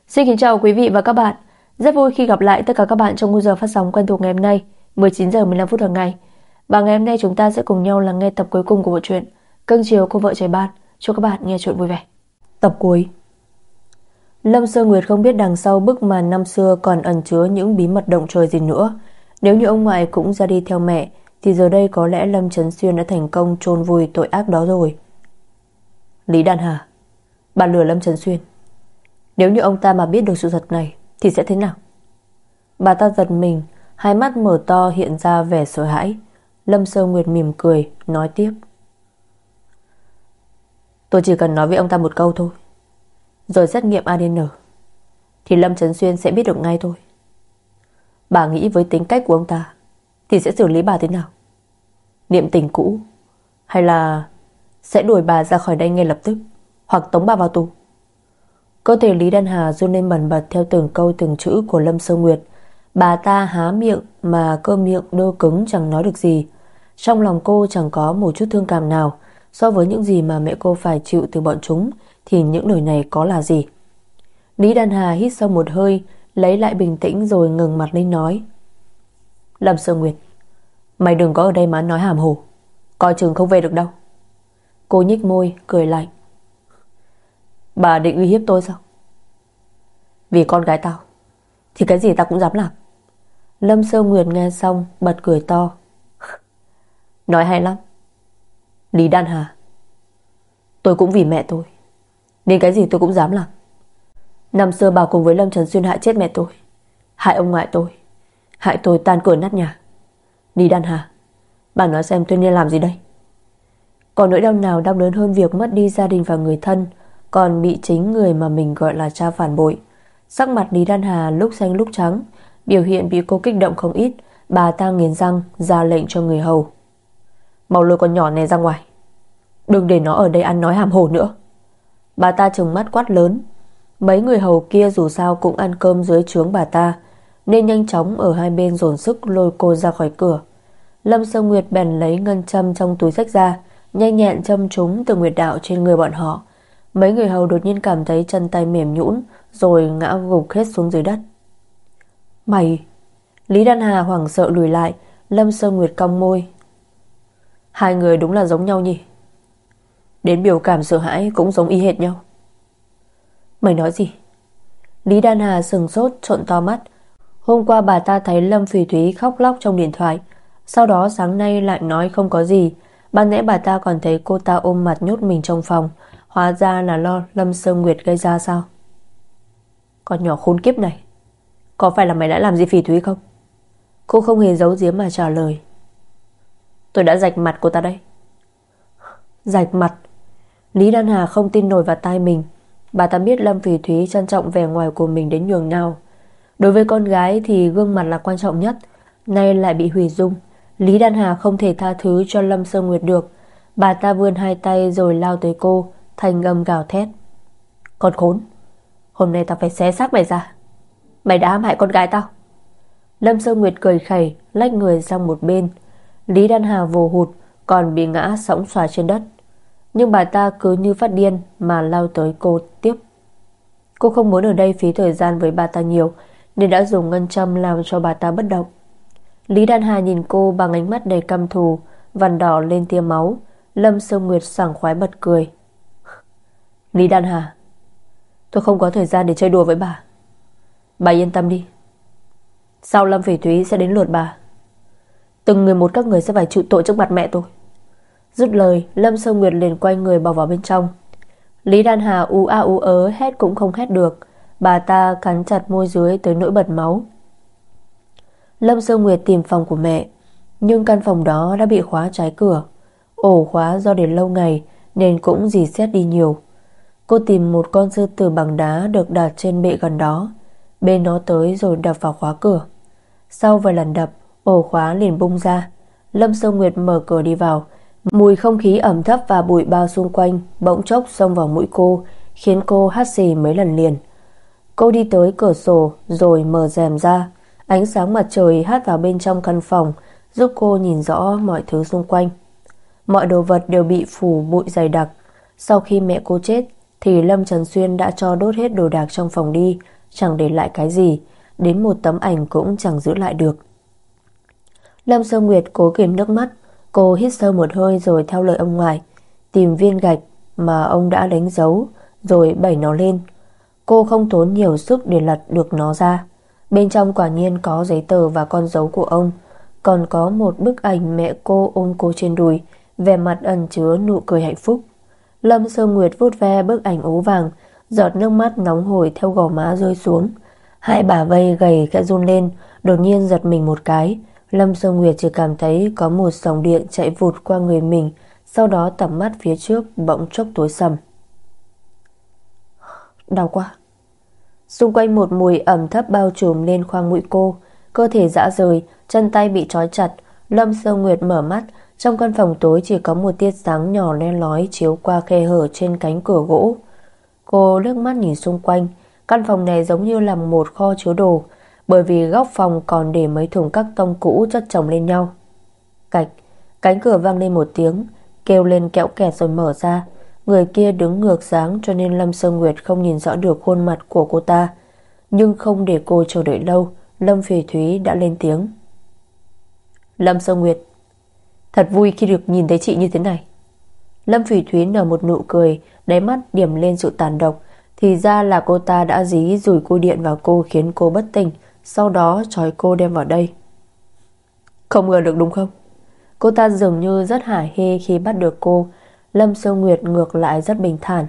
Xin kính chào quý vị và các bạn. Rất vui khi gặp lại tất cả các bạn trong khung giờ phát sóng quen thuộc ngày hôm nay, 19 giờ 15 phút hàng ngày. Và ngày hôm nay chúng ta sẽ cùng nhau lắng nghe tập cuối cùng của bộ truyện Cưng chiều cô vợ trẻ ban. Chúc các bạn nghe truyện vui vẻ. Tập cuối. Lâm Sơ Nguyệt không biết đằng sau bức màn năm xưa còn ẩn chứa những bí mật động trời gì nữa. Nếu như ông ngoại cũng ra đi theo mẹ thì giờ đây có lẽ Lâm Trấn Xuyên đã thành công chôn vùi tội ác đó rồi. Lý Đan Hà, bà lừa Lâm Trấn Xuyên. Nếu như ông ta mà biết được sự thật này thì sẽ thế nào? Bà ta giật mình, hai mắt mở to hiện ra vẻ sợ hãi. Lâm Sơ Nguyệt mỉm cười, nói tiếp. Tôi chỉ cần nói với ông ta một câu thôi, rồi xét nghiệm ADN thì Lâm Trấn Xuyên sẽ biết được ngay thôi. Bà nghĩ với tính cách của ông ta thì sẽ xử lý bà thế nào? Niệm tình cũ, hay là sẽ đuổi bà ra khỏi đây ngay lập tức, hoặc tống bà vào tù? Cơ thể Lý Đan Hà run lên bần bật theo từng câu từng chữ của Lâm Sơ Nguyệt. Bà ta há miệng mà cơ miệng đơ cứng chẳng nói được gì. Trong lòng cô chẳng có một chút thương cảm nào. So với những gì mà mẹ cô phải chịu từ bọn chúng thì những lời này có là gì? Lý Đan Hà hít sâu một hơi, lấy lại bình tĩnh rồi ngừng mặt lên nói. Lâm Sơ Nguyệt, mày đừng có ở đây mà nói hàm hồ, coi chừng không về được đâu. Cô nhếch môi cười lạnh. Bà định uy hiếp tôi sao? Vì con gái tao thì cái gì tao cũng dám làm. Lâm Sơ Nguyệt nghe xong bật cười to. Nói hay lắm, Lý Đan Hà. Tôi cũng vì mẹ tôi nên cái gì tôi cũng dám làm. Năm xưa bà cùng với Lâm Trấn Xuyên hại chết mẹ tôi, hại ông ngoại tôi, hại tôi tan cửa nát nhà. Lý Đan Hà, bà nói xem tôi nên làm gì đây? Còn nỗi đau nào đau đớn hơn việc mất đi gia đình và người thân, còn bị chính người mà mình gọi là cha phản bội? Sắc mặt Lý Đan Hà lúc xanh lúc trắng, biểu hiện bị cô kích động không ít. Bà ta nghiến răng ra lệnh cho người hầu. Mau lôi con nhỏ này ra ngoài, đừng để nó ở đây ăn nói hàm hồ nữa. Bà ta trừng mắt quát lớn. Mấy người hầu kia dù sao cũng ăn cơm dưới trướng bà ta, nên nhanh chóng ở hai bên dồn sức lôi cô ra khỏi cửa. Lâm Sơ Nguyệt bèn lấy ngân châm trong túi xách ra, nhanh nhẹn châm trúng từ nguyệt đạo trên người bọn họ. Mấy người hầu đột nhiên cảm thấy chân tay mềm nhũn, rồi ngã gục hết xuống dưới đất. Mày! Lý Đan Hà hoảng sợ lùi lại. Lâm Sơ Nguyệt cong môi. Hai người đúng là giống nhau nhỉ? Đến biểu cảm sợ hãi cũng giống y hệt nhau. Mày nói gì? Lý Đan Hà sừng sốt trợn to mắt. Hôm qua bà ta thấy Lâm Phỉ Thúy khóc lóc trong điện thoại, sau đó sáng nay lại nói không có gì. Ban nãy bà ta còn thấy cô ta ôm mặt nhốt mình trong phòng. Hóa ra là lo Lâm Sơ Nguyệt gây ra sao? Con nhỏ khốn kiếp này, có phải là mày đã làm gì Phỉ Thúy không? Cô không hề giấu giếm mà trả lời. Tôi đã rạch mặt cô ta đấy. Rạch mặt? Lý Đan Hà không tin nổi vào tai mình. Bà ta biết Lâm Phỉ Thúy trân trọng vẻ ngoài của mình đến nhường nào. Đối với con gái thì gương mặt là quan trọng nhất. Nay lại bị hủy dung. Lý Đan Hà không thể tha thứ cho Lâm Sơ Nguyệt được. Bà ta vươn hai tay rồi lao tới cô, thành âm gào thét. Con khốn, hôm nay tao phải xé xác mày ra. Mày đã hãm hại con gái tao. Lâm Sơ Nguyệt cười khẩy, lách người sang một bên. Lý Đan Hà vồ hụt, còn bị ngã sõng xoài trên đất. Nhưng bà ta cứ như phát điên mà lao tới cô tiếp. Cô không muốn ở đây phí thời gian với bà ta nhiều, nên đã dùng ngân châm làm cho bà ta bất động. Lý Đan Hà nhìn cô bằng ánh mắt đầy căm thù, vằn đỏ lên tia máu. Lâm Sơ Nguyệt sảng khoái bật cười. Lý Đan Hà, tôi không có thời gian để chơi đùa với bà. Bà yên tâm đi, sau Lâm Phỉ Thúy sẽ đến lượt bà. Từng người một các người sẽ phải chịu tội trước mặt mẹ tôi. Dứt lời, Lâm Sơ Nguyệt liền quay người bỏ vào bên trong. Lý Đan Hà ú a ú ớ hét cũng không hét được. Bà ta cắn chặt môi dưới tới nỗi bật máu. Lâm Sơ Nguyệt tìm phòng của mẹ, nhưng căn phòng đó đã bị khóa trái cửa. Ổ khóa do để lâu ngày nên cũng rỉ sét đi nhiều. Cô tìm một con sư tử bằng đá được đặt trên bệ gần đó, bê nó tới rồi đập vào khóa cửa. Sau vài lần đập, ổ khóa liền bung ra. Lâm Sơ Nguyệt mở cửa đi vào. Mùi không khí ẩm thấp và bụi bao xung quanh bỗng chốc xông vào mũi cô, khiến cô hắt xì mấy lần liền. Cô đi tới cửa sổ rồi mở rèm ra. Ánh sáng mặt trời hắt vào bên trong căn phòng, giúp cô nhìn rõ mọi thứ xung quanh. Mọi đồ vật đều bị phủ bụi dày đặc. Sau khi mẹ cô chết thì Lâm Trấn Xuyên đã cho đốt hết đồ đạc trong phòng đi, chẳng để lại cái gì, đến một tấm ảnh cũng chẳng giữ lại được. Lâm Sơ Nguyệt cố kìm nước mắt. Cô hít sâu một hơi rồi theo lời ông ngoại tìm viên gạch mà ông đã đánh dấu, rồi bẩy nó lên. Cô không tốn nhiều sức để lật được nó ra. Bên trong quả nhiên có giấy tờ và con dấu của ông. Còn có một bức ảnh mẹ cô ôm cô trên đùi, vẻ mặt ẩn chứa nụ cười hạnh phúc. Lâm Sơ Nguyệt vuốt ve bức ảnh ố vàng, giọt nước mắt nóng hổi theo gò má rơi xuống. Hai bả vai gầy khẽ run lên. Đột nhiên giật mình một cái. Lâm Sơ Nguyệt chỉ cảm thấy có một dòng điện chạy vụt qua người mình. Sau đó tầm mắt phía trước bỗng chốc tối sầm. Đau quá. Xung quanh một mùi ẩm thấp bao trùm lên khoang mũi cô. Cơ thể rã rời, chân tay bị trói chặt. Lâm Sơ Nguyệt mở mắt. Trong căn phòng tối chỉ có một tia sáng nhỏ len lói chiếu qua khe hở trên cánh cửa gỗ. Cô liếc mắt nhìn xung quanh. Căn phòng này giống như là một kho chứa đồ, bởi vì góc phòng còn để mấy thùng các tông cũ chất chồng lên nhau. Cạch, cánh cửa vang lên một tiếng, kêu lên kẽo kẹt rồi mở ra. Người kia đứng ngược dáng cho nên Lâm Sơ Nguyệt không nhìn rõ được khuôn mặt của cô ta. Nhưng không để cô chờ đợi lâu, Lâm Phỉ Thúy đã lên tiếng. Lâm Sơ Nguyệt, thật vui khi được nhìn thấy chị như thế này. Lâm Phỉ Thúy nở một nụ cười, đáy mắt điểm lên sự tàn độc. Thì ra là cô ta đã dí dùi cui điện vào cô khiến cô bất tỉnh, sau đó trói cô đem vào đây. Không ngờ được đúng không? Cô ta dường như rất hả hê khi bắt được cô. Lâm Sơ Nguyệt ngược lại rất bình thản.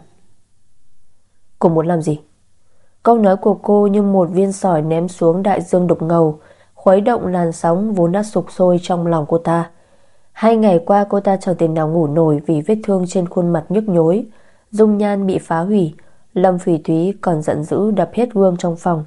Cô muốn làm gì? Câu nói của cô như một viên sỏi ném xuống đại dương đục ngầu, khuấy động làn sóng vốn đã sục sôi trong lòng cô ta. 2 ngày qua cô ta chẳng thể nào ngủ nổi vì vết thương trên khuôn mặt nhức nhối, dung nhan bị phá hủy. Lâm Phỉ Thúy còn giận dữ đập hết gương trong phòng.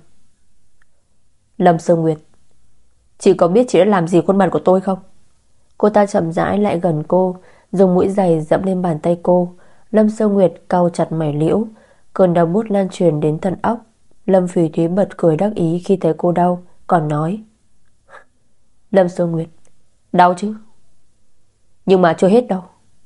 Lâm Sơ Nguyệt, chị có biết chị đã làm gì khuôn mặt của tôi không? Cô ta chậm rãi lại gần cô, dùng mũi giày dẫm lên bàn tay cô. Lâm Sơ Nguyệt cau chặt mày liễu, cơn đau buốt lan truyền đến tận óc. Lâm Phỉ Thúy bật cười đắc ý khi thấy cô đau, còn nói: Lâm Sơ Nguyệt, đau chứ? Nhưng mà chưa hết đâu.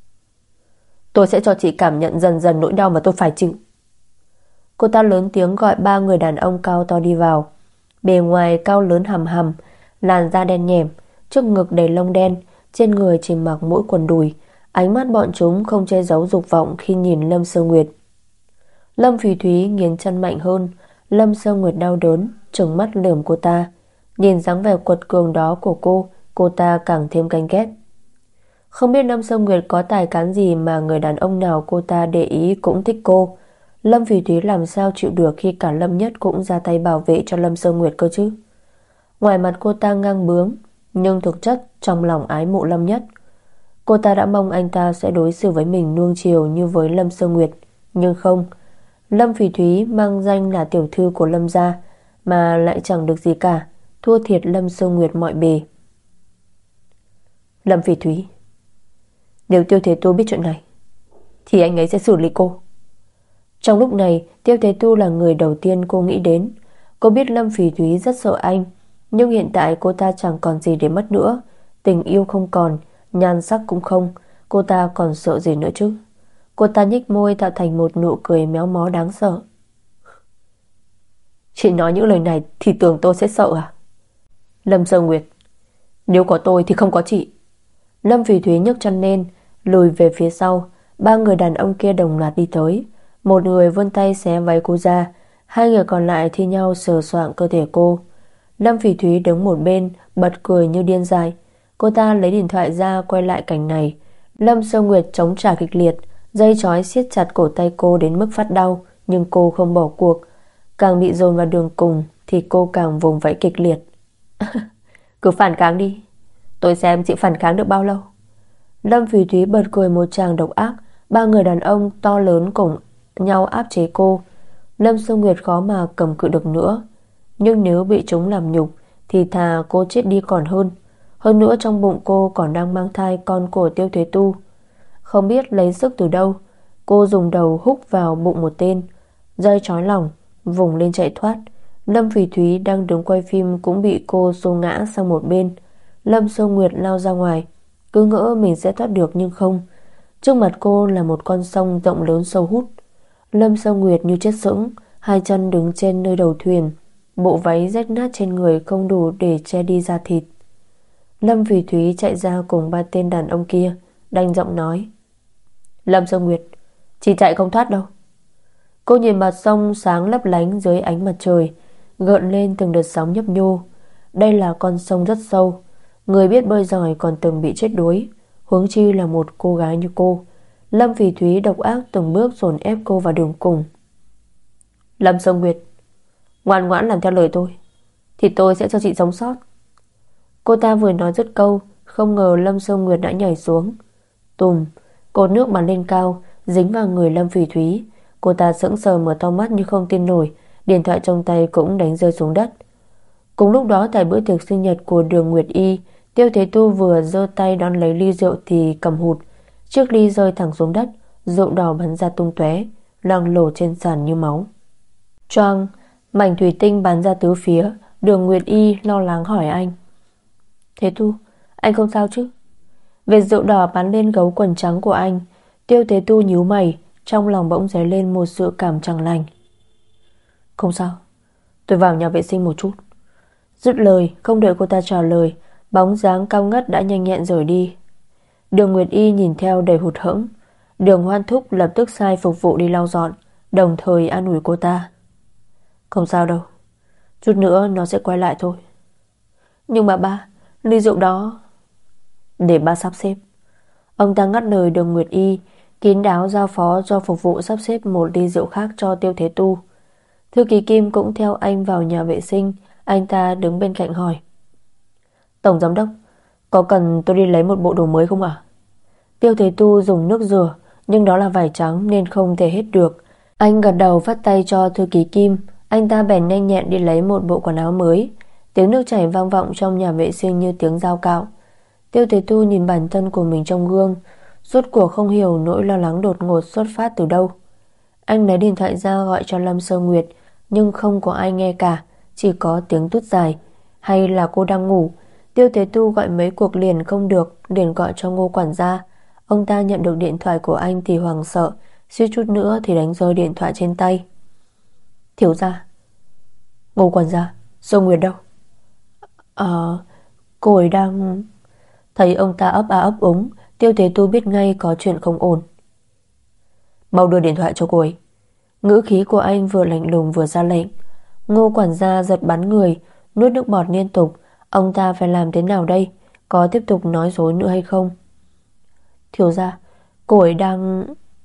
Tôi sẽ cho chị cảm nhận dần dần nỗi đau mà tôi phải chịu. Cô ta lớn tiếng gọi 3 người đàn ông cao to đi vào. Bề ngoài cao lớn hầm hầm, làn da đen nhẻm, trước ngực đầy lông đen, trên người chỉ mặc mỗi quần đùi. Ánh mắt bọn chúng không che giấu dục vọng khi nhìn Lâm Sơ Nguyệt. Lâm Phỉ Thúy nghiến chân mạnh hơn. Lâm Sơ Nguyệt đau đớn, trừng mắt lườm cô ta. Nhìn dáng vẻ quật cường đó của cô ta càng thêm ganh ghét. Không biết Lâm Sơ Nguyệt có tài cán gì mà người đàn ông nào cô ta để ý cũng thích cô. Lâm Phỉ Thúy làm sao chịu được khi cả Lâm Nhất cũng ra tay bảo vệ cho Lâm Sơ Nguyệt cơ chứ. Ngoài mặt cô ta ngang bướng, nhưng thực chất trong lòng ái mộ Lâm Nhất. Cô ta đã mong anh ta sẽ đối xử với mình nuông chiều như với Lâm Sơ Nguyệt. Nhưng không. Lâm Phỉ Thúy mang danh là tiểu thư của Lâm gia mà lại chẳng được gì cả, thua thiệt Lâm Sơ Nguyệt mọi bề. Lâm Phỉ Thúy, nếu Tiêu Thế Tu biết chuyện này thì anh ấy sẽ xử lý cô. Trong lúc này, Tiêu Thế Tu là người đầu tiên cô nghĩ đến. Cô biết Lâm Phỉ Thúy rất sợ anh, nhưng hiện tại cô ta chẳng còn gì để mất nữa. Tình yêu không còn, nhan sắc cũng không, cô ta còn sợ gì nữa chứ. Cô ta nhếch môi tạo thành một nụ cười méo mó đáng sợ. Chị nói những lời này thì tưởng tôi sẽ sợ à? Lâm Sơ Nguyệt, nếu có tôi thì không có chị. Lâm Phỉ Thúy nhấc chân lên, lùi về phía sau. 3 người đàn ông kia đồng loạt đi tới. Một người vươn tay xé váy cô ra, 2 người còn lại thi nhau sờ soạng cơ thể cô. Lâm Phỉ Thúy đứng một bên, bật cười như điên dại. Cô ta lấy điện thoại ra quay lại cảnh này. Lâm Sơ Nguyệt chống trả kịch liệt, dây trói siết chặt cổ tay cô đến mức phát đau, nhưng cô không bỏ cuộc. Càng bị dồn vào đường cùng thì cô càng vùng vẫy kịch liệt. Cứ phản kháng đi, tôi xem chị phản kháng được bao lâu. Lâm Phỉ Thúy bật cười một tràng độc ác. 3 người đàn ông to lớn cùng nhau áp chế cô. Lâm Sơ Nguyệt khó mà cầm cự được nữa. Nhưng nếu bị chúng làm nhục thì thà cô chết đi còn hơn. Hơn nữa trong bụng cô còn đang mang thai con của Tiêu Thế Tu. Không biết lấy sức từ đâu, cô dùng đầu húc vào bụng một tên. Dây trói lỏng, vùng lên chạy thoát. Lâm Phỉ Thúy đang đứng quay phim cũng bị cô xô ngã sang một bên. Lâm Sơ Nguyệt lao ra ngoài, cứ ngỡ mình sẽ thoát được nhưng không. Trước mặt cô là một con sông rộng lớn sâu hút. Lâm Sơ Nguyệt như chết sững, hai chân đứng trên nơi đầu thuyền. Bộ váy rách nát trên người không đủ để che đi da thịt. Lâm Phỉ Thúy chạy ra cùng ba tên đàn ông kia, đanh giọng nói: Lâm Sơ Nguyệt, chỉ chạy không thoát đâu. Cô nhìn mặt sông sáng lấp lánh dưới ánh mặt trời, gợn lên từng đợt sóng nhấp nhô. Đây là con sông rất sâu, người biết bơi giỏi còn từng bị chết đuối, huống chi là một cô gái như cô. Lâm Phỉ Thúy độc ác từng bước dồn ép cô vào đường cùng. Lâm Sơ Nguyệt, ngoan ngoãn làm theo lời tôi, thì tôi sẽ cho chị sống sót. Cô ta vừa nói dứt câu, không ngờ Lâm Sơ Nguyệt đã nhảy xuống. Tùm, cột nước bắn lên cao, dính vào người Lâm Phỉ Thúy. Cô ta sững sờ mở to mắt như không tin nổi, điện thoại trong tay cũng đánh rơi xuống đất. Cùng lúc đó tại bữa tiệc sinh nhật của Đường Nguyệt Y, Tiêu Thế Tu vừa giơ tay đón lấy ly rượu thì cầm hụt. Chiếc ly rơi thẳng xuống đất, rượu đỏ bắn ra tung tóe, loang lổ trên sàn như máu. Choang, mảnh thủy tinh bắn ra tứ phía. Đường Nguyệt Y lo lắng hỏi anh: Thế Tu, anh không sao chứ? Vệt rượu đỏ bắn lên gấu quần trắng của anh. Tiêu Thế Tu nhíu mày, trong lòng bỗng dấy lên một sự cảm chẳng lành. Không sao, tôi vào nhà vệ sinh một chút. Dứt lời, không đợi cô ta trả lời, bóng dáng cao ngất đã nhanh nhẹn rời đi. Đường Nguyệt Y nhìn theo đầy hụt hẫng. Đường Hoan Thúc lập tức sai phục vụ đi lau dọn, đồng thời an ủi cô ta: Không sao đâu, chút nữa nó sẽ quay lại thôi. Nhưng mà ba, ly rượu đó... Để ba sắp xếp. Ông ta ngắt lời Đường Nguyệt Y, kín đáo giao phó cho phục vụ sắp xếp một ly rượu khác cho Tiêu Thế Tu. Thư ký Kim cũng theo anh vào nhà vệ sinh. Anh ta đứng bên cạnh hỏi: Tổng giám đốc, có cần tôi đi lấy một bộ đồ mới không ạ? Tiêu Thế Tu dùng nước rửa, nhưng đó là vải trắng nên không thể hết được. Anh gật đầu vắt tay cho thư ký Kim. Anh ta bèn nhanh nhẹn đi lấy một bộ quần áo mới. Tiếng nước chảy vang vọng trong nhà vệ sinh như tiếng dao cạo. Tiêu Thế Tu nhìn bản thân của mình trong gương, rốt cuộc không hiểu nỗi lo lắng đột ngột xuất phát từ đâu. Anh lấy điện thoại ra gọi cho Lâm Sơ Nguyệt, nhưng không có ai nghe cả, chỉ có tiếng tút dài. Hay là cô đang ngủ? Tiêu Thế Tu gọi mấy cuộc liền không được, liền gọi cho Ngô quản gia. Ông ta nhận được điện thoại của anh thì hoảng sợ, suýt chút nữa thì đánh rơi điện thoại trên tay. Thiếu gia. Ngô quản gia, Sơ Nguyệt đâu? Cô ấy đang... Thấy ông ta ấp a ấp úng, Tiêu Thế Tu biết ngay có chuyện không ổn. Mau đưa điện thoại cho cô ấy. Ngữ khí của anh vừa lạnh lùng vừa ra lệnh. Ngô quản gia giật bắn người, nuốt nước bọt liên tục. Ông ta phải làm thế nào đây? Có tiếp tục nói dối nữa hay không? Thiếu gia, cô ấy đang...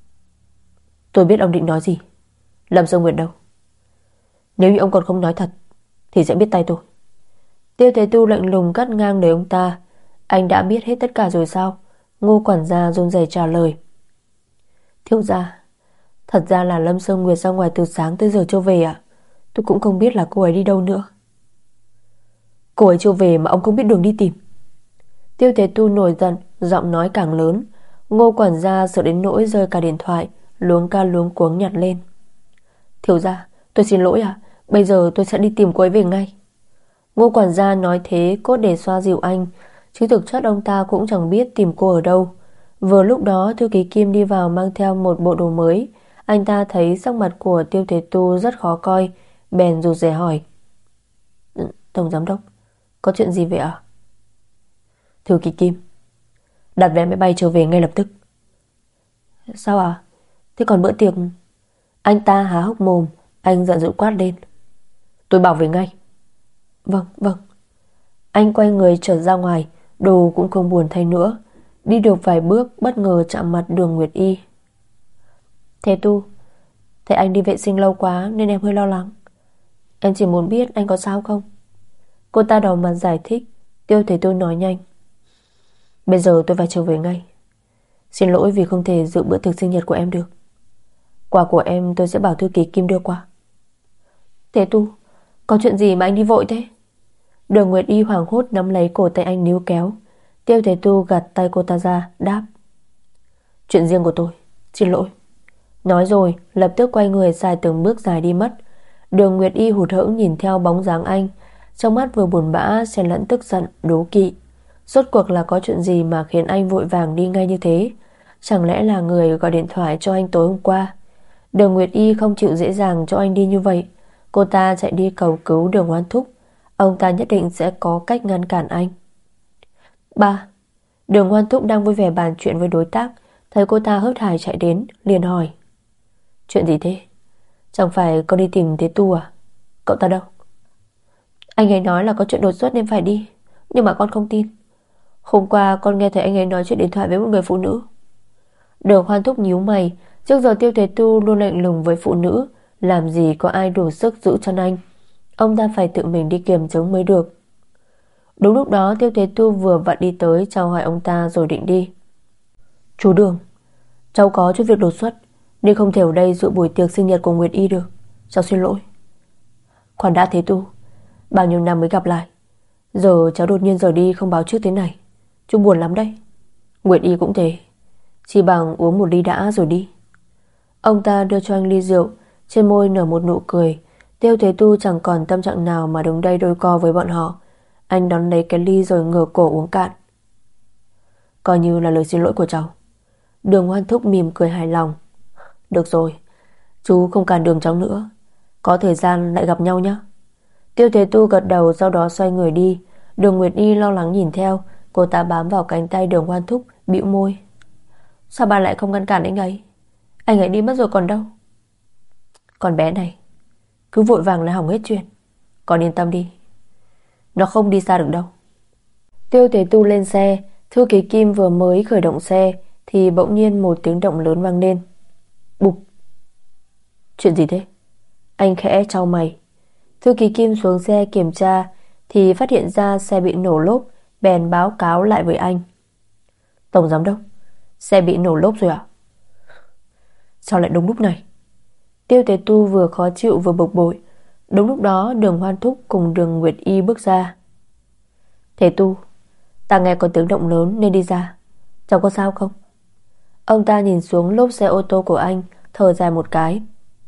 Tôi biết ông định nói gì. Lâm Sơ Nguyệt đâu? Nếu như ông còn không nói thật thì sẽ biết tay tôi. Tiêu Thế Tu lạnh lùng cắt ngang lời ông ta. Anh đã biết hết tất cả rồi sao? Ngô quản gia run rẩy trả lời. Thiếu gia, thật ra là Lâm Sơ Nguyệt ra ngoài từ sáng tới giờ chưa về ạ. Tôi cũng không biết là cô ấy đi đâu nữa. Cô ấy chưa về mà ông không biết đường đi tìm? Tiêu Thế Tu nổi giận, giọng nói càng lớn. Ngô quản gia sợ đến nỗi rơi cả điện thoại, luống ca luống cuống nhặt lên. Thiếu gia, tôi xin lỗi ạ. Bây giờ tôi sẽ đi tìm cô ấy về ngay. Ngô quản gia nói thế cốt để xoa dịu anh, chứ thực chất ông ta cũng chẳng biết tìm cô ở đâu. Vừa lúc đó thư ký Kim đi vào mang theo một bộ đồ mới. Anh ta thấy sắc mặt của Tiêu Thế Tu rất khó coi, bèn rụt rè hỏi: Tổng giám đốc, có chuyện gì vậy ạ? Thư ký Kim: Đặt vé máy bay trở về ngay lập tức. Sao ạ? Thế còn bữa tiệc? Anh ta há hốc mồm. Anh giận dữ quát lên: Tôi bảo về ngay. Vâng, vâng. Anh quay người trở ra ngoài, đồ cũng không buồn thay nữa. Đi được vài bước bất ngờ chạm mặt Đường Nguyệt Y. Thế Tu, thấy anh đi vệ sinh lâu quá nên em hơi lo lắng. Em chỉ muốn biết anh có sao không? Cô ta đầu mặt giải thích. Tiêu Thế Tu nói nhanh: Bây giờ tôi phải trở về ngay. Xin lỗi vì không thể dự bữa tiệc sinh nhật của em được. Quà của em tôi sẽ bảo thư ký Kim đưa qua. Thế Tu, có chuyện gì mà anh đi vội thế? Đường Nguyệt Y hoảng hốt nắm lấy cổ tay anh níu kéo. Tiêu Thế Tu gạt tay cô ta ra, đáp: Chuyện riêng của tôi, xin lỗi. Nói rồi lập tức quay người xài từng bước dài đi mất. Đường Nguyệt Y hụt hẫng nhìn theo bóng dáng anh, trong mắt vừa buồn bã xen lẫn tức giận, đố kỵ. Rốt cuộc là có chuyện gì mà khiến anh vội vàng đi ngay như thế? Chẳng lẽ là người gọi điện thoại cho anh tối hôm qua? Đường Nguyệt Y không chịu dễ dàng cho anh đi như vậy. Cô ta chạy đi cầu cứu Đường Hoan Thúc. Ông ta nhất định sẽ có cách ngăn cản anh. Ba. Đường Hoan Thúc đang vui vẻ bàn chuyện với đối tác, thấy cô ta hớt hải chạy đến, liền hỏi: Chuyện gì thế? Chẳng phải con đi tìm Thế Tu à? Cậu ta đâu? Anh ấy nói là có chuyện đột xuất nên phải đi, nhưng mà con không tin. Hôm qua con nghe thấy anh ấy nói chuyện điện thoại với một người phụ nữ. Đường Hoan Thúc nhíu mày. Trước giờ Tiêu Thế Tu luôn lạnh lùng với phụ nữ, làm gì có ai đủ sức giữ chân anh. Ông ta phải tự mình đi kiềm chứng mới được. Đúng lúc đó Tiêu Thế Tu vừa vặn đi tới, chào hỏi ông ta rồi định đi. Chú Đường, cháu có chút việc đột xuất nên không thể ở đây dự buổi tiệc sinh nhật của Nguyệt Y được. Cháu xin lỗi. Khoan đã Thế Tu, bao nhiêu năm mới gặp lại, giờ cháu đột nhiên rời đi không báo trước thế này, chú buồn lắm đấy. Nguyệt Y cũng thế, chỉ bằng uống một ly đã rồi đi. Ông ta đưa cho anh ly rượu, trên môi nở một nụ cười. Tiêu Thế Tu chẳng còn tâm trạng nào mà đứng đây đôi co với bọn họ. Anh đón lấy cái ly rồi ngửa cổ uống cạn. Coi như là lời xin lỗi của cháu. Đường Hoan Thúc mỉm cười hài lòng. Được rồi, chú không cản đường cháu nữa, có thời gian lại gặp nhau nhé. Tiêu Thế Tu gật đầu, sau đó xoay người đi. Đường Nguyệt Y lo lắng nhìn theo. Cô ta bám vào cánh tay Đường Hoan Thúc, bĩu môi. Sao bà lại không ngăn cản anh ấy? Anh ấy đi mất rồi còn đâu. Con bé này cứ vội vàng lại hỏng hết chuyện. Con yên tâm đi, nó không đi xa được đâu. Tiêu Thế Tu lên xe. Thư ký Kim vừa mới khởi động xe thì bỗng nhiên một tiếng động lớn vang lên. Bụp. Chuyện gì thế? Anh khẽ chau mày. Thư ký Kim xuống xe kiểm tra thì phát hiện ra xe bị nổ lốp, bèn báo cáo lại với anh. Tổng giám đốc, xe bị nổ lốp rồi ạ? Sao lại đúng lúc này? Tiêu Thế Tu vừa khó chịu vừa bực bội. Đúng lúc đó Đường Hoan Thúc cùng Đường Nguyệt Y bước ra. Thế Tu, ta nghe có tiếng động lớn nên đi ra, cháu có sao không? Ông ta nhìn xuống lốp xe ô tô của anh, thở dài một cái.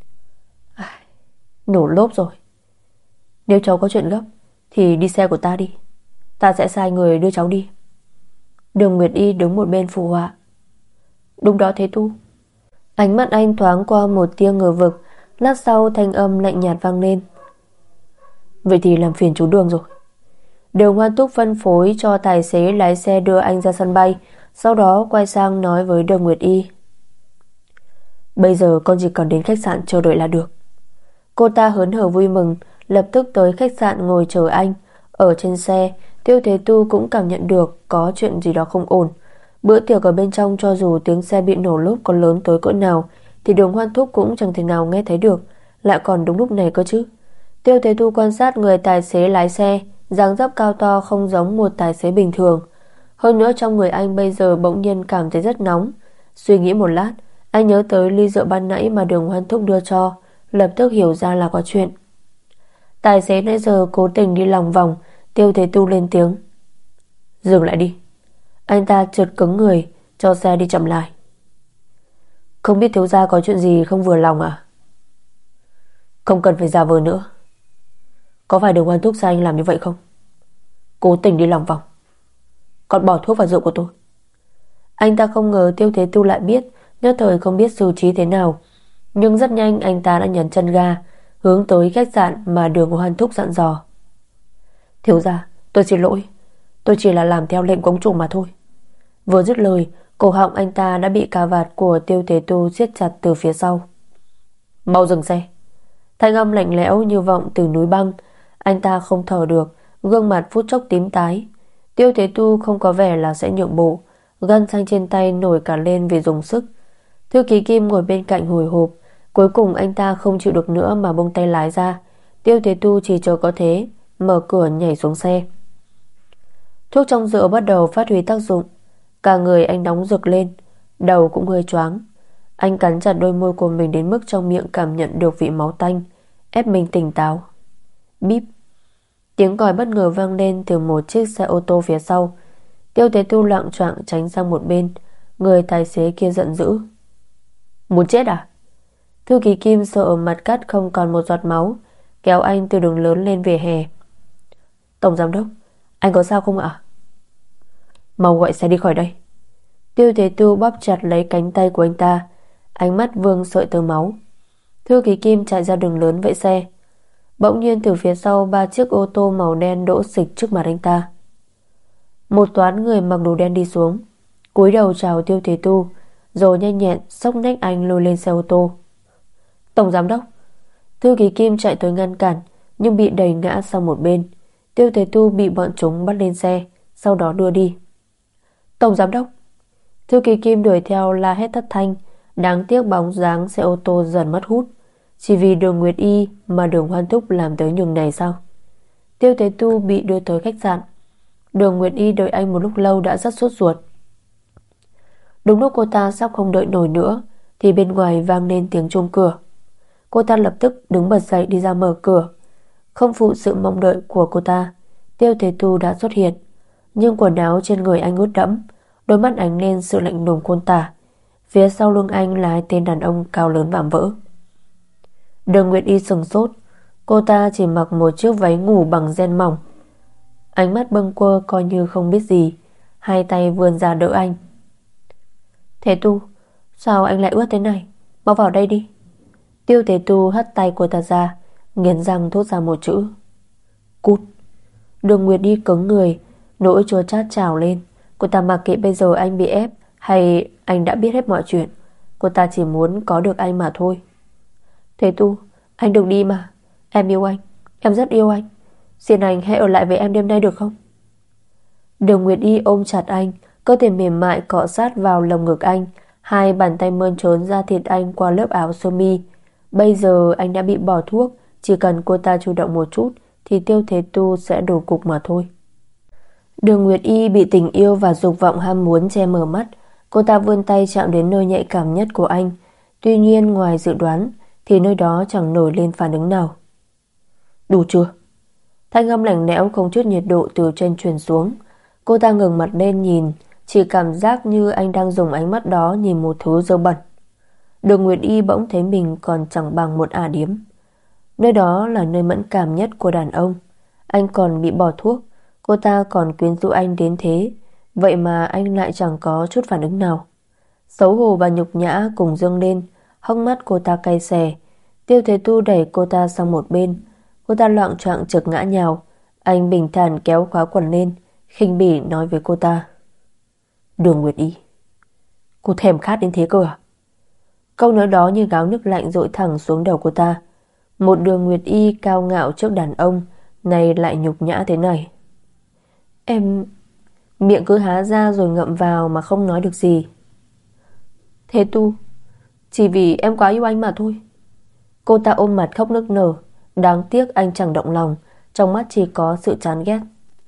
Nổ lốp rồi. Nếu cháu có chuyện gấp thì đi xe của ta đi, ta sẽ sai người đưa cháu đi. Đường Nguyệt Y đứng một bên phụ họa. Đúng đó Thế Tu. Ánh mắt anh thoáng qua một tia ngờ vực. Lát sau thanh âm lạnh nhạt vang lên. Vậy thì làm phiền chú Đường rồi. Đường Hoan Thúc phân phối cho tài xế lái xe đưa anh ra sân bay, sau đó quay sang nói với Đường Nguyệt Y. Bây giờ con chỉ cần đến khách sạn chờ đợi là được. Cô ta hớn hở vui mừng, lập tức tới khách sạn ngồi chờ anh. Ở trên xe, Tiêu Thế Tu cũng cảm nhận được có chuyện gì đó không ổn. Bữa tiệc ở bên trong, cho dù tiếng xe bị nổ lốp có lớn tới cỡ nào thì Đường Hoan Thúc cũng chẳng thể nào nghe thấy được, lại còn đúng lúc này cơ chứ. Tiêu Thế Tu quan sát người tài xế lái xe, dáng dấp cao to không giống một tài xế bình thường. Hơn nữa trong người anh bây giờ bỗng nhiên cảm thấy rất nóng. Suy nghĩ một lát, anh nhớ tới ly rượu ban nãy mà Đường Hoan Thúc đưa cho, lập tức hiểu ra là có chuyện. Tài xế nãy giờ cố tình đi lòng vòng. Tiêu Thế Tu lên tiếng. Dừng lại đi. Anh ta chợt cứng người, cho xe đi chậm lại. Không biết thiếu gia có chuyện gì không vừa lòng à? Không cần phải giả vờ nữa. Có phải Đường Hoan Thúc sai anh làm như vậy không? Cố tình đi lòng vòng, còn bỏ thuốc vào rượu của tôi. Anh ta không ngờ Tiêu Thế Tu lại biết, nhất thời không biết xử trí thế nào. Nhưng rất nhanh anh ta đã nhấn chân ga, hướng tới khách sạn mà Đường Hoan Thúc dặn dò. Thiếu gia, tôi xin lỗi, tôi chỉ là làm theo lệnh của ông chủ mà thôi. Vừa dứt lời, cổ họng anh ta đã bị cà vạt của Tiêu Thế Tu siết chặt từ phía sau. Mau dừng xe. Thanh âm lạnh lẽo như vọng từ núi băng. Anh ta không thở được, gương mặt phút chốc tím tái. Tiêu Thế Tu không có vẻ là sẽ nhượng bộ, gân xanh trên tay nổi cả lên vì dùng sức. Thư ký Kim ngồi bên cạnh hồi hộp. Cuối cùng anh ta không chịu được nữa mà buông tay lái ra. Tiêu Thế Tu chỉ chờ có thế, mở cửa nhảy xuống xe. Thuốc trong rượu bắt đầu phát huy tác dụng. Cả người anh nóng rực lên, đầu cũng hơi choáng. Anh cắn chặt đôi môi của mình đến mức trong miệng cảm nhận được vị máu tanh, ép mình tỉnh táo. Bíp. Tiếng còi bất ngờ vang lên từ một chiếc xe ô tô phía sau. Tiêu Thế Tu loạng choạng tránh sang một bên. Người tài xế kia giận dữ. Muốn chết à? Thư ký Kim sợ mặt cắt không còn một giọt máu, kéo anh từ đường lớn lên vỉa hè. Tổng giám đốc, anh có sao không ạ? Mau gọi xe đi khỏi đây. Tiêu Thế Tu bóp chặt lấy cánh tay của anh ta, ánh mắt vương sợi tơ máu. Thư ký Kim chạy ra đường lớn vẫy xe. Bỗng nhiên từ phía sau 3 chiếc ô tô màu đen đỗ xịch trước mặt anh ta. Một toán người mặc đồ đen đi xuống, cúi đầu chào Tiêu Thế Tu, rồi nhanh nhẹn xốc nách anh lôi lên xe ô tô. Tổng giám đốc. Thư ký Kim chạy tới ngăn cản, nhưng bị đẩy ngã sang một bên. Tiêu Thế Tu bị bọn chúng bắt lên xe, sau đó đưa đi. Tổng giám đốc. Thư ký Kim đuổi theo la hét thất thanh. Đáng tiếc bóng dáng xe ô tô dần mất hút. Chỉ vì Đường Nguyệt Y mà Đường Hoan Thúc làm tới nhường này sao? Tiêu Thế Tu bị đưa tới khách sạn. Đường Nguyệt Y đợi anh một lúc lâu đã rất sốt ruột. Đúng lúc cô ta sắp không đợi nổi nữa thì bên ngoài vang lên tiếng chuông cửa. Cô ta lập tức đứng bật dậy đi ra mở cửa. Không phụ sự mong đợi của cô ta, Tiêu Thế Tu đã xuất hiện. Nhưng quần áo trên người anh ướt đẫm, đôi mắt ánh lên sự lạnh lùng khôn tả. Phía sau lưng anh là hai tên đàn ông cao lớn vạm vỡ. Đường Nguyệt Y sừng sốt. Cô ta chỉ mặc một chiếc váy ngủ bằng ren mỏng, ánh mắt bâng quơ coi như không biết gì, hai tay vươn ra đỡ anh. Thế Tu, sao anh lại ướt thế này? Mau vào đây đi. Tiêu Thế Tu hất tay cô ta ra, nghiến răng thốt ra một chữ: cút. Đường Nguyệt đi cứng người, nỗi chua chát trào lên. Cô ta mặc kệ bây giờ anh bị ép hay anh đã biết hết mọi chuyện. Cô ta chỉ muốn có được anh mà thôi. Thế Tu, anh đừng đi mà. Em yêu anh, em rất yêu anh. Xin anh hãy ở lại với em đêm nay được không? Đường Nguyệt Y ôm chặt anh, cơ thể mềm mại cọ sát vào lồng ngực anh, hai bàn tay mơn trớn da thịt anh qua lớp áo sơ mi. Bây giờ anh đã bị bỏ thuốc, chỉ cần cô ta chủ động một chút thì Tiêu Thế Tu sẽ đổ cục mà thôi. Đường Nguyệt Y bị tình yêu và dục vọng ham muốn che mờ mắt. Cô ta vươn tay chạm đến nơi nhạy cảm nhất của anh. Tuy nhiên ngoài dự đoán thì nơi đó chẳng nổi lên phản ứng nào. Đủ chưa? Thanh âm lạnh lẽo không chút nhiệt độ từ trên truyền xuống. Cô ta ngẩng mặt lên nhìn, chỉ cảm giác như anh đang dùng ánh mắt đó nhìn một thứ dơ bẩn. Đường Nguyệt Y bỗng thấy mình còn chẳng bằng một ả điếm. Nơi đó là nơi mẫn cảm nhất của đàn ông. Anh còn bị bỏ thuốc, cô ta còn quyến rũ anh đến thế, vậy mà anh lại chẳng có chút phản ứng nào. Xấu hổ và nhục nhã cùng dâng lên, hốc mắt cô ta cay xè. Tiêu Thế Tu đẩy cô ta sang một bên. Cô ta loạng choạng trượt ngã nhào. Anh bình thản kéo khóa quần lên, khinh bỉ nói với cô ta: Đường Nguyệt Y, cô thèm khát đến thế cơ à? Câu nói đó như gáo nước lạnh dội thẳng xuống đầu cô ta. Một Đường Nguyệt Y cao ngạo trước đàn ông này lại nhục nhã thế này. Em... Miệng cứ há ra rồi ngậm vào mà không nói được gì. Thế Tu, chỉ vì em quá yêu anh mà thôi. Cô ta ôm mặt khóc nức nở. Đáng tiếc anh chẳng động lòng, trong mắt chỉ có sự chán ghét.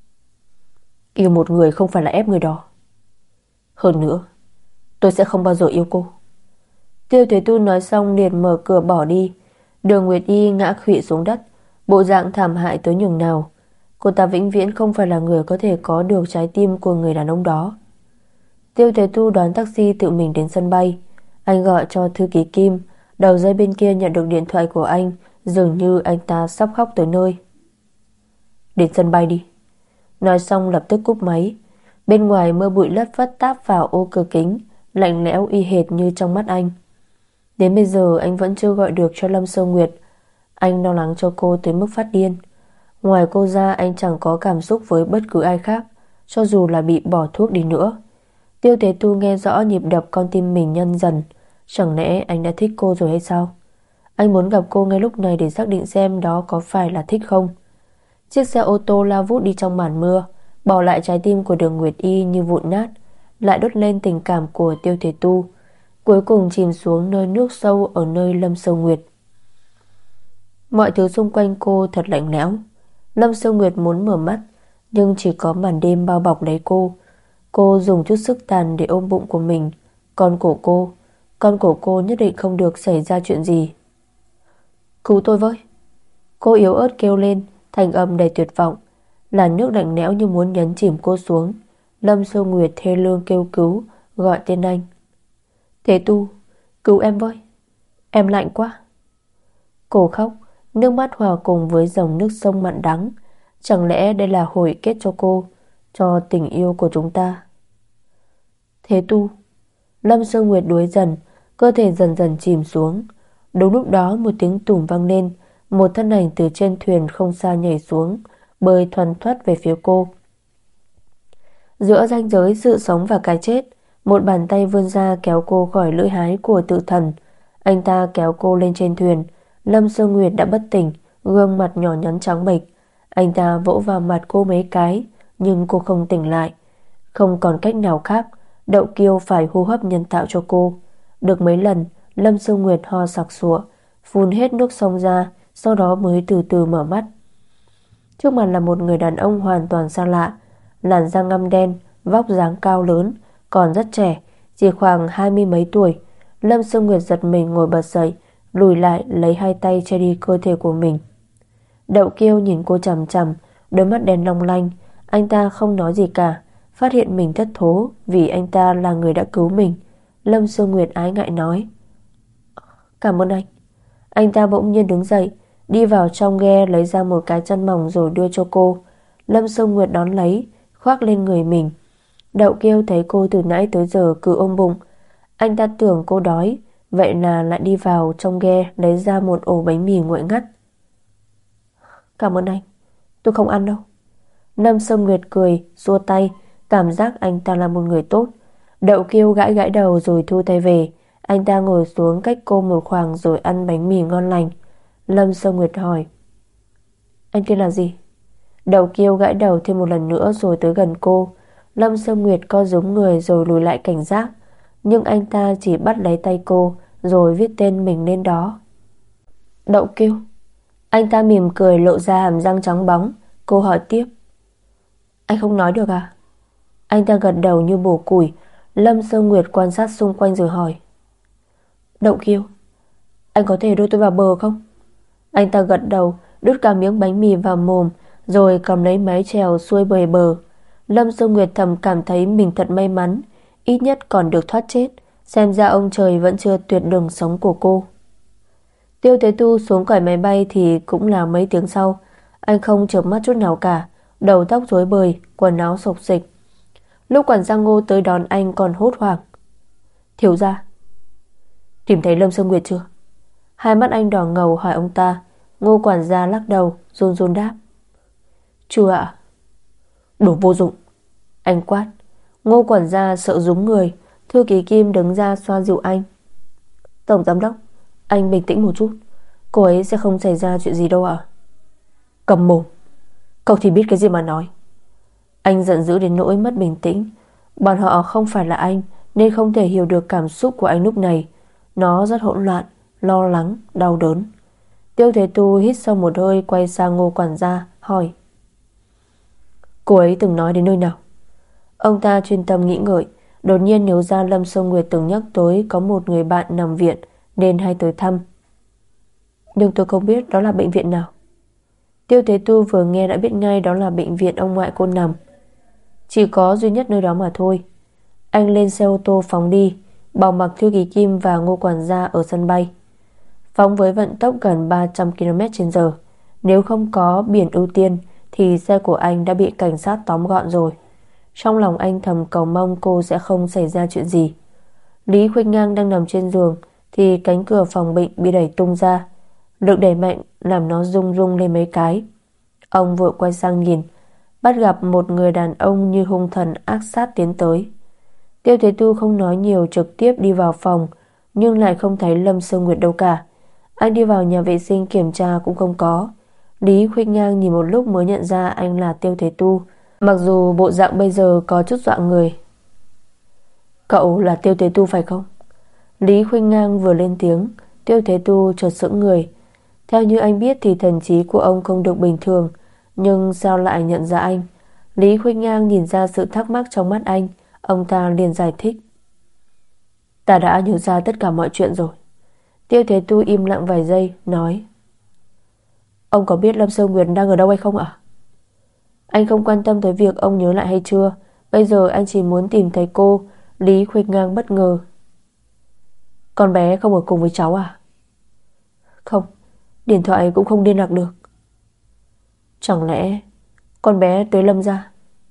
Yêu một người không phải là ép người đó. Hơn nữa, tôi sẽ không bao giờ yêu cô. Tiêu Thế Tu nói xong liền mở cửa bỏ đi. Đường Nguyệt Y ngã khuỵu xuống đất, bộ dạng thảm hại tới nhường nào. Cô ta vĩnh viễn không phải là người có thể có được trái tim của người đàn ông đó. Tiêu Thế Tu đón taxi tự mình đến sân bay. Anh gọi cho thư ký Kim. Đầu dây bên kia nhận được điện thoại của anh, dường như anh ta sắp khóc tới nơi. Đến sân bay đi. Nói xong lập tức cúp máy. Bên ngoài mưa bụi lất phất táp vào ô cửa kính, lạnh lẽo y hệt như trong mắt anh. Đến bây giờ anh vẫn chưa gọi được cho Lâm Sơ Nguyệt. Anh lo lắng cho cô tới mức phát điên. Ngoài cô ra anh chẳng có cảm xúc với bất cứ ai khác, cho dù là bị bỏ thuốc đi nữa. Tiêu Thế Tu nghe rõ nhịp đập con tim mình nhân dần. Chẳng lẽ anh đã thích cô rồi hay sao? Anh muốn gặp cô ngay lúc này để xác định xem đó có phải là thích không. Chiếc xe ô tô lao vút đi trong màn mưa, bỏ lại trái tim của Đường Nguyệt Y như vụn nát, lại đốt lên tình cảm của Tiêu Thế Tu, cuối cùng chìm xuống nơi nước sâu ở nơi Lâm Sơ Nguyệt. Mọi thứ xung quanh cô thật lạnh lẽo. Lâm Sơ Nguyệt muốn mở mắt, nhưng chỉ có màn đêm bao bọc lấy cô. Cô dùng chút sức tàn để ôm bụng của mình. Con cổ cô nhất định không được xảy ra chuyện gì. Cứu tôi với. Cô yếu ớt kêu lên, thành âm đầy tuyệt vọng. Làn nước lạnh lẽo như muốn nhấn chìm cô xuống. Lâm Sơ Nguyệt thê lương kêu cứu, gọi tên anh. Thế Tu, cứu em với. Em lạnh quá. Cô khóc, nước mắt hòa cùng với dòng nước sông mặn đắng. Chẳng lẽ đây là hồi kết cho cô, cho tình yêu của chúng ta? Thế Tu. Lâm Sơ Nguyệt đuối dần, cơ thể dần dần chìm xuống. Đúng lúc đó một tiếng tủm vang lên, một thân ảnh từ trên thuyền không xa nhảy xuống, bơi thoăn thoắt về phía cô. Giữa ranh giới sự sống và cái chết, một bàn tay vươn ra kéo cô khỏi lưỡi hái của tự thần. Anh ta kéo cô lên trên thuyền. Lâm Sương Nguyệt đã bất tỉnh, gương mặt nhỏ nhắn trắng bệch. Anh ta vỗ vào mặt cô mấy cái, nhưng cô không tỉnh lại. Không còn cách nào khác, Đậu Kiêu phải hô hấp nhân tạo cho cô. Được mấy lần, Lâm Sương Nguyệt ho sặc sụa, phun hết nước sông ra, sau đó mới từ từ mở mắt. Trước mặt là một người đàn ông hoàn toàn xa lạ, làn da ngăm đen, vóc dáng cao lớn, còn rất trẻ, chỉ khoảng 20 mấy tuổi. Lâm Sương Nguyệt giật mình ngồi bật dậy, lùi lại lấy hai tay che đi cơ thể của mình. Đậu Kiêu nhìn cô chằm chằm, đôi mắt đen long lanh. Anh ta không nói gì cả, phát hiện mình thất thố vì anh ta là người đã cứu mình. Lâm Sương Nguyệt ái ngại nói: "Cảm ơn anh." Anh ta bỗng nhiên đứng dậy, đi vào trong ghe lấy ra một cái chăn mỏng rồi đưa cho cô. Lâm Sương Nguyệt đón lấy, khoác lên người mình. Đậu Kiêu thấy cô từ nãy tới giờ cứ ôm bụng. Anh ta tưởng cô đói, vậy là lại đi vào trong ghe lấy ra một ổ bánh mì nguội ngắt. "Cảm ơn anh, tôi không ăn đâu." Lâm Sương Nguyệt cười, xua tay, cảm giác anh ta là một người tốt. Đậu Kiêu gãi gãi đầu rồi thu tay về. Anh ta ngồi xuống cách cô một khoảng rồi ăn bánh mì ngon lành. Lâm Sương Nguyệt hỏi: "Anh tên là gì?" Đậu Kiêu gãi đầu thêm một lần nữa rồi tới gần cô. Lâm Sương Nguyệt co rúm người rồi lùi lại cảnh giác, nhưng anh ta chỉ bắt lấy tay cô rồi viết tên mình lên đó. "Đậu Kiêu." Anh ta mỉm cười lộ ra hàm răng trắng bóng. Cô hỏi tiếp: "Anh không nói được à?" Anh ta gật đầu như bổ củi. Lâm Sương Nguyệt quan sát xung quanh rồi hỏi: "Đậu Kiêu, anh có thể đưa tôi vào bờ không?" Anh ta gật đầu, đút cả miếng bánh mì vào mồm rồi cầm lấy mái chèo xuôi bời bờ. Lâm Sương Nguyệt thầm cảm thấy mình thật may mắn, ít nhất còn được thoát chết. Xem ra ông trời vẫn chưa tuyệt đường sống của cô. Tiêu Thế Tu xuống khỏi máy bay thì cũng là mấy tiếng sau. Anh không chợp mắt chút nào cả, đầu tóc rối bời, quần áo xộc xịch. Lúc quản gia Ngô tới đón anh còn hốt hoảng: "Thiếu gia, tìm thấy Lâm Sương Nguyệt chưa?" Hai mắt anh đỏ ngầu hỏi ông ta. Ngô quản gia lắc đầu, run run đáp: "Chưa ạ." "Đồ vô dụng!" anh quát. Ngô quản gia sợ rúm người. Thư ký Kim đứng ra xoa dịu anh: "Tổng giám đốc, anh bình tĩnh một chút, cô ấy sẽ không xảy ra chuyện gì đâu ạ." "Cầm mồm, cậu thì biết cái gì mà nói." Anh giận dữ đến nỗi mất bình tĩnh. Bọn họ không phải là anh nên không thể hiểu được cảm xúc của anh lúc này. Nó rất hỗn loạn, lo lắng, đau đớn. Tiêu Thế Tu hít sâu một hơi, quay sang Ngô quản gia hỏi: "Cô ấy từng nói đến nơi nào?" Ông ta chuyên tâm nghĩ ngợi, đột nhiên nhớ ra Lâm Sương Nguyệt từng nhắc tới có một người bạn nằm viện nên hay tới thăm. "Nhưng tôi không biết đó là bệnh viện nào." Tiêu Thế Tu vừa nghe đã biết ngay đó là bệnh viện ông ngoại cô nằm. "Chỉ có duy nhất nơi đó mà thôi." Anh lên xe ô tô phóng đi, bỏ mặc Thư ký Kim và Ngô quản gia ở sân bay. Phóng với vận tốc gần 300 km/h. Nếu không có biển ưu tiên thì xe của anh đã bị cảnh sát tóm gọn rồi. Trong lòng anh thầm cầu mong cô sẽ không xảy ra chuyện gì. Lý Khuynh Ngang đang nằm trên giường thì cánh cửa phòng bệnh bị đẩy tung ra. Lực đẩy mạnh làm nó rung rung lên mấy cái. Ông vội quay sang nhìn, bắt gặp một người đàn ông như hung thần ác sát tiến tới. Tiêu Thế Tu không nói nhiều, trực tiếp đi vào phòng, nhưng lại không thấy Lâm Sương Nguyệt đâu cả. Anh đi vào nhà vệ sinh kiểm tra cũng không có. Lý Khuynh Ngang nhìn một lúc mới nhận ra anh là Tiêu Thế Tu, mặc dù bộ dạng bây giờ có chút dọa người. "Cậu là Tiêu Thế Tu phải không?" Lý Khuynh Ngang vừa lên tiếng, Tiêu Thế Tu chợt sững người. Theo như anh biết thì thần trí của ông không được bình thường, nhưng sao lại nhận ra anh? Lý Khuynh Ngang nhìn ra sự thắc mắc trong mắt anh. Ông ta liền giải thích: "Ta đã nhớ ra tất cả mọi chuyện rồi." Tiêu Thế Tu im lặng vài giây, nói: "Ông có biết Lâm Sương Nguyệt đang ở đâu hay không ạ?" Anh không quan tâm tới việc ông nhớ lại hay chưa. Bây giờ anh chỉ muốn tìm thấy cô. Lý Khuynh Ngang bất ngờ: "Con bé không ở cùng với cháu à?" "Không, điện thoại cũng không liên lạc được." "Chẳng lẽ con bé tới Lâm gia?"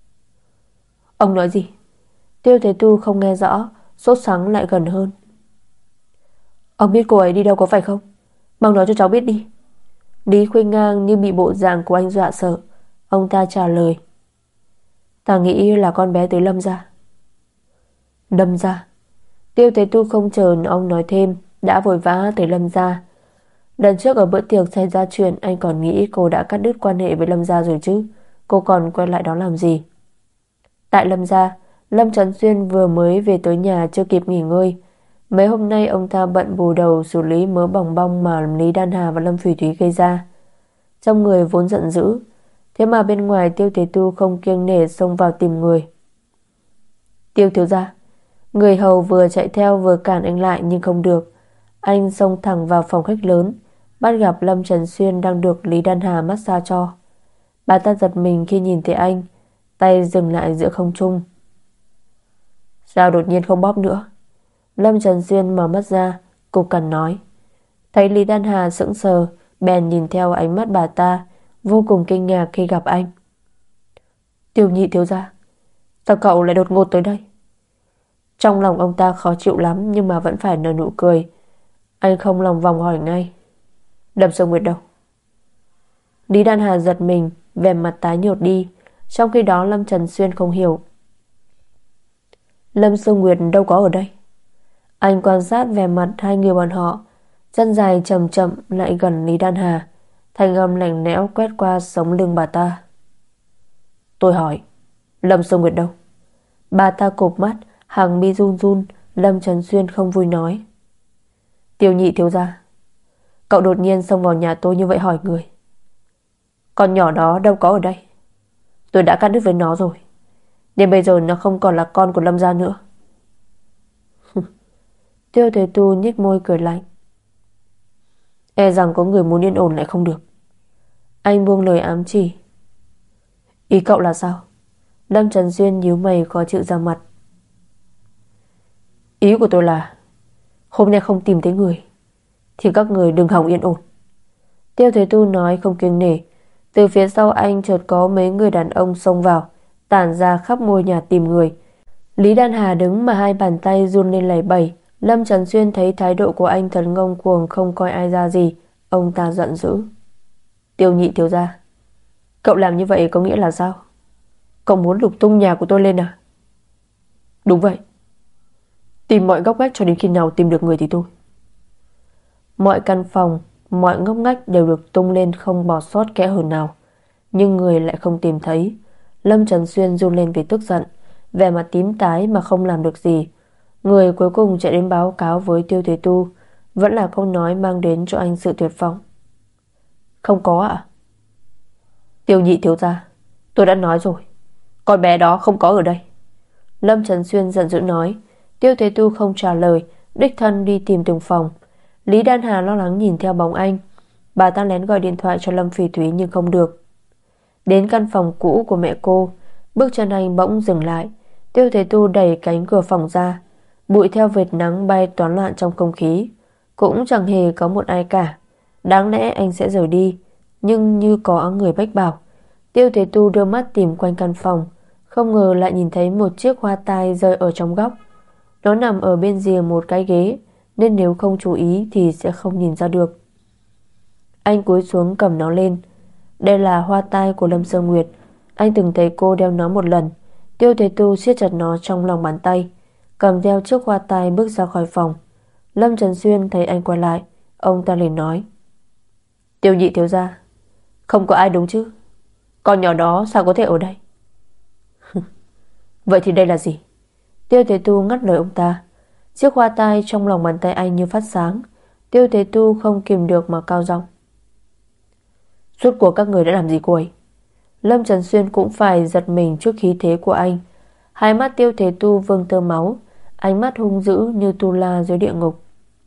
"Ông nói gì?" Tiêu Thế Tu không nghe rõ, sốt sắng lại gần hơn: "Ông biết cô ấy đi đâu có phải không?" Mau nói cho cháu biết đi. Lý Khuynh Ngang như bị bộ dạng của anh dọa sợ. Ông ta trả lời: Ta nghĩ là con bé tới Lâm gia. Lâm gia? Tiêu Thế Tu không chờ ông nói thêm, đã vội vã tới Lâm gia. Lần trước ở bữa tiệc xảy ra chuyện, anh còn nghĩ cô đã cắt đứt quan hệ với Lâm gia rồi chứ. Cô còn quay lại đó làm gì? Tại Lâm gia, Lâm Trấn Xuyên vừa mới về tới nhà chưa kịp nghỉ ngơi. Mấy hôm nay ông ta bận bù đầu xử lý mớ bòng bong mà Lý Đan Hà và Lâm Phỉ Thúy gây ra. Trong người vốn giận dữ, thế mà bên ngoài Tiêu Thế Tu không kiêng nể xông vào tìm người. Tiêu thiếu gia. Người hầu vừa chạy theo vừa cản anh lại nhưng không được. Anh xông thẳng vào phòng khách lớn, bắt gặp Lâm Trấn Xuyên đang được Lý Đan Hà massage cho. Bà ta giật mình khi nhìn thấy anh, tay dừng lại giữa không trung. Sao đột nhiên không bóp nữa? Lâm Trấn Xuyên mở mắt ra, cục cằn nói. Thấy Lý Đan Hà sững sờ, bèn nhìn theo ánh mắt bà ta, vô cùng kinh ngạc khi gặp anh. Tiêu Nhị thiếu gia, sao cậu lại đột ngột tới đây? Trong lòng ông ta khó chịu lắm nhưng mà vẫn phải nở nụ cười. Anh không lòng vòng hỏi ngay. Lâm Sương Nguyệt đâu? Lý Đan Hà giật mình, vẻ mặt tái nhợt đi. Trong khi đó Lâm Trấn Xuyên không hiểu. Lâm Sương Nguyệt đâu có ở đây. Anh quan sát vẻ mặt hai người bọn họ. Chân dài chậm chậm lại gần Lý Đan Hà. Thanh âm lạnh lẽo quét qua sống lưng bà ta. Tôi hỏi, Lâm Sương Nguyệt đâu? Bà ta cụp mắt, hàng mi run run. Lâm Trấn Xuyên không vui nói. Tiêu Nhị thiếu gia, cậu đột nhiên xông vào nhà tôi như vậy hỏi người. Con nhỏ đó đâu có ở đây. Tôi đã cắt đứt với nó rồi. Đến bây giờ nó không còn là con của Lâm gia nữa. Tiêu Thế Tu nhếch môi cười lạnh. E rằng có người muốn yên ổn lại không được. Anh buông lời ám chỉ. Ý cậu là sao? Lâm Trấn Xuyên nhíu mày khó chịu ra mặt. Ý của tôi là hôm nay không tìm thấy người thì các người đừng hòng yên ổn. Tiêu Thế Tu nói không kiêng nể. Từ phía sau anh chợt có mấy người đàn ông xông vào, tản ra khắp ngôi nhà tìm người. Lý Đan Hà đứng mà hai bàn tay run lên lẩy bẩy. Lâm Trấn Xuyên thấy thái độ của anh thật ngông cuồng, không coi ai ra gì. Ông ta giận dữ. Tiêu Nhị thiếu gia, cậu làm như vậy có nghĩa là sao? Cậu muốn lục tung nhà của tôi lên à? Đúng vậy. Tìm mọi góc ngách cho đến khi nào tìm được người thì thôi. Mọi căn phòng, mọi ngóc ngách đều được tung lên không bỏ sót kẽ hở nào. Nhưng người lại không tìm thấy. Lâm Trấn Xuyên run lên vì tức giận, vẻ mặt tím tái mà không làm được gì. Người cuối cùng chạy đến báo cáo với Tiêu Thế Tu. Vẫn là câu nói mang đến cho anh sự tuyệt vọng. Không có ạ? Tiêu Nhị thiếu gia, tôi đã nói rồi, con bé đó không có ở đây. Lâm Trấn Xuyên giận dữ nói. Tiêu Thế Tu không trả lời, đích thân đi tìm từng phòng. Lý Đan Hà lo lắng nhìn theo bóng anh. Bà ta lén gọi điện thoại cho Lâm Phỉ Thúy nhưng không được. Đến căn phòng cũ của mẹ cô, bước chân anh bỗng dừng lại. Tiêu Thế Tu đẩy cánh cửa phòng ra. Bụi theo vệt nắng bay toán loạn trong không khí. Cũng chẳng hề có một ai cả. Đáng lẽ anh sẽ rời đi, nhưng như có người bách bảo. Tiêu Thế Tu đưa mắt tìm quanh căn phòng, không ngờ lại nhìn thấy một chiếc hoa tai rơi ở trong góc. Nó nằm ở bên rìa một cái ghế, nên nếu không chú ý thì sẽ không nhìn ra được. Anh cúi xuống cầm nó lên. Đây là hoa tai của Lâm Sương Nguyệt. Anh từng thấy cô đeo nó một lần. Tiêu Thế Tu siết chặt nó trong lòng bàn tay, cầm theo chiếc hoa tai bước ra khỏi phòng. Lâm Trấn Xuyên thấy anh quay lại, ông ta liền nói. Tiêu Nhị thiếu gia, không có ai đúng chứ? Con nhỏ đó sao có thể ở đây? Vậy thì đây là gì? Tiêu Thế Tu ngắt lời ông ta. Chiếc hoa tai trong lòng bàn tay anh như phát sáng. Tiêu Thế Tu không kìm được mà cao giọng. Suốt cuộc các người đã làm gì cô ấy? Lâm Trấn Xuyên cũng phải giật mình trước khí thế của anh. Hai mắt Tiêu Thế Tu vương tơ máu, ánh mắt hung dữ như tu la dưới địa ngục.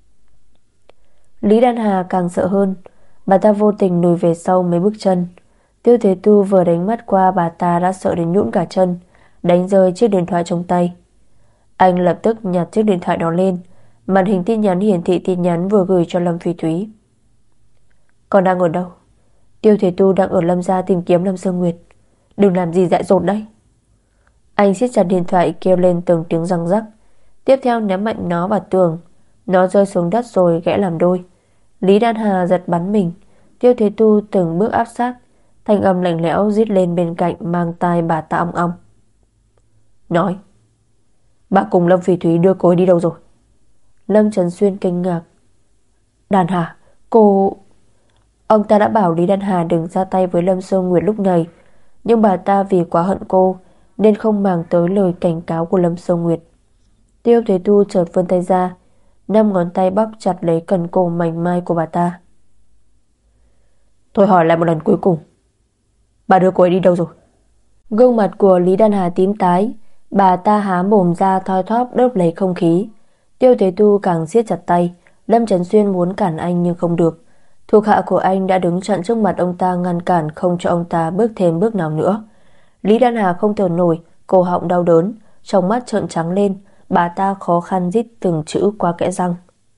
Lý Đan Hà càng sợ hơn. Bà ta vô tình lùi về sau mấy bước chân. Tiêu Thế Tu vừa đánh mắt qua bà ta đã sợ đến nhũn cả chân, đánh rơi chiếc điện thoại trong tay. Anh lập tức nhặt chiếc điện thoại đó lên. Màn hình tin nhắn hiển thị tin nhắn vừa gửi cho Lâm Phỉ Thúy. Con đang ở đâu? Tiêu Thế Tu đang ở Lâm gia tìm kiếm Lâm Sương Nguyệt. Đừng làm gì dại dột đấy. Anh siết chặt điện thoại kêu lên từng tiếng răng rắc. Tiếp theo ném mạnh nó vào tường. Nó rơi xuống đất rồi gãy làm đôi. Lý Đan Hà giật bắn mình. Tiêu Thế Tu từng bước áp sát, thanh âm lạnh lẽo rít lên bên cạnh, mang tai bà ta ong ong. Nói, bà cùng Lâm Phỉ Thúy đưa cô ấy đi đâu rồi? Lâm Trấn Xuyên kinh ngạc. Đan Hà, cô... Ông ta đã bảo Lý Đan Hà đừng ra tay với Lâm Sương Nguyệt lúc này, nhưng bà ta vì quá hận cô nên không màng tới lời cảnh cáo của Lâm Sương Nguyệt. Tiêu Thế Tu chợt vươn tay ra, 5 ngón tay bóp chặt lấy cần cổ mảnh mai của bà ta. Tôi hỏi lại một lần cuối cùng, bà đưa cô ấy đi đâu rồi? Gương mặt của Lý Đan Hà tím tái, bà ta há mồm ra thoi thóp đớp lấy không khí. Tiêu Thế Tu càng siết chặt tay. Lâm Trấn Xuyên muốn cản anh nhưng không được. Thuộc hạ của anh đã đứng chặn trước mặt ông ta, ngăn cản không cho ông ta bước thêm bước nào nữa. Lý Đan Hà không thở nổi, cổ họng đau đớn, trong mắt trợn trắng lên. Bà ta khó khăn rít từng chữ qua kẽ răng.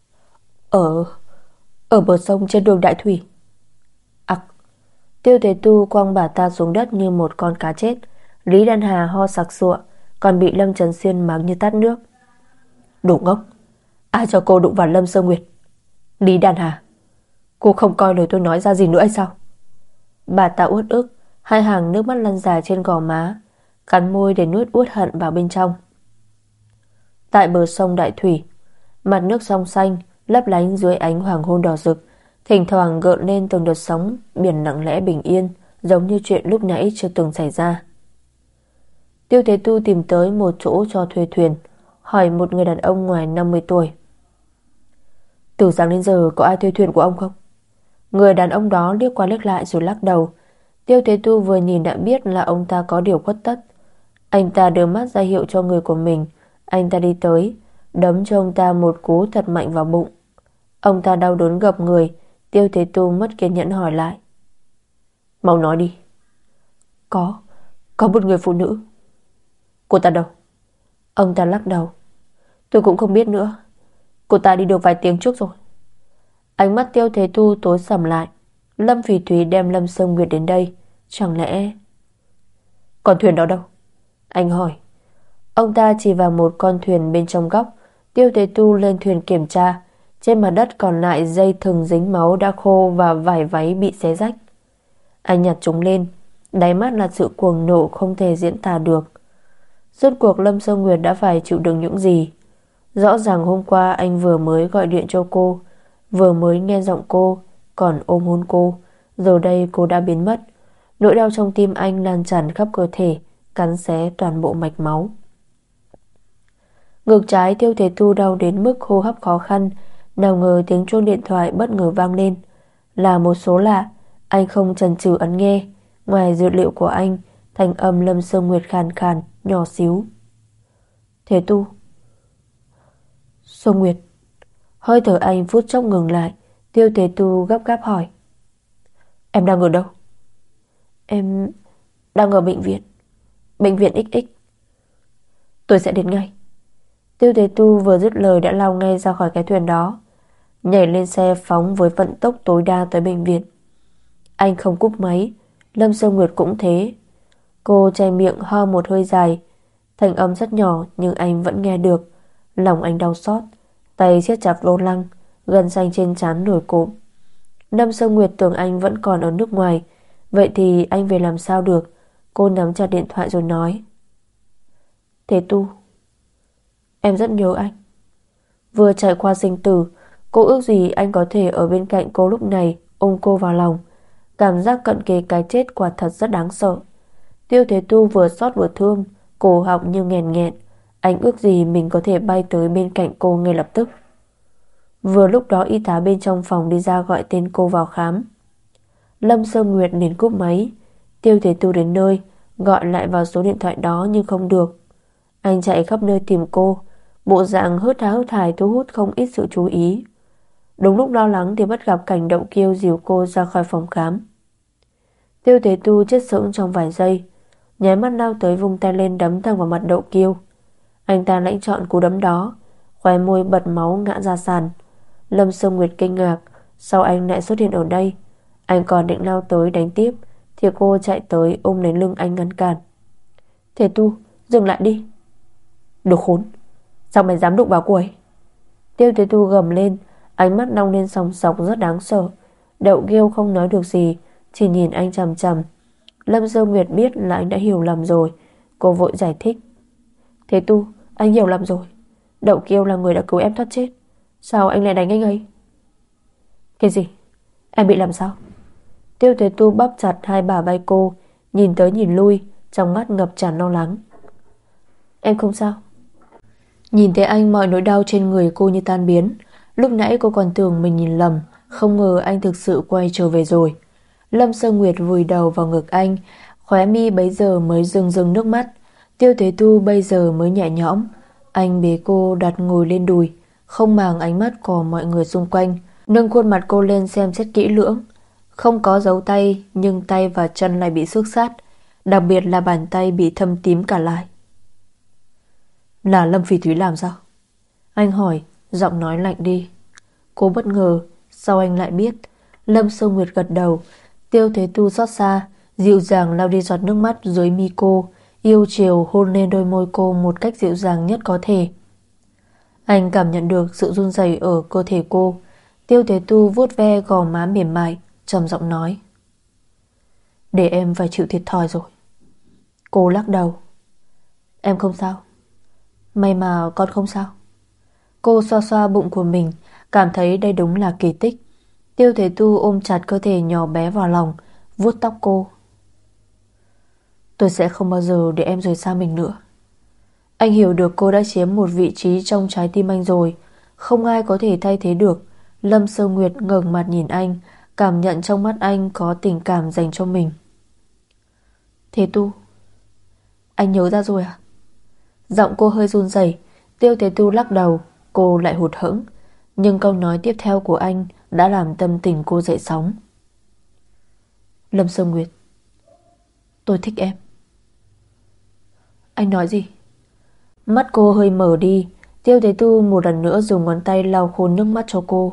Ở bờ sông trên đường Đại Thủy. Ặc. Tiêu Thế Tu quăng bà ta xuống đất như một con cá chết. Lý Đan Hà ho sặc sụa, còn bị Lâm Trấn Xuyên mắng như tát nước. Đồ ngốc, ai cho cô đụng vào Lâm Sơ Nguyệt? Lý Đan Hà, cô không coi lời tôi nói ra gì nữa hay sao? Bà ta uất ức, hai hàng nước mắt lăn dài trên gò má, cắn môi để nuốt uất hận vào bên trong. Tại bờ sông Đại Thủy, mặt nước trong xanh lấp lánh dưới ánh hoàng hôn đỏ rực, thỉnh thoảng gợn lên từng đợt sóng, biển lặng lẽ bình yên, giống như chuyện lúc nãy chưa từng xảy ra. Tiêu Thế Tu tìm tới một chỗ cho thuê thuyền, hỏi một người đàn ông ngoài 50 tuổi. Từ sáng đến giờ có ai thuê thuyền của ông không? Người đàn ông đó liếc qua liếc lại rồi lắc đầu. Tiêu Thế Tu vừa nhìn đã biết là ông ta có điều khuất tất. Anh ta đưa mắt ra hiệu cho người của mình. Anh ta đi tới, đấm cho ông ta một cú thật mạnh vào bụng. Ông ta đau đớn gập người. Tiêu Thế Tu mất kiên nhẫn hỏi lại. Mau nói đi. Có một người phụ nữ. Cô ta đâu? Ông ta lắc đầu. Tôi cũng không biết nữa. Cô ta đi được vài tiếng trước rồi. Ánh mắt Tiêu Thế Tu tối sầm lại. Lâm Phỉ Thúy đem Lâm Sương Nguyệt đến đây, chẳng lẽ... Con thuyền đó đâu? Anh hỏi. Ông ta chỉ vào một con thuyền bên trong góc. Tiêu Thế Tu lên thuyền kiểm tra. Trên mặt đất còn lại dây thừng dính máu đã khô và vải váy bị xé rách. Anh nhặt chúng lên, đáy mắt là sự cuồng nộ không thể diễn tả được. Rốt cuộc Lâm Sương Nguyệt đã phải chịu đựng những gì? Rõ ràng hôm qua anh vừa mới gọi điện cho cô, vừa mới nghe giọng cô, còn ôm hôn cô. Giờ đây cô đã biến mất. Nỗi đau trong tim anh lan tràn khắp cơ thể, cắn xé toàn bộ mạch máu. Ngực trái Tiêu Thế Tu đau đến mức hô hấp khó khăn. Nào ngờ tiếng chuông điện thoại bất ngờ vang lên. Là một số lạ. Anh không chần chừ ấn nghe. Ngoài dữ liệu của anh, thanh âm Lâm Sương Nguyệt khàn khàn, nhỏ xíu. Thế Tu. Sương Nguyệt. Hơi thở anh phút chốc ngừng lại. Tiêu Thế Tu gấp gáp hỏi. Em đang ở đâu? Em đang ở bệnh viện. Bệnh viện XX. Tôi sẽ đến ngay. Tiêu Thế Tu vừa dứt lời đã lao ngay ra khỏi cái thuyền đó, nhảy lên xe phóng với vận tốc tối đa tới bệnh viện. Anh không cúp máy. Lâm Sương Nguyệt cũng thế. Cô che miệng ho một hơi dài. Thanh âm rất nhỏ nhưng anh vẫn nghe được. Lòng anh đau xót, tay siết chặt vô lăng, gân xanh trên trán nổi cộm. Lâm Sương Nguyệt tưởng anh vẫn còn ở nước ngoài. Vậy thì anh về làm sao được? Cô nắm chặt điện thoại rồi nói. Thế Tu, em rất nhớ anh. Vừa trải qua sinh tử, cô ước gì anh có thể ở bên cạnh cô lúc này, ôm cô vào lòng. Cảm giác cận kề cái chết quả thật rất đáng sợ. Tiêu Thế Tu vừa xót vừa thương, cổ họng như nghẹn nghẹn. Anh ước gì mình có thể bay tới bên cạnh cô ngay lập tức. Vừa lúc đó y tá bên trong phòng đi ra gọi tên cô vào khám. Lâm Sương Nguyệt liền cúp máy. Tiêu Thế Tu đến nơi, gọi lại vào số điện thoại đó nhưng không được. Anh chạy khắp nơi tìm cô, bộ dạng hớt há hớt hải thu hút không ít sự chú ý. Đúng lúc lo lắng thì bắt gặp cảnh Đậu Kiêu dìu cô ra khỏi phòng khám. Tiêu Thế Tu chết sững trong vài giây, nháy mắt lao tới vung tay lên đấm thẳng vào mặt Đậu Kiêu. Anh ta lãnh trọn cú đấm đó, khóe môi bật máu ngã ra sàn. Lâm Sương Nguyệt kinh ngạc, sao anh lại xuất hiện ở đây? Anh còn định lao tới đánh tiếp thì cô chạy tới ôm lấy lưng anh ngăn cản. Thế Tu, dừng lại đi. Đồ khốn, sao mày dám đụng vào cô ấy? Tiêu Thế Tu gầm lên, Ánh mắt long lên sòng sọc rất đáng sợ. Đậu Kiêu không nói được gì, chỉ nhìn anh chằm chằm. Lâm Sơ Nguyệt biết là anh đã hiểu lầm rồi. Cô vội giải thích. Thế Tu, anh hiểu lầm rồi. Đậu Kiêu là người đã cứu em thoát chết. Sao anh lại đánh anh ấy? Cái gì? Em bị làm sao? Tiêu Thế Tu bóp chặt hai bả vai cô, nhìn tới nhìn lui, trong mắt ngập tràn lo lắng. Em không sao. Nhìn thấy anh, mọi nỗi đau trên người cô như tan biến. Lúc nãy cô còn tưởng mình nhìn lầm, không ngờ anh thực sự quay trở về rồi. Lâm Sơ Nguyệt vùi đầu vào ngực anh, khóe mi bấy giờ mới rưng rưng nước mắt. Tiêu Thế Tu bây giờ mới nhẹ nhõm. Anh bế cô đặt ngồi lên đùi, không màng ánh mắt của mọi người xung quanh, nâng khuôn mặt cô lên xem xét kỹ lưỡng. Không có dấu tay, nhưng tay và chân lại bị xước sát, đặc biệt là bàn tay bị thâm tím cả lại. Là Lâm Phỉ Thúy làm sao? Anh hỏi, giọng nói lạnh đi. Cô bất ngờ, sao anh lại biết? Lâm Sơ Nguyệt gật đầu. Tiêu Thế Tu xót xa, dịu dàng lau đi giọt nước mắt dưới mi cô, yêu chiều hôn lên đôi môi cô một cách dịu dàng nhất có thể. Anh cảm nhận được sự run rẩy ở cơ thể cô. Tiêu Thế Tu vuốt ve gò má mềm mại, trầm giọng nói. Để em phải chịu thiệt thòi rồi. Cô lắc đầu. Em không sao. May mà con không sao. Cô xoa xoa bụng của mình, cảm thấy đây đúng là kỳ tích. Tiêu Thế Tu ôm chặt cơ thể nhỏ bé vào lòng, vuốt tóc cô. Tôi sẽ không bao giờ để em rời xa mình nữa. Anh hiểu được cô đã chiếm một vị trí trong trái tim anh rồi, không ai có thể thay thế được. Lâm Sơ Nguyệt ngẩng mặt nhìn anh, cảm nhận trong mắt anh có tình cảm dành cho mình. Thế Tu, anh nhớ ra rồi à? Giọng cô hơi run rẩy. Tiêu Thế Tu lắc đầu. Cô lại hụt hẫng, nhưng câu nói tiếp theo của anh đã làm tâm tình cô dậy sóng. Lâm Sơ Nguyệt, tôi thích em. Anh nói gì? Mắt cô hơi mở đi. Tiêu Thế Tu một lần nữa dùng ngón tay lau khô nước mắt cho cô.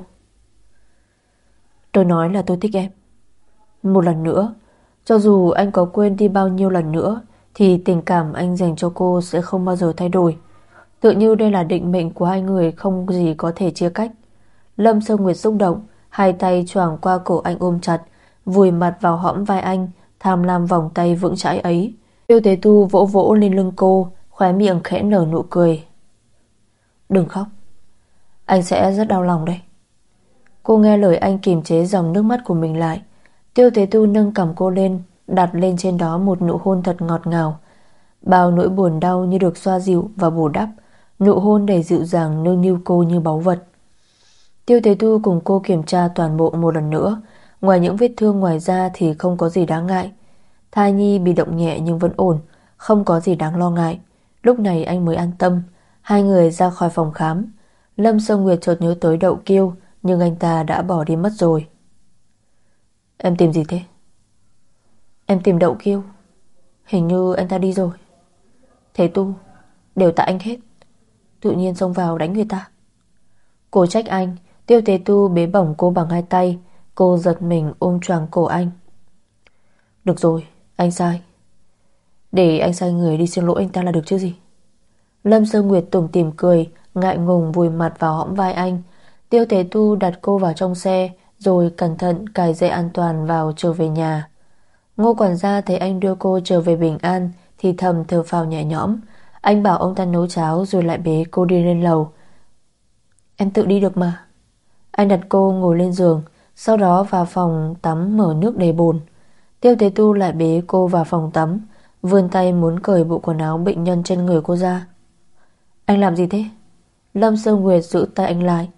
Tôi nói là tôi thích em. Một lần nữa. Cho dù anh có quên đi bao nhiêu lần nữa, thì tình cảm anh dành cho cô sẽ không bao giờ thay đổi. Tự như đây là định mệnh của hai người, không gì có thể chia cách. Lâm Sơ Nguyệt xúc động, hai tay choàng qua cổ anh ôm chặt, vùi mặt vào hõm vai anh, tham lam vòng tay vững chãi ấy. Tiêu Thế Tu vỗ vỗ lên lưng cô, khóe miệng khẽ nở nụ cười. Đừng khóc, anh sẽ rất đau lòng đây. Cô nghe lời anh kiềm chế dòng nước mắt của mình lại. Tiêu Thế Tu nâng cằm cô lên, đặt lên trên đó một nụ hôn thật ngọt ngào. Bao nỗi buồn đau như được xoa dịu và bù đắp. Nụ hôn đầy dịu dàng nâng niu cô như báu vật. Tiêu Thế Tu cùng cô kiểm tra toàn bộ một lần nữa. Ngoài những vết thương ngoài da thì không có gì đáng ngại. Thai nhi bị động nhẹ nhưng vẫn ổn, không có gì đáng lo ngại. Lúc này anh mới an tâm. Hai người ra khỏi phòng khám. Lâm Sơ Nguyệt chợt nhớ tới Đậu Kiêu, nhưng anh ta đã bỏ đi mất rồi. Em tìm gì thế? Em tìm Đậu Kiêu. Hình như anh ta đi rồi. Thế Tu, đều tại anh hết. Tự nhiên xông vào đánh người ta. Cô trách anh. Tiêu Thế Tu bế bổng cô bằng hai tay. Cô giật mình ôm choàng cổ anh. Được rồi, anh sai. Để anh sai người đi xin lỗi anh ta là được chứ gì. Lâm Sơ Nguyệt tủm tỉm cười, ngại ngùng vùi mặt vào hõm vai anh. Tiêu Thế Tu đặt cô vào trong xe, rồi cẩn thận cài dây an toàn vào trở về nhà. Ngô quản gia thấy anh đưa cô trở về bình an thì thầm thở phào nhẹ nhõm. Anh bảo ông ta nấu cháo rồi lại bế cô đi lên lầu. Em tự đi được mà. Anh đặt cô ngồi lên giường, sau đó vào phòng tắm mở nước đầy bồn. Tiêu Thế Tu lại bế cô vào phòng tắm, vươn tay muốn cởi bộ quần áo bệnh nhân trên người cô ra. Anh làm gì thế? Lâm Sơ Nguyệt giữ tay anh lại.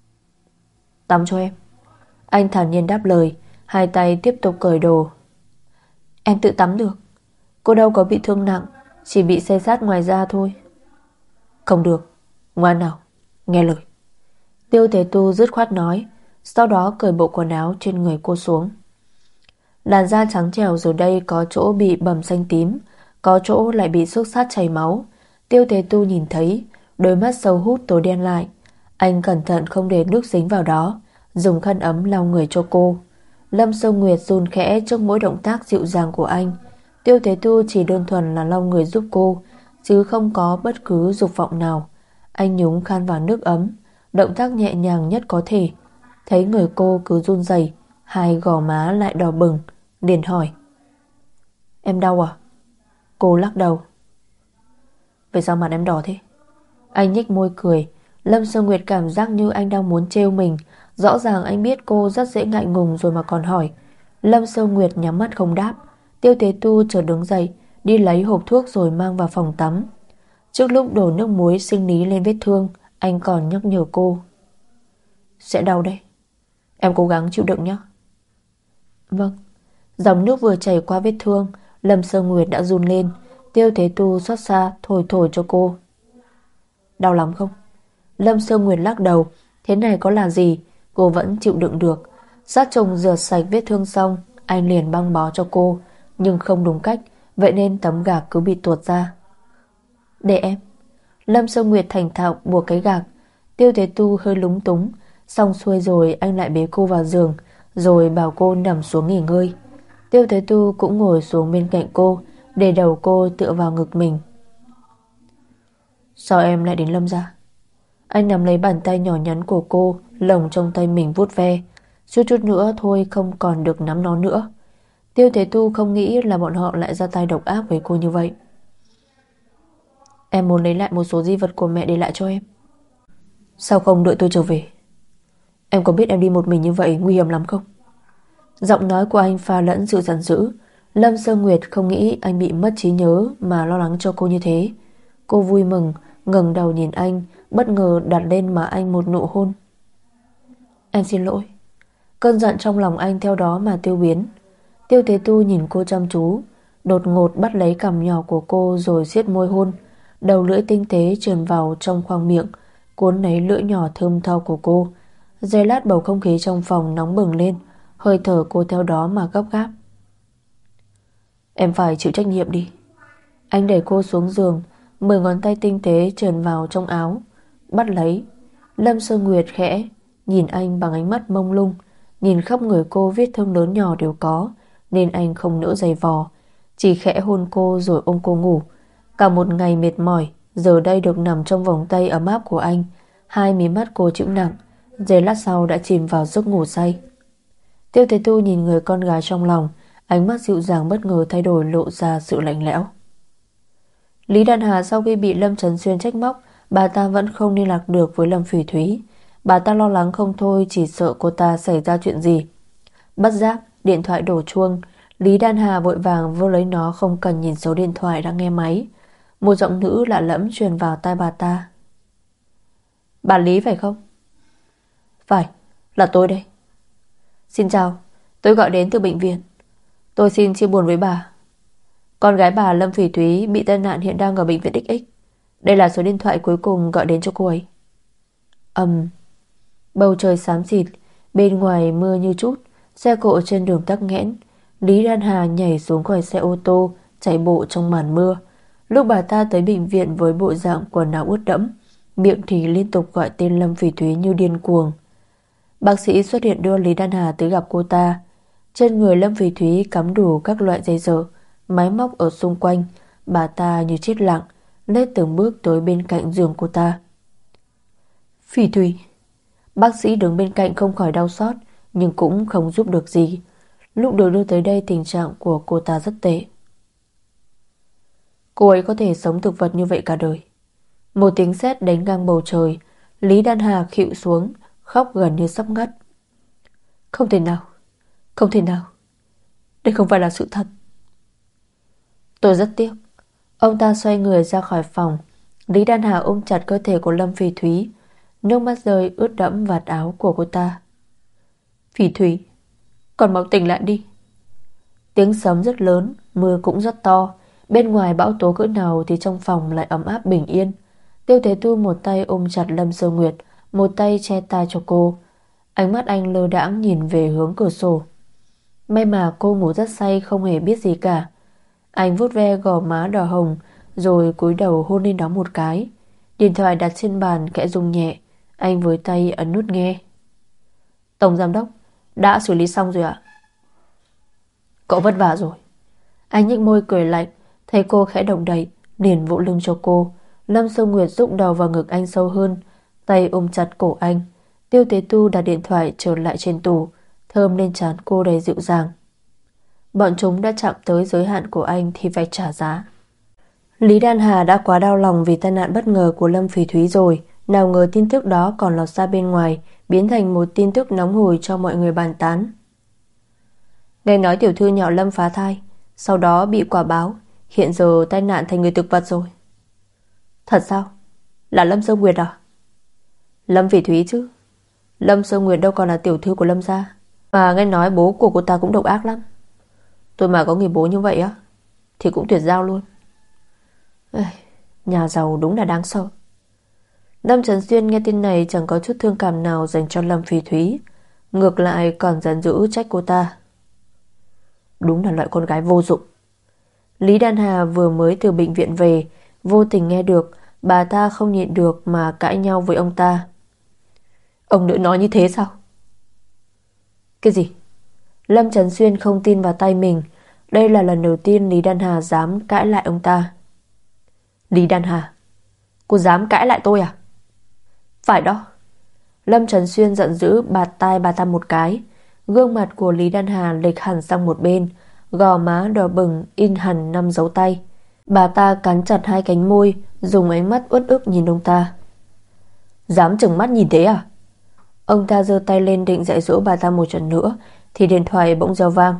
Tắm cho em. Anh thản nhiên đáp lời, hai tay tiếp tục cởi đồ. Em tự tắm được. Cô đâu có bị thương nặng, chỉ bị xê xát ngoài da thôi. Không được, ngoan nào, nghe lời. Tiêu Thế Tu dứt khoát nói, sau đó cởi bộ quần áo trên người cô xuống. Làn da trắng trẻo rồi đây có chỗ bị bầm xanh tím, có chỗ lại bị xước sát chảy máu. Tiêu Thế Tu nhìn thấy, đôi mắt sâu hút tối đen lại. Anh cẩn thận không để nước dính vào đó, dùng khăn ấm lau người cho cô. Lâm Sơ Nguyệt run khẽ trước mỗi động tác dịu dàng của anh. Tiêu Thế Tu chỉ đơn thuần là lau người giúp cô, chứ không có bất cứ dục vọng nào. Anh nhúng khăn vào nước ấm, động tác nhẹ nhàng nhất có thể, thấy người cô cứ run rẩy, hai gò má lại đỏ bừng, liền hỏi: Em đau à? Cô lắc đầu. Vì sao mặt em đỏ thế? Anh nhếch môi cười. Lâm Sơ Nguyệt cảm giác như anh đang muốn trêu mình. Rõ ràng anh biết cô rất dễ ngại ngùng rồi mà còn hỏi. Lâm Sơ Nguyệt nhắm mắt không đáp. Tiêu Tế Tu chợt đứng dậy, đi lấy hộp thuốc rồi mang vào phòng tắm. Trước lúc đổ nước muối sinh lý lên vết thương, anh còn nhắc nhở cô: Sẽ đau đây, em cố gắng chịu đựng nhé. Vâng. Dòng nước vừa chảy qua vết thương, Lâm Sơ Nguyệt đã run lên. Tiêu Thế Tu xót xa thổi thổi cho cô. Đau lắm không? Lâm Sơ Nguyệt lắc đầu. Thế này có là gì, cô vẫn chịu đựng được. Sát trùng rửa sạch vết thương xong, anh liền băng bó cho cô, nhưng không đúng cách, vậy nên tấm gạc cứ bị tuột ra. Để em. Lâm Sơ Nguyệt thành thạo buộc cái gạc. Tiêu Thế Tu hơi lúng túng. Xong xuôi rồi anh lại bế cô vào giường, rồi bảo cô nằm xuống nghỉ ngơi. Tiêu Thế Tu cũng ngồi xuống bên cạnh cô, để đầu cô tựa vào ngực mình. Sao em lại đến Lâm gia? Anh nắm lấy bàn tay nhỏ nhắn của cô, lồng trong tay mình vuốt ve. Chút chút nữa thôi không còn được nắm nó nữa. Tiêu Thế Tu không nghĩ là bọn họ lại ra tay độc ác với cô như vậy. Em muốn lấy lại một số di vật của mẹ để lại cho em. Sao không đợi tôi trở về? Em có biết em đi một mình như vậy nguy hiểm lắm không? Giọng nói của anh pha lẫn sự giận dữ. Lâm Sơ Nguyệt không nghĩ anh bị mất trí nhớ mà lo lắng cho cô như thế. Cô vui mừng ngẩng đầu nhìn anh, bất ngờ đặt lên má anh một nụ hôn. Em xin lỗi. Cơn giận trong lòng anh theo đó mà tiêu biến. Tiêu Thế Tu nhìn cô chăm chú, đột ngột bắt lấy cằm nhỏ của cô rồi siết môi hôn. Đầu lưỡi tinh tế trườn vào trong khoang miệng, cuốn lấy lưỡi nhỏ thơm tho của cô. Giây lát bầu không khí trong phòng nóng bừng lên, hơi thở cô theo đó mà gấp gáp. Em phải chịu trách nhiệm đi. Anh đẩy cô xuống giường, 10 ngón tay tinh tế trườn vào trong áo, bắt lấy. Lâm Sơ Nguyệt khẽ nhìn anh bằng ánh mắt mông lung. Nhìn khắp người cô vết thương lớn nhỏ đều có, nên anh không nỡ giày vò, chỉ khẽ hôn cô rồi ôm cô ngủ. Cả một ngày mệt mỏi giờ đây được nằm trong vòng tay ấm áp của anh. Hai mí mắt cô chịu nặng, giây lát sau đã chìm vào giấc ngủ say. Tiêu Thế Tu nhìn người con gái trong lòng, ánh mắt dịu dàng bất ngờ thay đổi, lộ ra sự lạnh lẽo. Lý Đan Hà sau khi bị Lâm Trấn Xuyên trách móc, bà ta vẫn không liên lạc được với Lâm Phỉ Thúy. Bà ta lo lắng không thôi, chỉ sợ cô ta xảy ra chuyện gì. Bất giác điện thoại đổ chuông. Lý Đan Hà vội vàng vô lấy nó, không cần nhìn số điện thoại đang nghe máy. Một giọng nữ lạ lẫm truyền vào tai bà ta. Bà Lý phải không? Phải, là tôi đây. Xin chào, tôi gọi đến từ bệnh viện. Tôi xin chia buồn với bà. Con gái bà Lâm Phỉ Thúy bị tai nạn, hiện đang ở bệnh viện XX. Đây là số điện thoại cuối cùng gọi đến cho cô ấy. Bầu trời xám xịt, bên ngoài mưa như chút, xe cộ trên đường tắc nghẽn. Lý Đan Hà nhảy xuống khỏi xe ô tô, chạy bộ trong màn mưa. Lúc bà ta tới bệnh viện với bộ dạng quần áo ướt đẫm, miệng thì liên tục gọi tên Lâm Phỉ Thúy như điên cuồng. Bác sĩ xuất hiện đưa Lý Đan Hà tới gặp cô ta. Trên người Lâm Phỉ Thúy cắm đủ các loại dây dợ, máy móc ở xung quanh. Bà ta như chết lặng, lết từng bước tới bên cạnh giường cô ta. Phỉ Thúy. Bác sĩ đứng bên cạnh không khỏi đau xót, nhưng cũng không giúp được gì. Lúc được đưa tới đây, tình trạng của cô ta rất tệ. Cô ấy có thể sống thực vật như vậy cả đời. Một tiếng sét đánh ngang bầu trời. Lý Đan Hà khịu xuống, khóc gần như sắp ngất. Không thể nào, không thể nào. Đây không phải là sự thật. Tôi rất tiếc. Ông ta xoay người ra khỏi phòng. Lý Đan Hà ôm chặt cơ thể của Lâm Phỉ Thúy, nước mắt rơi ướt đẫm vạt áo của cô ta. Phỉ Thúy, còn mau tỉnh lại đi. Tiếng sấm rất lớn, mưa cũng rất to. Bên ngoài bão tố cỡ nào thì trong phòng lại ấm áp bình yên. Tiêu Thế Tu một tay ôm chặt Lâm Sơ Nguyệt, một tay che tai cho cô. Ánh mắt anh lơ đãng nhìn về hướng cửa sổ. May mà cô ngủ rất say, không hề biết gì cả. Anh vuốt ve gò má đỏ hồng, rồi cúi đầu hôn lên đó một cái. Điện thoại đặt trên bàn khẽ rung nhẹ. Anh với tay ấn nút nghe. Tổng giám đốc, đã xử lý xong rồi ạ. Cậu vất vả rồi. Anh nhếch môi cười lạnh, thấy cô khẽ động đậy, liền vỗ lưng cho cô. Lâm Sơ Nguyệt rúc đầu vào ngực anh sâu hơn, tay ôm chặt cổ anh. Tiêu Tế Tu đặt điện thoại trở lại trên tủ, thơm lên trán cô đầy dịu dàng. Bọn chúng đã chạm tới giới hạn của anh thì phải trả giá. Lý Đan Hà đã quá đau lòng vì tai nạn bất ngờ của Lâm Phỉ Thúy rồi. Nào ngờ tin tức đó còn lọt ra bên ngoài, biến thành một tin tức nóng hổi cho mọi người bàn tán. Nghe nói tiểu thư nhỏ Lâm phá thai, sau đó bị quả báo, hiện giờ tai nạn thành người thực vật rồi. Thật sao? Là Lâm Sơ Nguyệt à? Lâm Phỉ Thúy chứ. Lâm Sơ Nguyệt đâu còn là tiểu thư của Lâm gia. Mà nghe nói bố của cô ta cũng độc ác lắm. Tôi mà có người bố như vậy á thì cũng tuyệt giao luôn. Nhà giàu đúng là đáng sợ. Lâm Trấn Xuyên nghe tin này chẳng có chút thương cảm nào dành cho Lâm Phỉ Thúy, ngược lại còn giận dữ trách cô ta. Đúng là loại con gái vô dụng. Lý Đan Hà vừa mới từ bệnh viện về, vô tình nghe được bà ta không nhịn được mà cãi nhau với ông ta. Ông nữ nói như thế sao? Cái gì? Lâm Trấn Xuyên không tin vào tay mình. Đây là lần đầu tiên Lý Đan Hà dám cãi lại ông ta. Lý Đan Hà, cô dám cãi lại tôi à? Phải đó. Lâm Trấn Xuyên giận dữ bạt tai bà ta một cái. Gương mặt của Lý Đan Hà lệch hẳn sang một bên, gò má đỏ bừng in hẳn 5 dấu tay. Bà ta cắn chặt hai cánh môi, dùng ánh mắt uất ức nhìn ông ta. Dám trừng mắt nhìn thế à? Ông ta giơ tay lên định dạy dỗ bà ta một trận nữa thì điện thoại bỗng reo vang.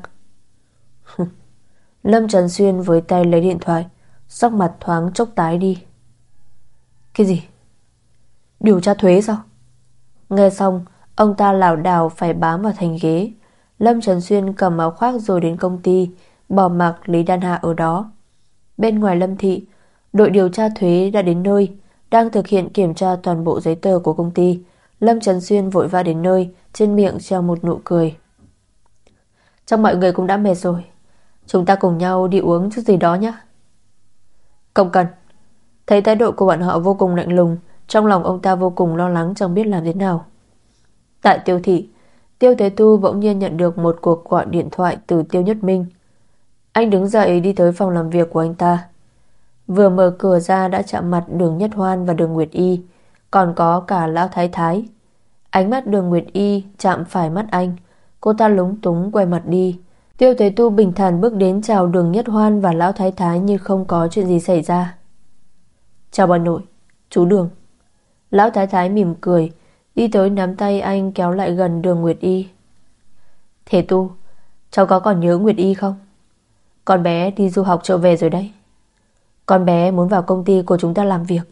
Lâm Trấn Xuyên với tay lấy điện thoại, sắc mặt thoáng chốc tái đi. Cái gì? Điều tra thuế sao? Nghe xong, ông ta lảo đảo phải bám vào thành ghế. Lâm Trấn Xuyên cầm áo khoác rồi đến công ty, bỏ mặc Lý Đan Hà ở đó. Bên ngoài Lâm thị, đội điều tra thuế đã đến nơi, đang thực hiện kiểm tra toàn bộ giấy tờ của công ty. Lâm Trấn Xuyên vội vã đến nơi, trên miệng treo một nụ cười. Trong mọi người cũng đã mệt rồi, chúng ta cùng nhau đi uống chút gì đó nhé. Không cần. Thấy thái độ của bọn họ vô cùng lạnh lùng, trong lòng ông ta vô cùng lo lắng chẳng biết làm thế nào. Tại Tiêu thị, Tiêu Tế Tu bỗng nhiên nhận được một cuộc gọi điện thoại từ Tiêu Nhất Minh. Anh đứng dậy đi tới phòng làm việc của anh ta. Vừa mở cửa ra đã chạm mặt Đường Nhất Hoan và Đường Nguyệt Y, còn có cả Lão Thái Thái. Ánh mắt Đường Nguyệt Y chạm phải mắt anh, cô ta lúng túng quay mặt đi. Tiêu Tế Tu bình thản bước đến chào Đường Nhất Hoan và Lão Thái Thái như không có chuyện gì xảy ra. Chào bà nội, chú Đường. Lão Thái Thái mỉm cười, đi tới nắm tay anh kéo lại gần Đường Nguyệt Y. Thế Tu, cháu có còn nhớ Nguyệt Y không? Con bé đi du học trở về rồi đấy. Con bé muốn vào công ty của chúng ta làm việc.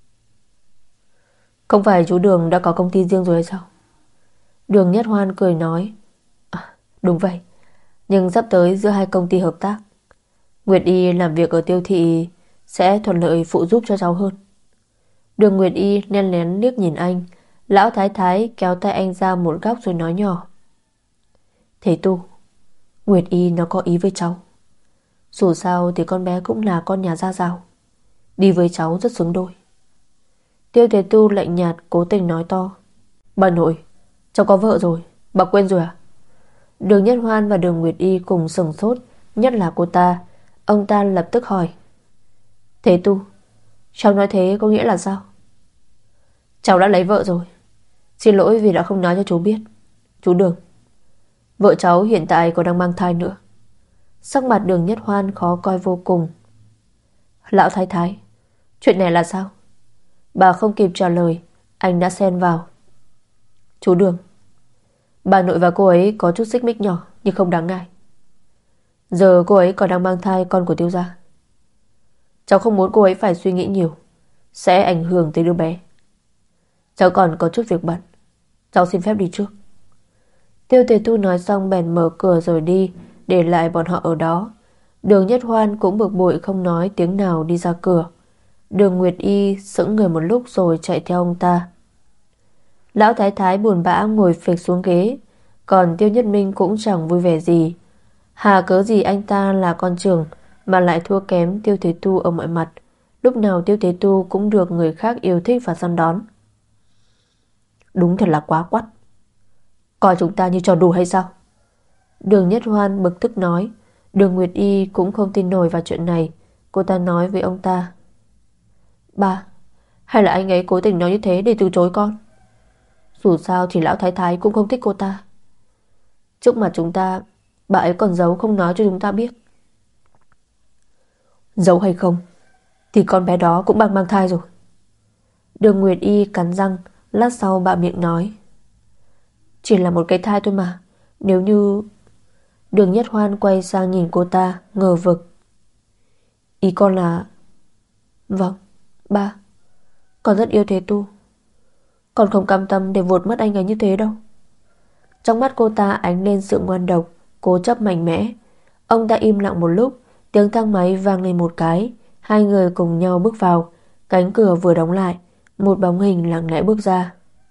Không phải chú Đường đã có công ty riêng rồi hay sao? Đường Nhất Hoan cười nói. Đúng vậy, nhưng sắp tới giữa hai công ty hợp tác, Nguyệt Y làm việc ở Tiêu thị sẽ thuận lợi phụ giúp cho cháu hơn. Đường Nguyệt Y len lén liếc nhìn anh. Lão Thái Thái kéo tay anh ra một góc rồi nói nhỏ. Thế Tu, Nguyệt Y nó có ý với cháu. Dù sao thì con bé cũng là con nhà gia giàu, đi với cháu rất xứng đôi. Tiêu Thế Tu lạnh nhạt cố tình nói to. Bà nội, cháu có vợ rồi, bà quên rồi à? Đường Nhất Hoan và Đường Nguyệt Y cùng sửng sốt, nhất là cô ta. Ông ta lập tức hỏi. Thế Tu, cháu nói thế có nghĩa là sao? Cháu đã lấy vợ rồi. Xin lỗi vì đã không nói cho chú biết. Chú Đường, vợ cháu hiện tại còn đang mang thai nữa. Sắc mặt Đường Nhất Hoan khó coi vô cùng. Lão Thái Thái, chuyện này là sao? Bà không kịp trả lời, anh đã xen vào. Chú Đường, bà nội và cô ấy có chút xích mích nhỏ nhưng không đáng ngại. Giờ cô ấy còn đang mang thai con của Tiêu gia. Cháu không muốn cô ấy phải suy nghĩ nhiều, sẽ ảnh hưởng tới đứa bé. Cháu còn có chút việc bận, cháu xin phép đi trước. Tiêu Tề Tu nói xong bèn mở cửa rồi đi, để lại bọn họ ở đó. Đường Nhất Hoan cũng bực bội không nói tiếng nào đi ra cửa. Đường Nguyệt Y sững người một lúc rồi chạy theo ông ta. Lão Thái Thái buồn bã ngồi phịch xuống ghế, còn Tiêu Nhất Minh cũng chẳng vui vẻ gì. Hà cớ gì anh ta là con trưởng mà lại thua kém Tiêu Thế Tu ở mọi mặt. Lúc nào Tiêu Thế Tu cũng được người khác yêu thích và săn đón. Đúng thật là quá quắt. Coi chúng ta như trò đùa hay sao? Đường Nhất Hoan bực tức nói. Đường Nguyệt Y cũng không tin nổi vào chuyện này. Cô ta nói với ông ta. Ba, hay là anh ấy cố tình nói như thế để từ chối con? Dù sao thì lão thái thái cũng không thích cô ta. Trước mặt chúng ta, bà ấy còn giấu không nói cho chúng ta biết. Giấu hay không thì con bé đó cũng mang thai rồi. Đường Nguyệt Y cắn răng, lát sau bạ miệng nói. Chỉ là một cái thai thôi mà. Nếu như... Đường Nhất Hoan quay sang nhìn cô ta, ngờ vực. Ý con là... Vâng, ba. Con rất yêu Thế Tu. Con không cam tâm để vụt mất anh ấy như thế đâu. Trong mắt cô ta ánh lên sự ngoan độc, cố chấp mạnh mẽ. Ông ta im lặng một lúc, tiếng thang máy vang lên một cái. Hai người cùng nhau bước vào. Cánh cửa vừa đóng lại, một bóng hình lặng lẽ bước ra.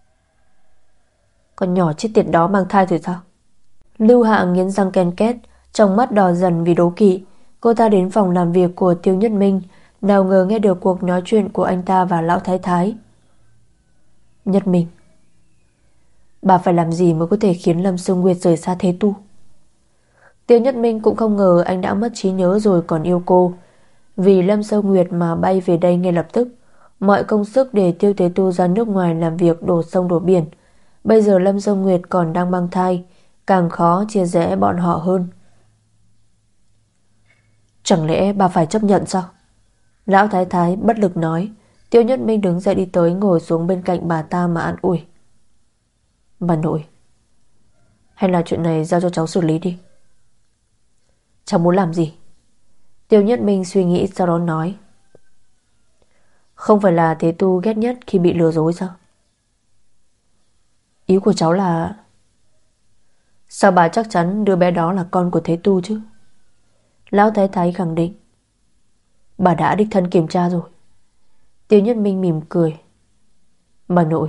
Con nhỏ chết tiệt đó mang thai rồi sao? Lưu Hạ nghiến răng ken két, trong mắt đỏ dần vì đố kỵ. Cô ta đến phòng làm việc của Tiêu Nhất Minh, nào ngờ nghe được cuộc nói chuyện của anh ta và lão thái thái. Nhất Minh, bà phải làm gì mới có thể khiến Lâm Sương Nguyệt rời xa Thế Tu? Tiêu Nhất Minh cũng không ngờ anh đã mất trí nhớ rồi còn yêu cô. Vì Lâm Sương Nguyệt mà bay về đây ngay lập tức. Mọi công sức để Tiêu Thế Tu ra nước ngoài làm việc đổ sông đổ biển. Bây giờ Lâm Sương Nguyệt còn đang mang thai, càng khó chia rẽ bọn họ hơn. Chẳng lẽ bà phải chấp nhận sao? Lão thái thái bất lực nói. Tiêu Nhất Minh đứng dậy đi tới, ngồi xuống bên cạnh bà ta mà an ủi. Bà nội, hay là chuyện này giao cho cháu xử lý đi. Cháu muốn làm gì? Tiêu Nhất Minh suy nghĩ sau đó nói. Không phải là Thế Tu ghét nhất khi bị lừa dối sao? Ý của cháu là... Sao bà chắc chắn đứa bé đó là con của Thế Tu chứ? Lão thái thái khẳng định. Bà đã đích thân kiểm tra rồi. Tiêu Nhất Minh mỉm cười. Bà nội,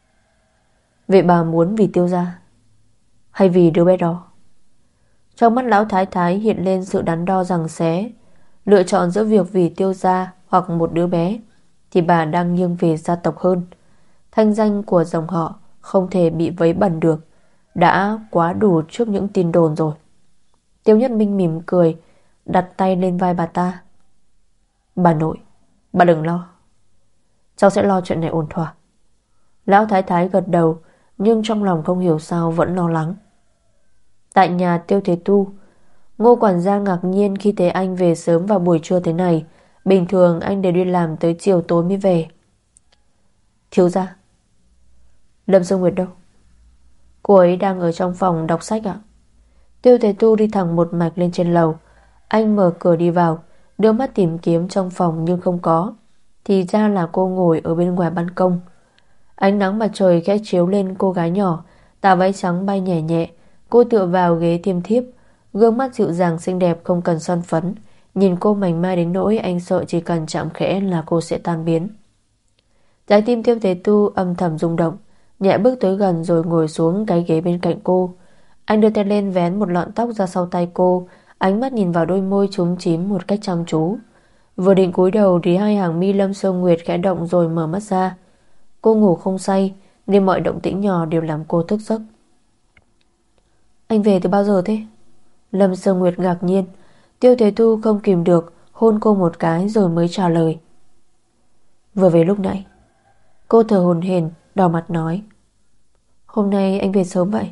vậy bà muốn vì Tiêu gia hay vì đứa bé đó? Trong mắt lão thái thái hiện lên sự đắn đo giằng xé. Lựa chọn giữa việc vì Tiêu gia hoặc một đứa bé thì bà đang nghiêng về gia tộc hơn. Thanh danh của dòng họ không thể bị vấy bẩn được, đã quá đủ trước những tin đồn rồi. Tiêu Nhất Minh mỉm cười, đặt tay lên vai bà ta. Bà nội, bà đừng lo, cháu sẽ lo chuyện này ổn thỏa. Lão thái thái gật đầu, nhưng trong lòng không hiểu sao vẫn lo lắng. Tại nhà Tiêu Thế Tu, Ngô quản gia ngạc nhiên khi thấy anh về sớm vào buổi trưa thế này. Bình thường anh đều đi làm tới chiều tối mới về. Thiếu gia, Lâm Sương Nguyệt đâu? Cô ấy đang ở trong phòng đọc sách ạ. Tiêu Thế Tu đi thẳng một mạch lên trên lầu. Anh mở cửa đi vào, đưa mắt tìm kiếm trong phòng nhưng không có. Thì ra là cô ngồi ở bên ngoài ban công. Ánh nắng mặt trời khẽ chiếu lên cô gái nhỏ, tà váy trắng bay nhẹ nhẹ. Cô tựa vào ghế thiêm thiếp, gương mắt dịu dàng xinh đẹp không cần son phấn. Nhìn cô mảnh mai đến nỗi anh sợ chỉ cần chạm khẽ là cô sẽ tan biến. Trái tim Tiêu Thế Tu âm thầm rung động, nhẹ bước tới gần rồi ngồi xuống cái ghế bên cạnh cô. Anh đưa tay lên vén một lọn tóc ra sau tay cô, ánh mắt nhìn vào đôi môi chúm chím một cách chăm chú. Vừa định cúi đầu thì hai hàng mi Lâm Sương Nguyệt khẽ động rồi mở mắt ra. Cô ngủ không say nên mọi động tĩnh nhỏ đều làm cô thức giấc. Anh về từ bao giờ thế? Lâm Sương Nguyệt ngạc nhiên. Tiêu Thế Tu không kìm được, hôn cô một cái rồi mới trả lời. Vừa về lúc nãy. Cô thở hổn hển, đỏ mặt nói. Hôm nay anh về sớm vậy?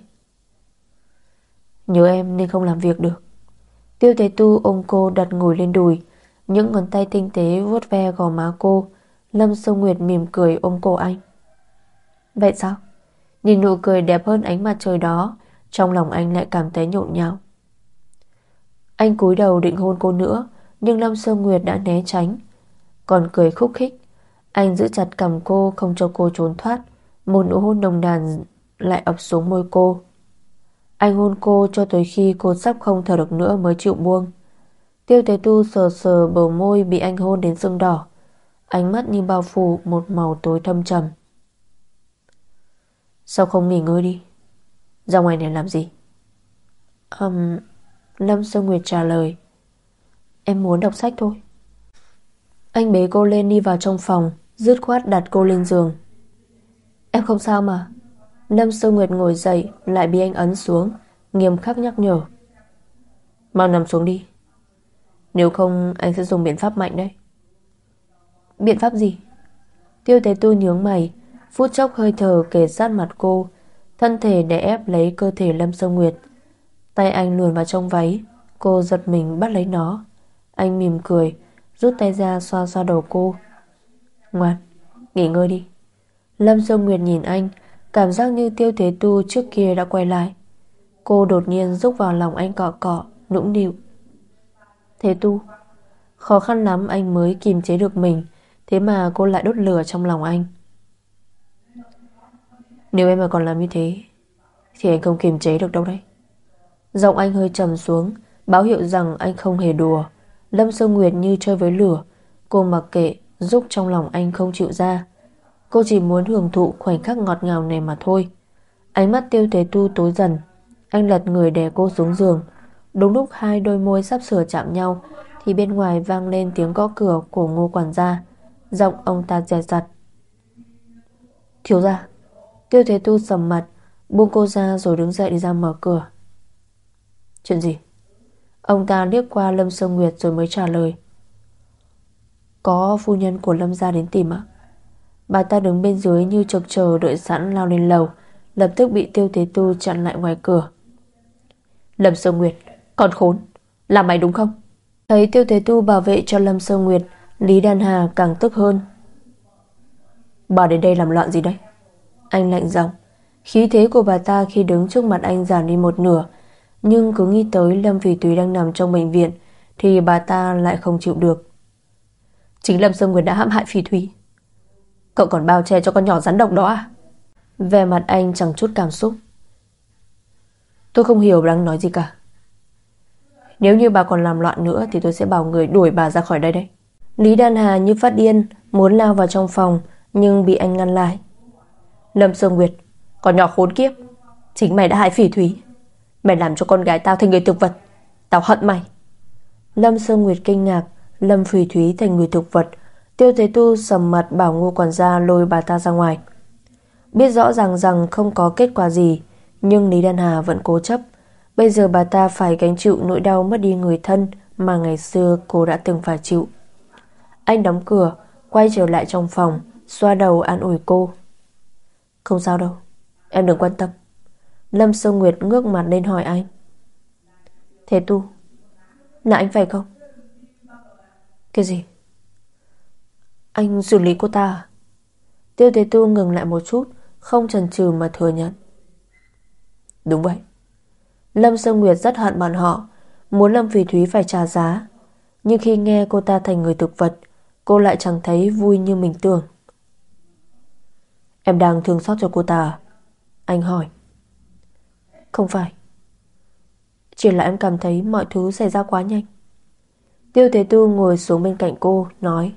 Nhớ em nên không làm việc được. Tiêu Thế Tu ôm cô đặt ngồi lên đùi, những ngón tay tinh tế vuốt ve gò má cô. Lâm Sương Nguyệt mỉm cười ôm cổ anh. Vậy sao? Nhìn nụ cười đẹp hơn ánh mặt trời đó, trong lòng anh lại cảm thấy nhộn nhạo. Anh cúi đầu định hôn cô nữa, nhưng Lâm Sương Nguyệt đã né tránh, còn cười khúc khích. Anh giữ chặt cằm cô không cho cô trốn thoát. Một nụ hôn nồng nàn lại ập xuống môi cô. Anh hôn cô cho tới khi cô sắp không thở được nữa mới chịu buông. Tiêu Thế Tu sờ sờ bờ môi bị anh hôn đến sưng đỏ, ánh mắt như bao phủ một màu tối thâm trầm. Sao không nghỉ ngơi đi? Ra ngoài này làm gì? Lâm Sương Nguyệt trả lời. Em muốn đọc sách thôi. Anh bế cô lên đi vào trong phòng, dứt khoát đặt cô lên giường. Em không sao mà. Lâm Sương Nguyệt ngồi dậy, lại bị anh ấn xuống, nghiêm khắc nhắc nhở. Mau nằm xuống đi, nếu không anh sẽ dùng biện pháp mạnh đấy. Biện pháp gì? Tiêu Thế Tu nhướng mày. Phút chốc hơi thở kề sát mặt cô, thân thể đè ép lấy cơ thể Lâm Sơ Nguyệt. Tay anh luồn vào trong váy. Cô giật mình bắt lấy nó. Anh mỉm cười, rút tay ra xoa xoa đầu cô. Ngoan, nghỉ ngơi đi. Lâm Sơ Nguyệt nhìn anh, cảm giác như Tiêu Thế Tu trước kia đã quay lại. Cô đột nhiên rúc vào lòng anh cọ cọ, nũng nịu. Thế Tu, khó khăn lắm anh mới kìm chế được mình, thế mà cô lại đốt lửa trong lòng anh. Nếu em mà còn làm như thế thì anh không kiềm chế được đâu đấy. Giọng anh hơi trầm xuống, báo hiệu rằng anh không hề đùa. Lâm Sơ Nguyệt như chơi với lửa. Cô mặc kệ, rúc trong lòng anh không chịu ra. Cô chỉ muốn hưởng thụ khoảnh khắc ngọt ngào này mà thôi. Ánh mắt Tiêu Thế Tu tối dần. Anh lật người đè cô xuống giường. Đúng lúc hai đôi môi sắp sửa chạm nhau thì bên ngoài vang lên tiếng gõ cửa của Ngô quản gia. Giọng ông ta dè dặt. Thiếu gia. Tiêu Thế Tu sầm mặt, buông cô ra rồi đứng dậy đi ra mở cửa. Chuyện gì? Ông ta liếc qua Lâm Sơ Nguyệt rồi mới trả lời. Có phu nhân của Lâm gia đến tìm ạ. Bà ta đứng bên dưới như chực chờ đợi sẵn lao lên lầu, lập tức bị Tiêu Thế Tu chặn lại ngoài cửa. Lâm Sơ Nguyệt, con khốn, là mày đúng không? Thấy Tiêu Thế Tu bảo vệ cho Lâm Sơ Nguyệt, Lý Đan Hà càng tức hơn. Bà đến đây làm loạn gì đây? Anh lạnh giọng. Khí thế của bà ta khi đứng trước mặt anh giảm đi một nửa, nhưng cứ nghĩ tới Lâm Phỉ Thúy đang nằm trong bệnh viện thì bà ta lại không chịu được. Chính Lâm Sơ Nguyệt đã hãm hại Phỉ Thúy. Cậu còn bao che cho con nhỏ rắn độc đó à? Vẻ mặt anh chẳng chút cảm xúc. Tôi không hiểu đang nói gì cả. Nếu như bà còn làm loạn nữa thì tôi sẽ bảo người đuổi bà ra khỏi đây đấy. Lý Đan Hà như phát điên muốn lao vào trong phòng, nhưng bị anh ngăn lại. Lâm Sơ Nguyệt, con nhỏ khốn kiếp, chính mày đã hại Phỉ Thúy. Mày làm cho con gái tao thành người thực vật. Tao hận mày. Lâm Sơ Nguyệt kinh ngạc. Lâm Phỉ Thúy thành người thực vật. Tiêu Thế Tu sầm mặt bảo Ngô quản gia lôi bà ta ra ngoài. Biết rõ ràng rằng không có kết quả gì, nhưng Lý Đan Hà vẫn cố chấp. Bây giờ bà ta phải gánh chịu nỗi đau mất đi người thân mà ngày xưa cô đã từng phải chịu. Anh đóng cửa, quay trở lại trong phòng, xoa đầu an ủi cô. Không sao đâu, em đừng quan tâm. Lâm Sơ Nguyệt ngước mặt lên hỏi anh. Thế Tu, là anh phải không? Cái gì? Anh xử lý cô ta à? Tiêu Thế Tu ngừng lại một chút, không chần chừ mà thừa nhận. Đúng vậy. Lâm Sơ Nguyệt rất hận bọn họ, muốn Lâm Phỉ Thúy phải trả giá. Nhưng khi nghe cô ta thành người thực vật, cô lại chẳng thấy vui như mình tưởng. Em đang thương xót cho cô ta à? Anh hỏi. Không phải, chỉ là em cảm thấy mọi thứ xảy ra quá nhanh. Tiêu Thế Tu ngồi xuống bên cạnh cô, nói.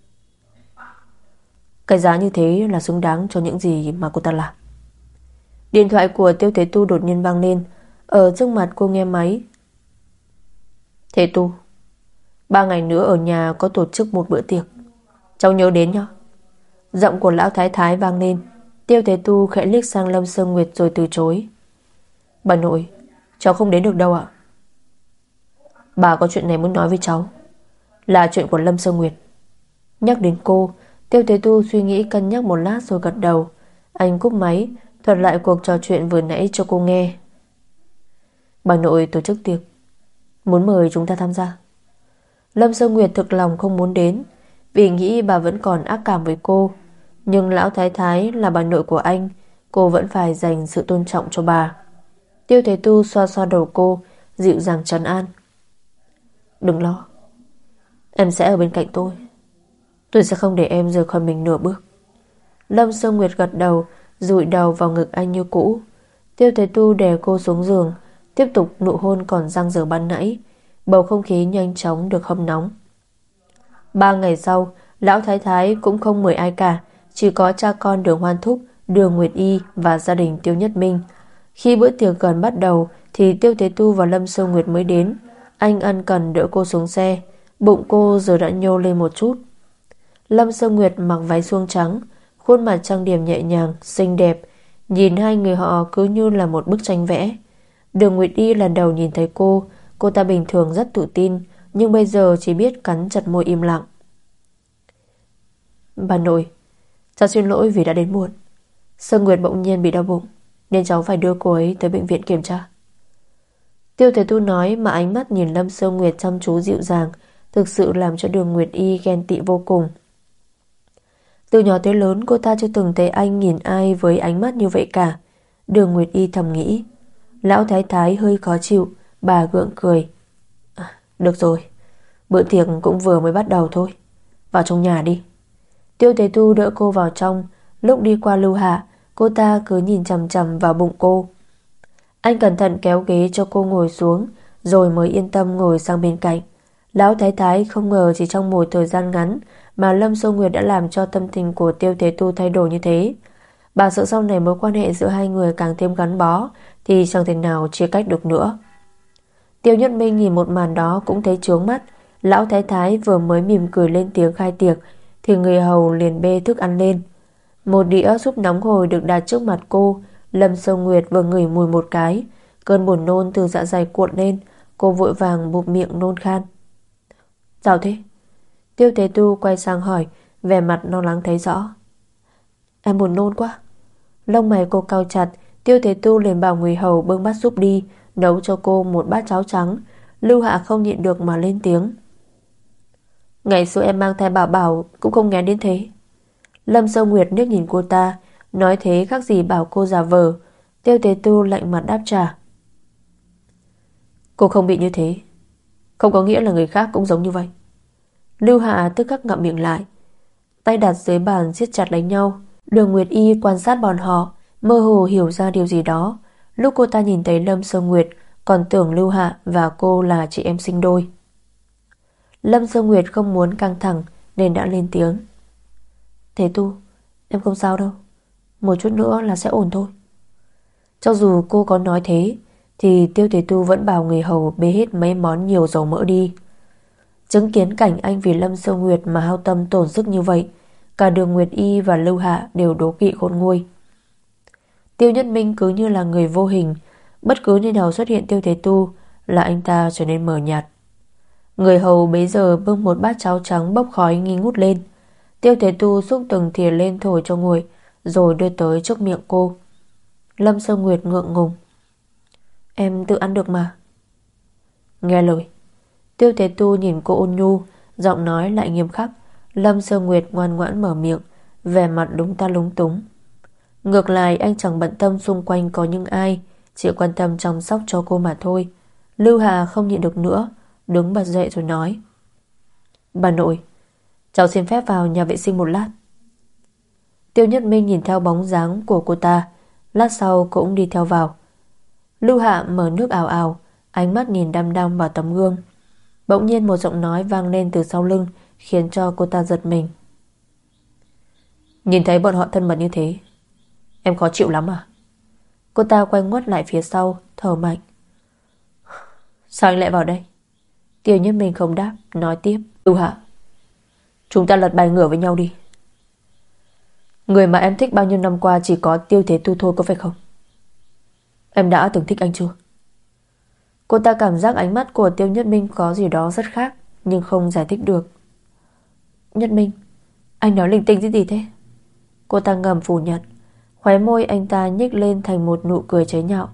Cái giá như thế là xứng đáng cho những gì mà cô ta làm. Điện thoại của Tiêu Thế Tu đột nhiên vang lên. Ở trước mặt cô nghe máy. Thế Tu, 3 ngày nữa ở nhà có tổ chức một bữa tiệc, cháu nhớ đến nhá. Giọng của lão thái thái vang lên. Tiêu Thế Tu khẽ liếc sang Lâm Sơ Nguyệt rồi từ chối. Bà nội, cháu không đến được đâu ạ. Bà có chuyện này muốn nói với cháu, là chuyện của Lâm Sơ Nguyệt. Nhắc đến cô, Tiêu Thế Tu suy nghĩ cân nhắc một lát rồi gật đầu. Anh cúp máy, thuật lại cuộc trò chuyện vừa nãy cho cô nghe. Bà nội tổ chức tiệc, muốn mời chúng ta tham gia. Lâm Sơ Nguyệt thực lòng không muốn đến, vì nghĩ bà vẫn còn ác cảm với cô. Nhưng lão thái thái là bà nội của anh, cô vẫn phải dành sự tôn trọng cho bà. Tiêu Thế Tu xoa xoa đầu cô, dịu dàng trấn an. Đừng lo, em sẽ ở bên cạnh tôi. Tôi sẽ không để em rời khỏi mình nửa bước. Lâm Sơ Nguyệt gật đầu, dụi đầu vào ngực anh như cũ. Tiêu Thế Tu đè cô xuống giường, tiếp tục nụ hôn còn dang dở ban nãy. Bầu không khí nhanh chóng được hâm nóng. 3 ngày sau, lão thái thái cũng không mời ai cả, chỉ có cha con Đường Hoan Thúc, Đường Nguyệt Y và gia đình Tiêu Nhất Minh. Khi bữa tiệc gần bắt đầu thì Tiêu Thế Tu và Lâm Sơ Nguyệt mới đến. Anh ân cần đỡ cô xuống xe. Bụng cô giờ đã nhô lên một chút. Lâm Sơ Nguyệt mặc váy suông trắng, khuôn mặt trang điểm nhẹ nhàng, xinh đẹp. Nhìn hai người họ cứ như là một bức tranh vẽ. Đường Nguyệt Y lần đầu nhìn thấy cô ta bình thường rất tự tin, nhưng bây giờ chỉ biết cắn chặt môi im lặng. Bà nội, cháu xin lỗi vì đã đến muộn. Sơn Nguyệt bỗng nhiên bị đau bụng, nên cháu phải đưa cô ấy tới bệnh viện kiểm tra. Tiêu Thế Tu nói mà ánh mắt nhìn Lâm Sơn Nguyệt chăm chú dịu dàng, thực sự làm cho Đường Nguyệt Y ghen tị vô cùng. Từ nhỏ tới lớn cô ta chưa từng thấy anh nhìn ai với ánh mắt như vậy cả. Đường Nguyệt Y thầm nghĩ. Lão Thái Thái hơi khó chịu, bà gượng cười. Được rồi, bữa tiệc cũng vừa mới bắt đầu thôi. Vào trong nhà đi. Tiêu Thế Tu đỡ cô vào trong. Lúc đi qua Lưu Hạ, cô ta cứ nhìn chằm chằm vào bụng cô. Anh cẩn thận kéo ghế cho cô ngồi xuống, rồi mới yên tâm ngồi sang bên cạnh. Lão Thái Thái không ngờ chỉ trong một thời gian ngắn mà Lâm Sô Nguyệt đã làm cho tâm tình của Tiêu Thế Tu thay đổi như thế. Bà sợ sau này mối quan hệ giữa hai người càng thêm gắn bó thì chẳng thể nào chia cách được nữa. Tiêu Nhất Minh nhìn một màn đó cũng thấy chướng mắt. Lão Thái Thái vừa mới mỉm cười lên tiếng khai tiệc thì người hầu liền bê thức ăn lên. Một đĩa súp nóng hổi được đặt trước mặt cô. Lâm Sô Nguyệt vừa ngửi mùi một cái, cơn buồn nôn từ dạ dày cuộn lên. Cô vội vàng bụp miệng nôn khan. Sao thế? Tiêu Thế Tu quay sang hỏi, vẻ mặt lo lắng thấy rõ. Em buồn nôn quá. Lông mày cô cau chặt. Tiêu Thế Tu liền bảo người hầu bưng bát súp đi, nấu cho cô một bát cháo trắng. Lưu Hạ không nhịn được mà lên tiếng. Ngày xưa em mang thai Bảo Bảo cũng không nghén đến thế. Lâm Sơ Nguyệt liếc nhìn cô ta, nói thế khác gì bảo cô giả vờ. Tiêu Thế Tu lạnh mặt đáp trả. Cô không bị như thế không có nghĩa là người khác cũng giống như vậy. Lưu Hạ tức khắc ngậm miệng lại, tay đặt dưới bàn siết chặt lấy nhau. Đường Nguyệt Y quan sát bọn họ, mơ hồ hiểu ra điều gì đó. Lúc cô ta nhìn thấy Lâm Sơ Nguyệt, còn tưởng Lưu Hạ và cô là chị em sinh đôi. Lâm Sơ Nguyệt không muốn căng thẳng nên đã lên tiếng. Thế Tu, em không sao đâu, một chút nữa là sẽ ổn thôi. Cho dù cô có nói thế thì Tiêu Thế Tu vẫn bảo người hầu bê hết mấy món nhiều dầu mỡ đi. Chứng kiến cảnh anh vì Lâm Sơ Nguyệt mà hao tâm tổn sức như vậy, cả Đường Nguyệt Y và Lưu Hạ đều đố kỵ khôn nguôi. Tiêu Nhất Minh cứ như là người vô hình, bất cứ nơi nào xuất hiện Tiêu Thế Tu là anh ta trở nên mờ nhạt. Người hầu bấy giờ bưng một bát cháo trắng bốc khói nghi ngút lên. Tiêu Thế Tu xúc từng thìa lên thổi cho nguội, rồi đưa tới trước miệng cô. Lâm Sơ Nguyệt ngượng ngùng. Em tự ăn được mà. Nghe lời. Tiêu Thế Tu nhìn cô ôn nhu, giọng nói lại nghiêm khắc. Lâm Sơ Nguyệt ngoan ngoãn mở miệng, vẻ mặt lúng ta lúng túng. Ngược lại anh chẳng bận tâm xung quanh có những ai, chỉ quan tâm chăm sóc cho cô mà thôi. Lưu Hà không nhịn được nữa, đứng bật dậy rồi nói. Bà nội, cháu xin phép vào nhà vệ sinh một lát. Tiêu Nhất Minh nhìn theo bóng dáng của cô ta, lát sau cũng đi theo vào. Lưu Hạ mở nước ào ào, ánh mắt nhìn đăm đăm vào tấm gương. Bỗng nhiên một giọng nói vang lên từ sau lưng, khiến cho cô ta giật mình. Nhìn thấy bọn họ thân mật như thế, em khó chịu lắm à? Cô ta quay ngoắt lại phía sau, thở mạnh. Sao anh lại vào đây? Tiêu Nhất Minh không đáp, nói tiếp. Lưu Hạ, chúng ta lật bài ngửa với nhau đi. Người mà em thích bao nhiêu năm qua chỉ có Tiêu Thế Tu thôi, có phải không? Em đã từng thích anh chưa? Cô ta cảm giác ánh mắt của Tiêu Nhất Minh có gì đó rất khác, nhưng không giải thích được. Nhất Minh, anh nói linh tinh cái gì thế? Cô ta ngầm phủ nhận. Khóe môi anh ta nhếch lên thành một nụ cười chế nhạo.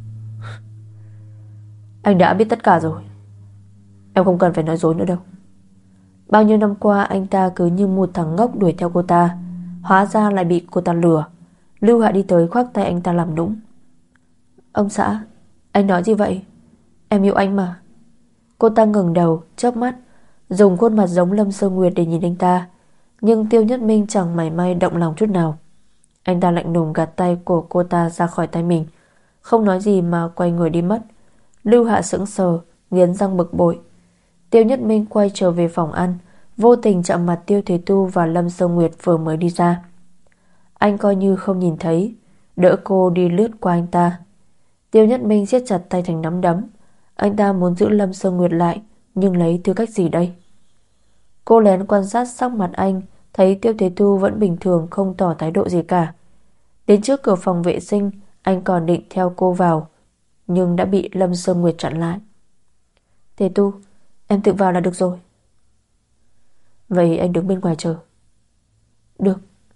Anh đã biết tất cả rồi, em không cần phải nói dối nữa đâu. Bao nhiêu năm qua anh ta cứ như một thằng ngốc đuổi theo cô ta, hóa ra lại bị cô ta lừa. Lưu Hạ đi tới khoác tay anh ta làm nũng. Ông xã, anh nói gì vậy? Em yêu anh mà. Cô ta ngẩng đầu, chớp mắt, dùng khuôn mặt giống Lâm Sơ Nguyệt để nhìn anh ta. Nhưng Tiêu Nhất Minh chẳng mảy may động lòng chút nào. Anh ta lạnh lùng gạt tay của cô ta ra khỏi tay mình, không nói gì mà quay người đi mất. Lưu Hạ sững sờ, nghiến răng bực bội. Tiêu Nhất Minh quay trở về phòng ăn, vô tình chạm mặt Tiêu Thế Tu và Lâm Sơ Nguyệt vừa mới đi ra. Anh coi như không nhìn thấy, đỡ cô đi lướt qua anh ta. Tiêu Nhất Minh siết chặt tay thành nắm đấm. Anh ta muốn giữ Lâm Sơ Nguyệt lại, nhưng lấy tư cách gì đây? Cô lén quan sát sắc mặt anh, thấy Tiêu Thế Tu vẫn bình thường, không tỏ thái độ gì cả. Đến trước cửa phòng vệ sinh, anh còn định theo cô vào, nhưng đã bị Lâm Sơ Nguyệt chặn lại. Thế Tu, em tự vào là được rồi. Vậy anh đứng bên ngoài chờ. Được.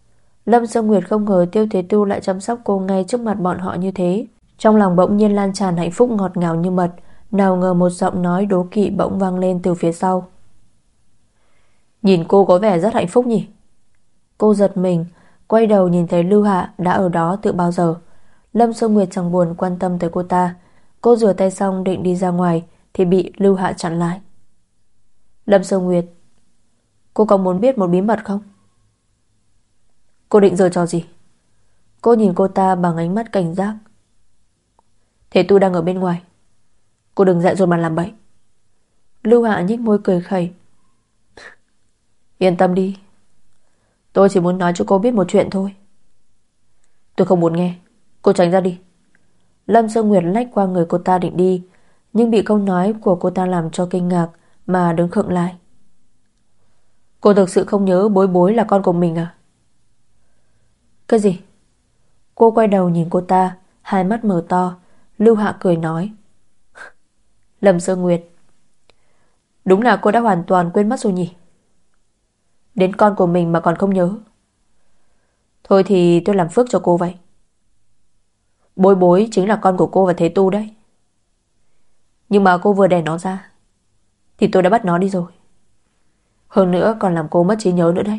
Lâm Sơ Nguyệt không ngờ Tiêu Thế Tu lại chăm sóc cô ngay trước mặt bọn họ như thế. Trong lòng bỗng nhiên lan tràn hạnh phúc ngọt ngào như mật. Nào ngờ một giọng nói đố kỵ bỗng vang lên từ phía sau. Nhìn cô có vẻ rất hạnh phúc nhỉ? Cô giật mình, quay đầu nhìn thấy Lưu Hạ đã ở đó từ bao giờ. Lâm Sơ Nguyệt chẳng buồn quan tâm tới cô ta. Cô rửa tay xong định đi ra ngoài thì bị Lưu Hạ chặn lại. Lâm Sơ Nguyệt, cô có muốn biết một bí mật không? Cô định giở trò gì? Cô nhìn cô ta bằng ánh mắt cảnh giác. Thế tôi đang ở bên ngoài, cô đừng dại dột mà làm bậy. Lưu Hạ nhếch môi cười khẩy. Yên tâm đi, tôi chỉ muốn nói cho cô biết một chuyện thôi. Tôi không muốn nghe, cô tránh ra đi. Lâm Sơ Nguyệt lách qua người cô ta định đi, nhưng bị câu nói của cô ta làm cho kinh ngạc mà đứng khựng lại. Cô thực sự không nhớ Bối Bối là con của mình à? Cái gì? Cô quay đầu nhìn cô ta, hai mắt mở to. Lưu Hạ cười nói. Lâm Sơ Nguyệt, đúng là cô đã hoàn toàn quên mất rồi nhỉ? Đến con của mình mà còn không nhớ. Thôi thì tôi làm phước cho cô vậy. Bối Bối chính là con của cô và Thế Tu đấy. Nhưng mà cô vừa đẻ nó ra thì tôi đã bắt nó đi rồi. Hơn nữa còn làm cô mất trí nhớ nữa đấy.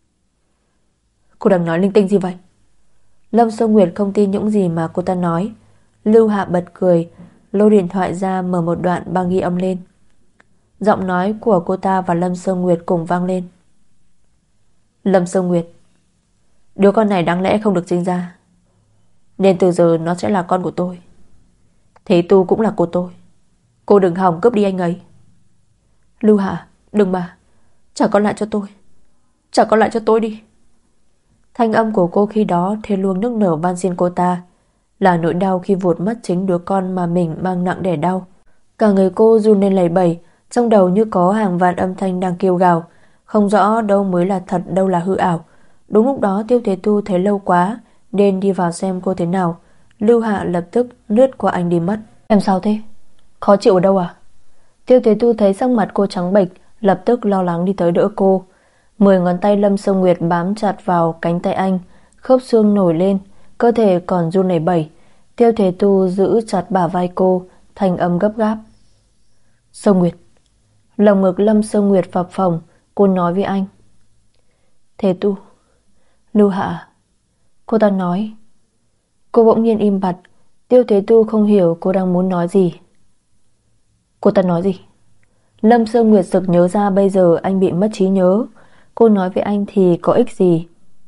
Cô đang nói linh tinh gì vậy? Lâm Sơ Nguyệt không tin những gì mà cô ta nói. Lưu Hạ bật cười, lôi điện thoại ra mở một đoạn băng ghi âm lên. Giọng nói của cô ta và Lâm Sơ Nguyệt cùng vang lên. Lâm Sơ Nguyệt, đứa con này đáng lẽ không được sinh ra, nên từ giờ nó sẽ là con của tôi. Thế Tu cũng là của tôi. Cô đừng hòng cướp đi anh ấy. Lưu Hạ, đừng mà. Trả con lại cho tôi. Trả con lại cho tôi đi. Thanh âm của cô khi đó thê luông nức nở van xin cô ta. Là nỗi đau khi vụt mất chính đứa con mà mình mang nặng đẻ đau. Cả người cô run lên lẩy bẩy, trong đầu như có hàng vạn âm thanh đang kêu gào, không rõ đâu mới là thật, đâu là hư ảo. Đúng lúc đó Tiêu Thế Tu thấy lâu quá nên đi vào xem cô thế nào. Lưu Hạ lập tức lướt qua anh đi mất. Em sao thế? Khó chịu ở đâu à? Tiêu Thế Tu thấy sắc mặt cô trắng bệch, lập tức lo lắng đi tới đỡ cô. 10 ngón tay Lâm Sơ Nguyệt bám chặt vào cánh tay anh, khớp xương nổi lên, cơ thể còn run lẩy bẩy. Tiêu Thế Tu giữ chặt bả vai cô, thành âm gấp gáp. Sơ Nguyệt. Lồng ngực Lâm Sơ Nguyệt phập phồng, cô nói với anh. Thế Tu. Lưu Hạ. Cô ta nói. Cô bỗng nhiên im bặt. Tiêu Thế Tu không hiểu cô đang muốn nói gì. Cô ta nói gì? Lâm Sơ Nguyệt sực nhớ ra bây giờ anh bị mất trí nhớ. Cô nói với anh thì có ích gì?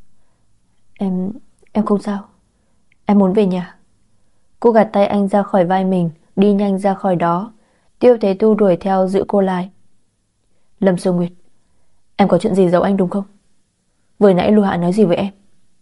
Em không sao. Em muốn về nhà. Cô gạt tay anh ra khỏi vai mình, đi nhanh ra khỏi đó. Tiêu Thế Tu đuổi theo giữ cô lại. Lâm Sơ Nguyệt, em có chuyện gì giấu anh đúng không? Vừa nãy Lưu Hạ nói gì với em?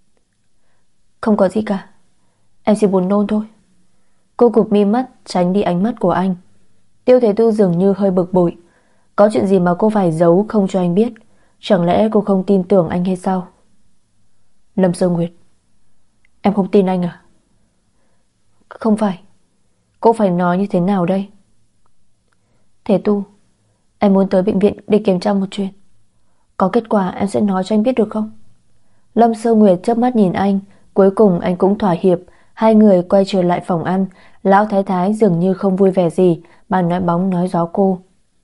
Không có gì cả. Em chỉ buồn nôn thôi. Cô cụp mi mắt tránh đi ánh mắt của anh. Tiêu Thế Tu dường như hơi bực bội. Có chuyện gì mà cô phải giấu không cho anh biết? Chẳng lẽ cô không tin tưởng anh hay sao? Lâm Sơ Nguyệt, em không tin anh à? Không phải. Cô phải nói như thế nào đây? Thế Tu, em muốn tới bệnh viện để kiểm tra một chuyện. Có kết quả em sẽ nói cho anh biết được không? Lâm Sơ Nguyệt chớp mắt nhìn anh. Cuối cùng anh cũng thỏa hiệp. Hai người quay trở lại phòng ăn. Lão Thái Thái dường như không vui vẻ gì, bà nói bóng nói gió cô.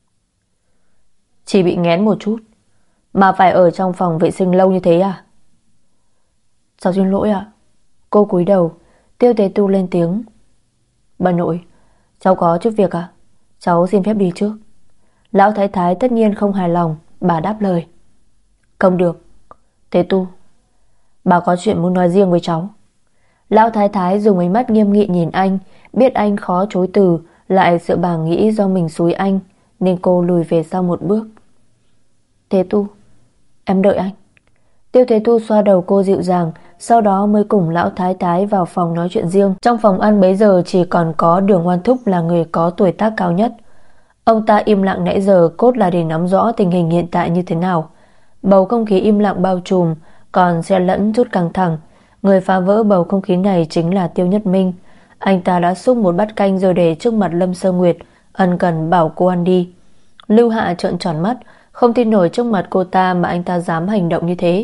Chỉ bị nghén một chút mà phải ở trong phòng vệ sinh lâu như thế à? Cháu xin lỗi ạ. Cô cúi đầu. Tiêu Thế Tu lên tiếng. Bà nội, cháu có chút việc à? Cháu xin phép đi trước. Lão Thái Thái tất nhiên không hài lòng. Bà đáp lời. Không được. Thế Tu, bà có chuyện muốn nói riêng với cháu. Lão Thái Thái dùng ánh mắt nghiêm nghị nhìn anh. Biết anh khó chối từ, lại sợ bà nghĩ do mình xúi anh, nên cô lùi về sau một bước. Thế Tu, em đợi anh. Tiêu Thế Tu xoa đầu cô dịu dàng, sau đó mới cùng Lão Thái Thái vào phòng nói chuyện riêng. Trong phòng ăn bấy giờ chỉ còn có Đường Hoan Thúc là người có tuổi tác cao nhất. Ông ta im lặng nãy giờ cốt là để nắm rõ tình hình hiện tại như thế nào. Bầu không khí im lặng bao trùm, còn xen lẫn chút căng thẳng. Người phá vỡ bầu không khí này chính là Tiêu Nhất Minh. Anh ta đã xúc một bát canh rồi để trước mặt Lâm Sơ Nguyệt, ân cần bảo cô ăn đi. Lưu Hạ trợn tròn mắt, không tin nổi trước mặt cô ta mà anh ta dám hành động như thế.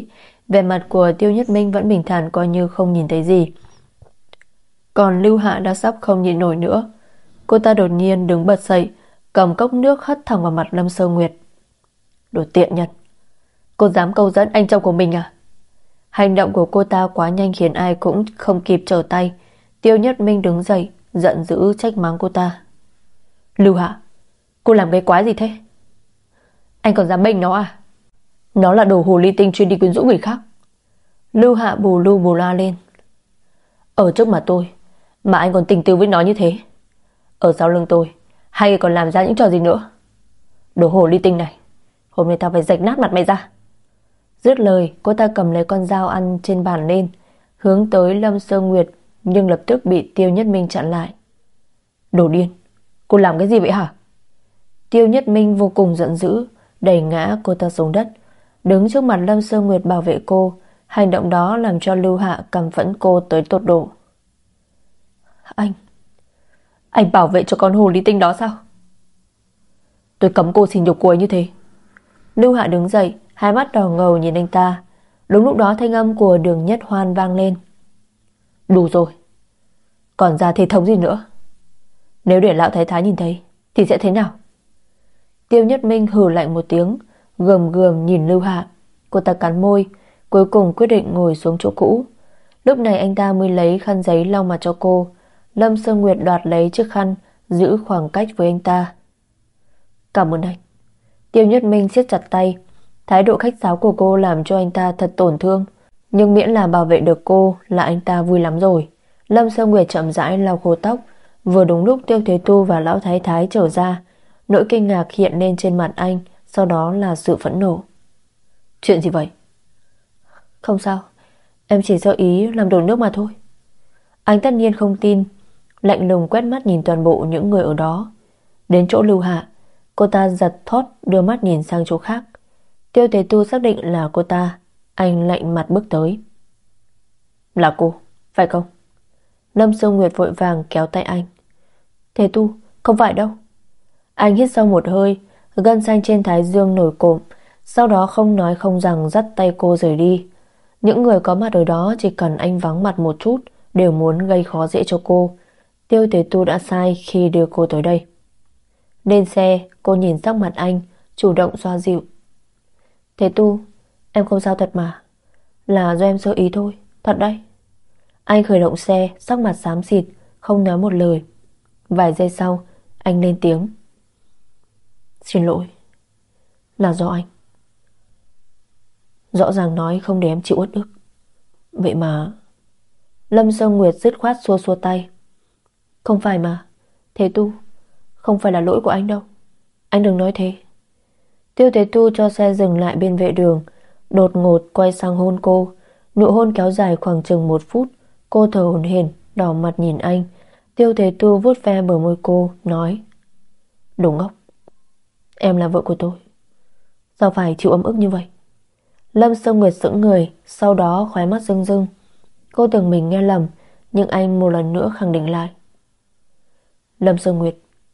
Vẻ mặt của Tiêu Nhất Minh vẫn bình thản, coi như không nhìn thấy gì. Còn Lưu Hạ đã sắp không nhịn nổi nữa. Cô ta đột nhiên đứng bật dậy, cầm cốc nước hất thẳng vào mặt Lâm Sơ Nguyệt. Đồ tiện nhân, cô dám câu dẫn anh chồng của mình à? Hành động của cô ta quá nhanh khiến ai cũng không kịp trở tay. Tiêu Nhất Minh đứng dậy, giận dữ trách mắng cô ta. Lưu Hạ, cô làm cái quái gì thế? Anh còn dám bênh nó à? Nó là đồ hồ ly tinh chuyên đi quyến rũ người khác. Lưu Hạ bù lu bù la lên. Ở trước mặt tôi mà anh còn tình tứ với nó như thế. Ở sau lưng tôi hai người còn làm ra những trò gì nữa? Đồ hồ ly tinh này, hôm nay tao phải rạch nát mặt mày ra. Dứt lời, cô ta cầm lấy con dao ăn trên bàn lên, hướng tới Lâm Sơ Nguyệt, nhưng lập tức bị Tiêu Nhất Minh chặn lại. Đồ điên, cô làm cái gì vậy hả? Tiêu Nhất Minh vô cùng giận dữ, đẩy ngã cô ta xuống đất, đứng trước mặt Lâm Sơ Nguyệt bảo vệ cô. Hành động đó làm cho Lưu Hạ căm phẫn cô tới tột độ. Anh bảo vệ cho con hồ ly tinh đó sao? Tôi cấm cô xin nhục cô ấy như thế. Lưu Hạ đứng dậy, hai mắt đỏ ngầu nhìn anh ta. Đúng lúc đó thanh âm của Đường Nhất Hoan vang lên. Đủ rồi, còn ra thể thống gì nữa? Nếu để lão thái thái nhìn thấy thì sẽ thế nào? Tiêu Nhất Minh hừ lạnh một tiếng, gườm gườm nhìn Lưu Hạ. Cô ta cắn môi, cuối cùng quyết định ngồi xuống chỗ cũ. Lúc này anh ta mới lấy khăn giấy lau mặt cho cô. Lâm Sơ Nguyệt đoạt lấy chiếc khăn, giữ khoảng cách với anh ta. Cảm ơn anh. Tiêu Nhất Minh siết chặt tay. Thái độ khách sáo của cô làm cho anh ta thật tổn thương, nhưng miễn là bảo vệ được cô là anh ta vui lắm rồi. Lâm Sơ Nguyệt chậm rãi lau khô tóc. Vừa đúng lúc Tiêu Thế Tu và Lão Thái Thái trở ra, nỗi kinh ngạc hiện lên trên mặt anh, sau đó là sự phẫn nộ. Chuyện gì vậy? Không sao, em chỉ sơ ý làm đổ nước mà thôi. Anh tất nhiên không tin, lạnh lùng quét mắt nhìn toàn bộ những người ở đó. Đến chỗ Lưu Hạ, cô ta giật thót đưa mắt nhìn sang chỗ khác. Tiêu Thế Tu xác định là cô ta. Anh lạnh mặt bước tới. Là cô, phải không? Lâm Sơ Nguyệt vội vàng kéo tay anh. Thế Tu, không phải đâu. Anh hít sâu một hơi, gân xanh trên thái dương nổi cộm, sau đó không nói không rằng dắt tay cô rời đi. Những người có mặt ở đó chỉ cần anh vắng mặt một chút đều muốn gây khó dễ cho cô. Tiêu Thế Tu đã sai khi đưa cô tới đây. Lên xe, cô nhìn sắc mặt anh, chủ động xoa dịu. Thế Tu, em không sao thật mà. Là do em sơ ý thôi, thật đấy. Anh khởi động xe, sắc mặt xám xịt, không nói một lời. Vài giây sau, anh lên tiếng. Xin lỗi, là do anh. Rõ ràng nói không để em chịu uất ức. Vậy mà... Lâm Sơ Nguyệt dứt khoát xua xua tay. Không phải mà, Thế Tu, không phải là lỗi của anh đâu. Anh đừng nói thế. Tiêu Thế Tu cho xe dừng lại bên vệ đường, đột ngột quay sang hôn cô. Nụ hôn kéo dài khoảng chừng 1 phút. Cô thở hổn hển, đỏ mặt nhìn anh. Tiêu Thế Tu vuốt ve bờ môi cô, nói. Đồ ngốc, em là vợ của tôi, sao phải chịu ấm ức như vậy? Lâm Sơ Nguyệt sững người, sau đó khóe mắt rưng rưng. Cô tưởng mình nghe lầm, nhưng anh một lần nữa khẳng định lại. Lâm Sơ Nguyệt,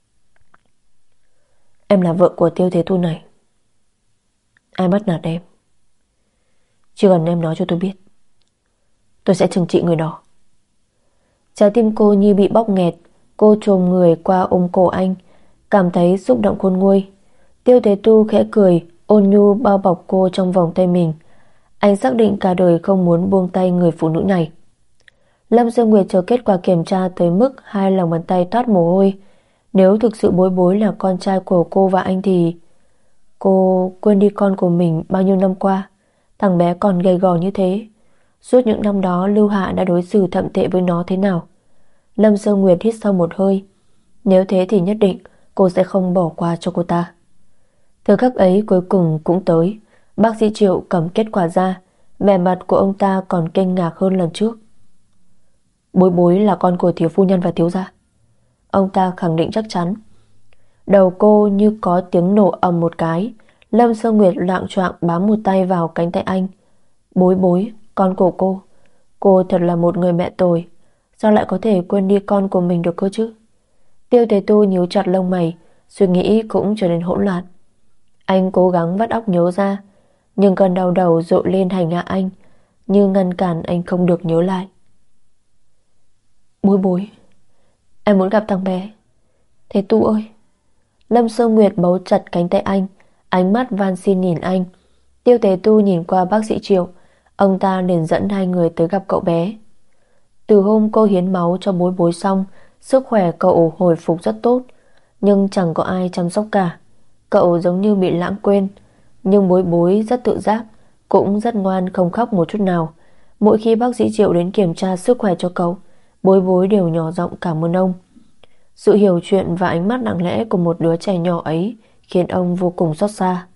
em là vợ của Tiêu Thế Tu này. Ai bắt nạt em? Chỉ cần em nói cho tôi biết, tôi sẽ trừng trị người đó. Trái tim cô như bị bóp nghẹt. Cô chồm người qua ôm cổ anh, cảm thấy xúc động khôn nguôi. Tiêu Thế Tu khẽ cười, ôn nhu bao bọc cô trong vòng tay mình. Anh xác định cả đời không muốn buông tay người phụ nữ này. Lâm Dương Nguyệt chờ kết quả kiểm tra tới mức hai lòng bàn tay toát mồ hôi. Nếu thực sự Bối Bối là con trai của cô và anh thì... Cô quên đi con của mình bao nhiêu năm qua. Thằng bé còn gầy gò như thế. Suốt những năm đó Lưu Hạ đã đối xử thậm tệ với nó thế nào? Lâm Dương Nguyệt hít sâu một hơi. Nếu thế thì nhất định cô sẽ không bỏ qua cho cô ta. Thời khắc ấy cuối cùng cũng tới. Bác sĩ Triệu cầm kết quả ra. Vẻ mặt của ông ta còn kinh ngạc hơn lần trước. Bối Bối là con của thiếu phu nhân và thiếu gia. Ông ta khẳng định chắc chắn. Đầu cô như có tiếng nổ ầm một cái. Lâm Sơ Nguyệt loạng choạng bám một tay vào cánh tay anh. Bối Bối, con của cô thật là một người mẹ tồi. Sao lại có thể quên đi con của mình được cơ chứ? Tiêu Thế Tu nhíu chặt lông mày, suy nghĩ cũng trở nên hỗn loạn. Anh cố gắng vắt óc nhớ ra, nhưng cơn đau đầu dội lên hành hạ anh. như ngăn cản anh không được nhớ lại. Bối bối, em muốn gặp thằng bé. Thế Tu ơi. Lâm Sơ Nguyệt bấu chặt cánh tay anh, ánh mắt van xin nhìn anh. Tiêu Tế Tu nhìn qua bác sĩ Triệu, ông ta liền dẫn hai người tới gặp cậu bé. Từ hôm cô hiến máu cho bối bối xong, sức khỏe cậu hồi phục rất tốt, nhưng chẳng có ai chăm sóc cả. Cậu giống như bị lãng quên. Nhưng bối bối rất tự giác, cũng rất ngoan, không khóc một chút nào. Mỗi khi bác sĩ Triệu đến kiểm tra sức khỏe cho cậu, bối bối đều nhỏ giọng cảm ơn ông. Sự hiểu chuyện và ánh mắt lặng lẽ của một đứa trẻ nhỏ ấy khiến ông vô cùng xót xa.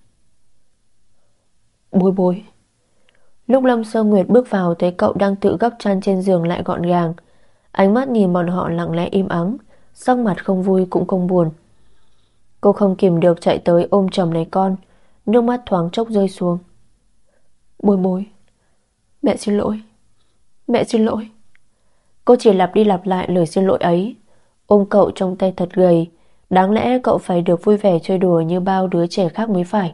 Bối bối. Lúc Lâm Sơ Nguyệt bước vào thấy cậu đang tự gấp chăn trên giường lại gọn gàng. Ánh mắt nhìn bọn họ lặng lẽ im ắng, sắc mặt không vui cũng không buồn. Cô không kìm được chạy tới ôm chầm lấy con, nước mắt thoáng chốc rơi xuống. Bối bối, mẹ xin lỗi, mẹ xin lỗi. Cô chỉ lặp đi lặp lại lời xin lỗi ấy, ôm cậu trong tay thật gầy. Đáng lẽ cậu phải được vui vẻ chơi đùa như bao đứa trẻ khác mới phải.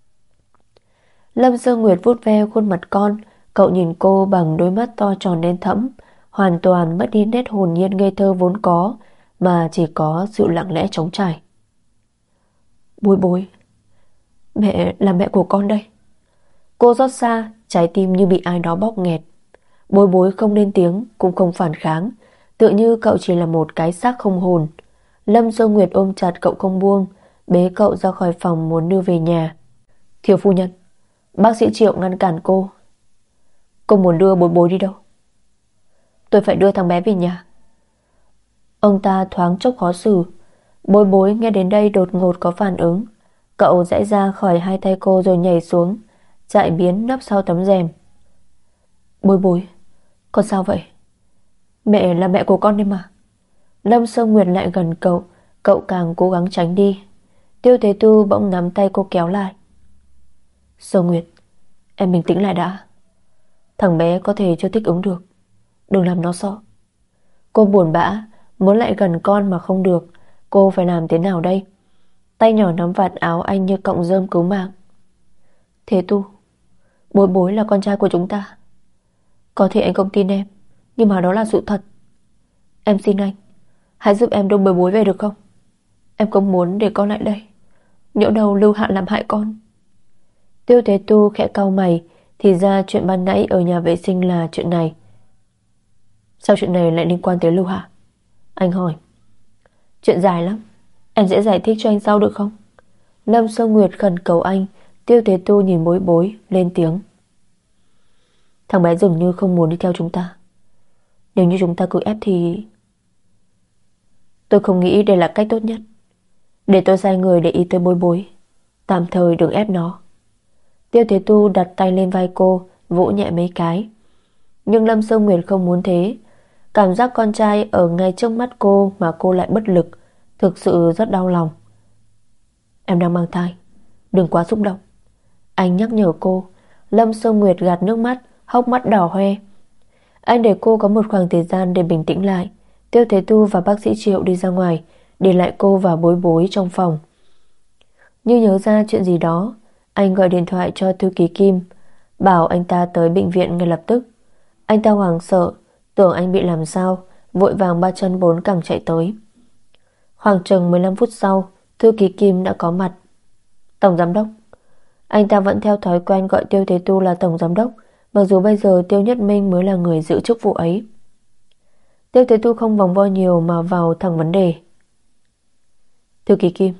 Lâm Sơ Nguyệt vuốt ve khuôn mặt con. Cậu nhìn cô bằng đôi mắt to tròn đen thẫm, hoàn toàn mất đi nét hồn nhiên ngây thơ vốn có, mà chỉ có sự lặng lẽ trống trải. Bối bối, mẹ là mẹ của con đây. Cô xót xa, trái tim như bị ai đó bóp nghẹt. Bối bối không lên tiếng, cũng không phản kháng, tựa như cậu chỉ là một cái xác không hồn. Lâm Sơ Nguyệt ôm chặt cậu không buông, bế cậu ra khỏi phòng muốn đưa về nhà. Thiếu phu nhân, bác sĩ Triệu ngăn cản cô. Cô muốn đưa bối bối đi đâu? Tôi phải đưa thằng bé về nhà. Ông ta thoáng chốc khó xử. Bối bối nghe đến đây đột ngột có phản ứng. Cậu giãy ra khỏi hai tay cô rồi nhảy xuống, chạy biến nấp sau tấm rèm. Bối bối, con sao vậy? Mẹ là mẹ của con đấy mà. Lâm Sơ Nguyệt lại gần cậu, cậu càng cố gắng tránh đi. Tiêu Thế Tu bỗng nắm tay cô kéo lại. Sơ Nguyệt, em bình tĩnh lại đã. Thằng bé có thể chưa thích ứng được, đừng làm nó sợ. Cô buồn bã, muốn lại gần con mà không được. Cô phải làm thế nào đây? Tay nhỏ nắm vạt áo anh như cọng rơm cứu mạng. Thế Tu, bối bối là con trai của chúng ta. Có thể anh không tin em, nhưng mà đó là sự thật. Em xin anh, hãy giúp em đưa bối bối về được không? Em không muốn để con lại đây, nhỡ đâu Lưu Hạ làm hại con. Tiêu Thế Tu khẽ cau mày. Thì ra chuyện ban nãy ở nhà vệ sinh là chuyện này. Sao chuyện này lại liên quan tới Lưu Hạ? Anh hỏi. Chuyện dài lắm, em sẽ giải thích cho anh sau được không? Lâm Sơ Nguyệt khẩn cầu anh. Tiêu Thế Tu nhìn bối bối lên tiếng. Thằng bé dường như không muốn đi theo chúng ta. Nếu như chúng ta cứ ép thì... Tôi không nghĩ đây là cách tốt nhất. Để tôi sai người để ý tới bối bối, tạm thời đừng ép nó. Tiêu Thế Tu đặt tay lên vai cô, vỗ nhẹ mấy cái. Nhưng Lâm Sơ Nguyệt không muốn thế. Cảm giác con trai ở ngay trước mắt cô mà cô lại bất lực, thực sự rất đau lòng. Em đang mang thai, đừng quá xúc động, anh nhắc nhở cô. Lâm Sơ Nguyệt gạt nước mắt, hốc mắt đỏ hoe. Anh để cô có một khoảng thời gian để bình tĩnh lại. Tiêu Thế Tu và bác sĩ Triệu đi ra ngoài, để lại cô và bối bối trong phòng. Như nhớ ra chuyện gì đó, anh gọi điện thoại cho thư ký Kim, bảo anh ta tới bệnh viện ngay lập tức. Anh ta hoảng sợ, tưởng anh bị làm sao, vội vàng ba chân bốn cẳng chạy tới. Khoảng chừng 15 phút sau, thư ký Kim đã có mặt. Tổng giám đốc. Anh ta vẫn theo thói quen gọi Tiêu Thế Tu là tổng giám đốc, mặc dù bây giờ Tiêu Nhất Minh mới là người giữ chức vụ ấy. Tiêu Thế Tu không vòng vo nhiều mà vào thẳng vấn đề. Thư ký Kim,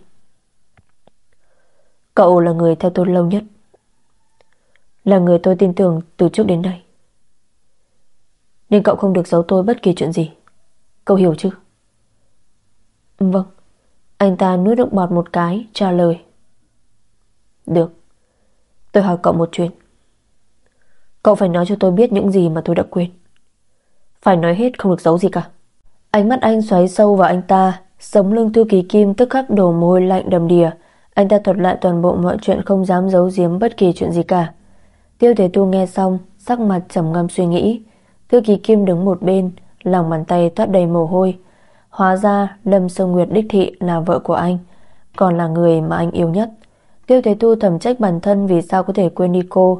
cậu là người theo tôi lâu nhất, là người tôi tin tưởng từ trước đến nay, nên cậu không được giấu tôi bất kỳ chuyện gì. Cậu hiểu chứ? Vâng. Anh ta nuốt nước bọt một cái, trả lời. Được. Tôi hỏi cậu một chuyện. Cậu phải nói cho tôi biết những gì mà tôi đã quên. Phải nói hết, không được giấu gì cả. Ánh mắt anh xoáy sâu vào anh ta. Sống lưng thư ký Kim tức khắc đổ mồ hôi lạnh đầm đìa. Anh ta thuật lại toàn bộ mọi chuyện, không dám giấu giếm bất kỳ chuyện gì cả. Tiêu Thế Tu nghe xong, sắc mặt trầm ngâm suy nghĩ. Thư ký Kim đứng một bên, lòng bàn tay toát đầy mồ hôi. Hóa ra Lâm Sơ Nguyệt đích thị là vợ của anh, còn là người mà anh yêu nhất. Tiêu Thế Tu thầm trách bản thân vì sao có thể quên đi cô.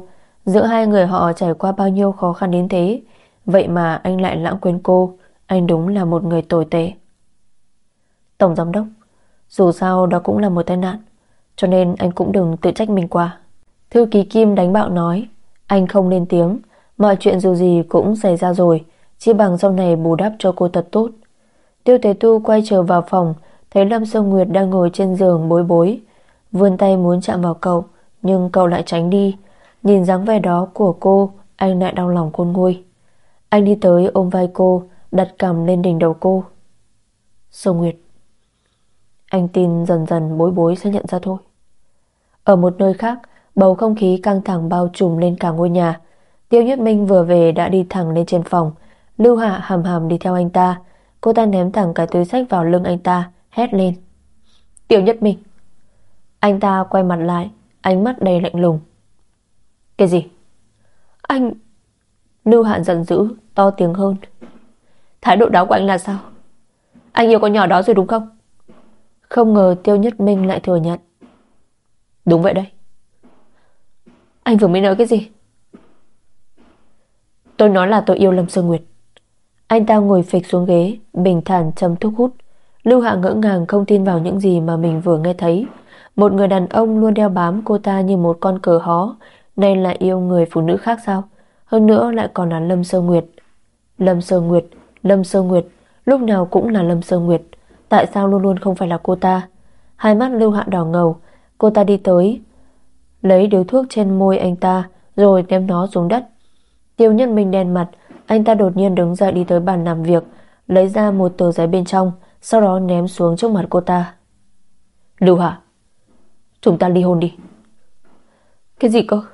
Giữa hai người họ trải qua bao nhiêu khó khăn đến thế, vậy mà anh lại lãng quên cô. Anh đúng là một người tồi tệ. Tổng giám đốc, dù sao đó cũng là một tai nạn, cho nên anh cũng đừng tự trách mình quá. Thư ký Kim đánh bạo nói. Anh không lên tiếng. Mọi chuyện dù gì cũng xảy ra rồi, chỉ bằng sau này bù đắp cho cô thật tốt. Tiêu Tế Tu quay trở vào phòng, thấy Lâm Sơ Nguyệt đang ngồi trên giường bối bối, vươn tay muốn chạm vào cậu, nhưng cậu lại tránh đi. Nhìn dáng vẻ đó của cô, anh lại đau lòng khôn nguôi. Anh đi tới ôm vai cô, đặt cằm lên đỉnh đầu cô. Sơ Nguyệt. Anh tin dần dần bối bối sẽ nhận ra thôi. Ở một nơi khác, bầu không khí căng thẳng bao trùm lên cả ngôi nhà. Tiêu Nhất Minh vừa về đã đi thẳng lên trên phòng. Lưu Hạ hàm hàm đi theo anh ta. Cô ta ném thẳng cái túi xách vào lưng anh ta, hét lên. Tiêu Nhất Minh. Anh ta quay mặt lại, ánh mắt đầy lạnh lùng. Cái gì? Anh... Lưu Hạ giận dữ, to tiếng hơn. Thái độ đó của anh là sao? Anh yêu con nhỏ đó rồi đúng không? Không ngờ Tiêu Nhất Minh lại thừa nhận. Đúng vậy đấy. Anh vừa mới nói cái gì? Tôi nói là tôi yêu Lâm Sơ Nguyệt. Anh ta ngồi phịch xuống ghế, bình thản châm thuốc hút. Lưu Hạ ngỡ ngàng không tin vào những gì mà mình vừa nghe thấy. Một người đàn ông luôn đeo bám cô ta như một con cờ hó, nay lại yêu người phụ nữ khác sao? Hơn nữa lại còn là Lâm Sơ Nguyệt. Lâm Sơ Nguyệt, Lâm Sơ Nguyệt, lúc nào cũng là Lâm Sơ Nguyệt. Tại sao luôn luôn không phải là cô ta? Hai mắt Lưu Hạ đỏ ngầu. Cô ta đi tới, lấy điếu thuốc trên môi anh ta, rồi ném nó xuống đất. Tiêu Nhất Minh đen mặt. Anh ta đột nhiên đứng dậy đi tới bàn làm việc, lấy ra một tờ giấy bên trong, sau đó ném xuống trước mặt cô ta. Lưu Hạ, chúng ta ly hôn đi. Cái gì cơ?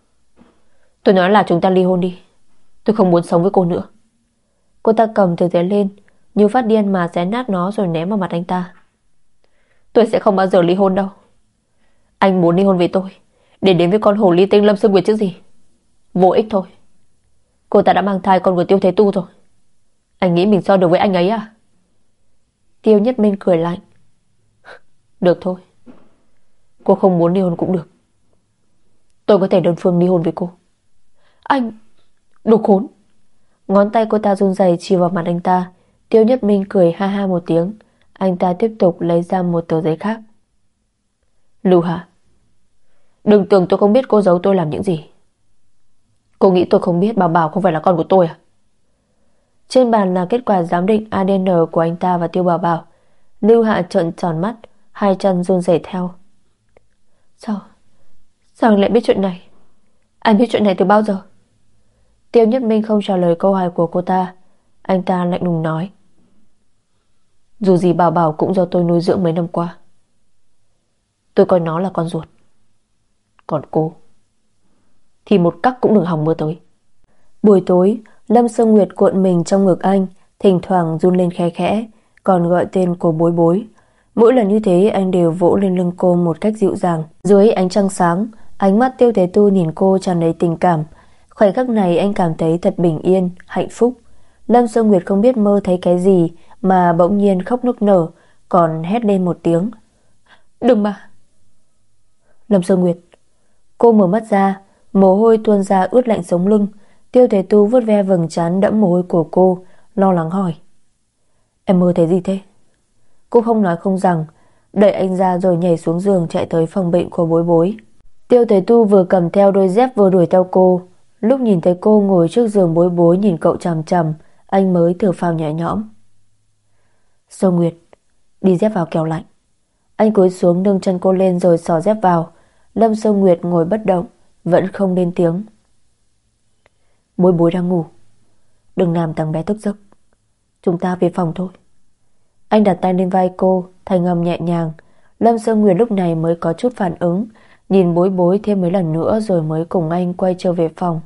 Tôi nói là chúng ta ly hôn đi. Tôi không muốn sống với cô nữa. Cô ta cầm tờ giấy lên, như phát điên mà xé nát nó rồi ném vào mặt anh ta. Tôi sẽ không bao giờ ly hôn đâu. Anh muốn ly hôn với tôi để đến với con hồ ly tinh Lâm Sơ Nguyệt chứ gì. Vô ích thôi. Cô ta đã mang thai con của Tiêu Thế Tu rồi. Anh nghĩ mình so được với anh ấy à? Tiêu Nhất Minh cười lạnh. Được thôi. Cô không muốn ly hôn cũng được. Tôi có thể đơn phương ly hôn với cô. Anh... Đồ khốn. Ngón tay cô ta run rẩy chỉ vào mặt anh ta. Tiêu Nhất Minh cười ha ha một tiếng. Anh ta tiếp tục lấy ra một tờ giấy khác. Lưu Hạ, đừng tưởng tôi không biết cô giấu tôi làm những gì. Cô nghĩ tôi không biết Bảo Bảo không phải là con của tôi à? Trên bàn là kết quả giám định ADN của anh ta và Tiêu Bảo Bảo. Lưu Hạ trợn tròn mắt, hai chân run rẩy theo. Sao anh lại biết chuyện này? Anh biết chuyện này từ bao giờ? Tiêu Nhất Minh không trả lời câu hỏi của cô ta. Anh ta lạnh lùng nói. Dù gì Bảo Bảo cũng do tôi nuôi dưỡng mấy năm qua. Tôi coi nó là con ruột. Còn cô thì một cắc cũng đừng hòng mơ tới. Buổi tối, Lâm Sơ Nguyệt cuộn mình trong ngực anh, thỉnh thoảng run lên khe khẽ, còn gọi tên của Bối Bối. Mỗi lần như thế anh đều vỗ lên lưng cô một cách dịu dàng. Dưới ánh trăng sáng, ánh mắt Tiêu Thế Tu nhìn cô tràn đầy tình cảm. Khoảnh khắc này anh cảm thấy thật bình yên, hạnh phúc. Lâm Sơ Nguyệt không biết mơ thấy cái gì mà bỗng nhiên khóc nức nở, còn hét lên một tiếng. Đừng mà. Lâm Sơ Nguyệt. Cô mở mắt ra, mồ hôi tuôn ra ướt lạnh sống lưng. Tiêu Thế Tu vuốt ve vầng trán đẫm mồ hôi của cô, lo lắng hỏi. Em mơ thấy gì thế? Cô không nói không rằng, đẩy anh ra rồi nhảy xuống giường chạy tới phòng bệnh của Bối Bối. Tiêu Thế Tu vừa cầm theo đôi dép vừa đuổi theo cô. Lúc nhìn thấy cô ngồi trước giường Bối Bối nhìn cậu chằm chằm, anh mới thở phào nhẹ nhõm. Sơ Nguyệt, đi dép vào kẻo lạnh. Anh cúi xuống nâng chân cô lên rồi xỏ dép vào. Lâm Sơ Nguyệt ngồi bất động, vẫn không lên tiếng. Bối Bối đang ngủ, đừng làm thằng bé thức giấc. Chúng ta về phòng thôi. Anh đặt tay lên vai cô, thanh âm nhẹ nhàng. Lâm Sơ Nguyệt lúc này mới có chút phản ứng, nhìn Bối Bối thêm mấy lần nữa rồi mới cùng anh quay trở về phòng.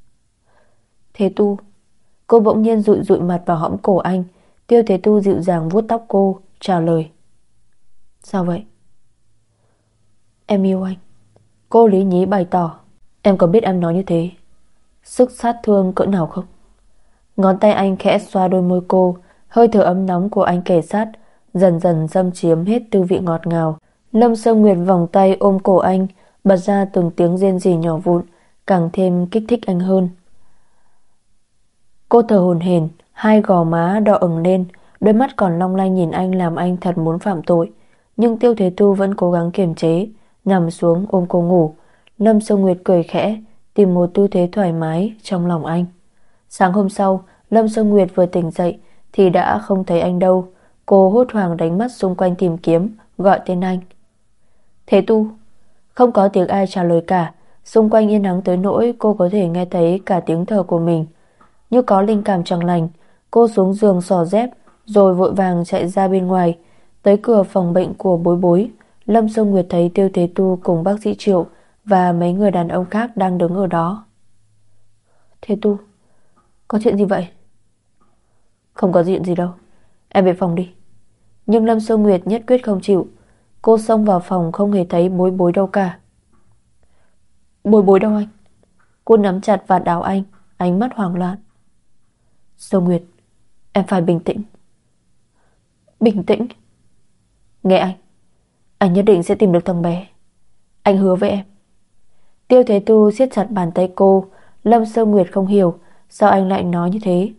Thế Tu. Cô bỗng nhiên dụi dụi mặt vào hõm cổ anh. Tiêu Thế Tu dịu dàng vuốt tóc cô, trả lời. Sao vậy? Em yêu anh. Cô lý nhí bày tỏ. Em có biết em nói như thế sức sát thương cỡ nào không? Ngón tay anh khẽ xoa đôi môi cô. Hơi thở ấm nóng của anh kề sát, dần dần xâm chiếm hết tư vị ngọt ngào. Lâm Sơ Nguyệt vòng tay ôm cổ anh, bật ra từng tiếng rên rỉ nhỏ vụn. càng thêm kích thích anh hơn. Cô thở hổn hển, hai gò má đỏ ửng lên, đôi mắt còn long lanh nhìn anh làm anh thật muốn phạm tội. Nhưng Tiêu Thế Tu vẫn cố gắng kiềm chế, nằm xuống ôm cô ngủ. Lâm Sương Nguyệt cười khẽ, tìm một tư thế thoải mái trong lòng anh. Sáng hôm sau, Lâm Sương Nguyệt vừa tỉnh dậy thì đã không thấy anh đâu. Cô hốt hoảng đánh mắt xung quanh tìm kiếm, gọi tên anh. Thế Tu. Không có tiếng ai trả lời cả. Xung quanh yên ắng tới nỗi cô có thể nghe thấy cả tiếng thở của mình. Như có linh cảm chẳng lành, cô xuống giường xỏ dép rồi vội vàng chạy ra bên ngoài. Tới cửa phòng bệnh của Bối Bối, Lâm Sương Nguyệt thấy Tiêu Thế Tu cùng bác sĩ Triệu và mấy người đàn ông khác đang đứng ở đó. Thế Tu, có chuyện gì vậy? Không có chuyện gì đâu, em về phòng đi. Nhưng Lâm Sương Nguyệt nhất quyết không chịu. Cô xông vào phòng không hề thấy Bối Bối đâu cả. Bối Bối đâu anh? Cô nắm chặt vạt áo anh, ánh mắt hoảng loạn. Sương Nguyệt, em phải bình tĩnh. Bình tĩnh? Nghe anh nhất định sẽ tìm được thằng bé. Anh hứa với em. Tiêu Thế Tu siết chặt bàn tay cô. Lâm Sương Nguyệt không hiểu sao anh lại nói như thế.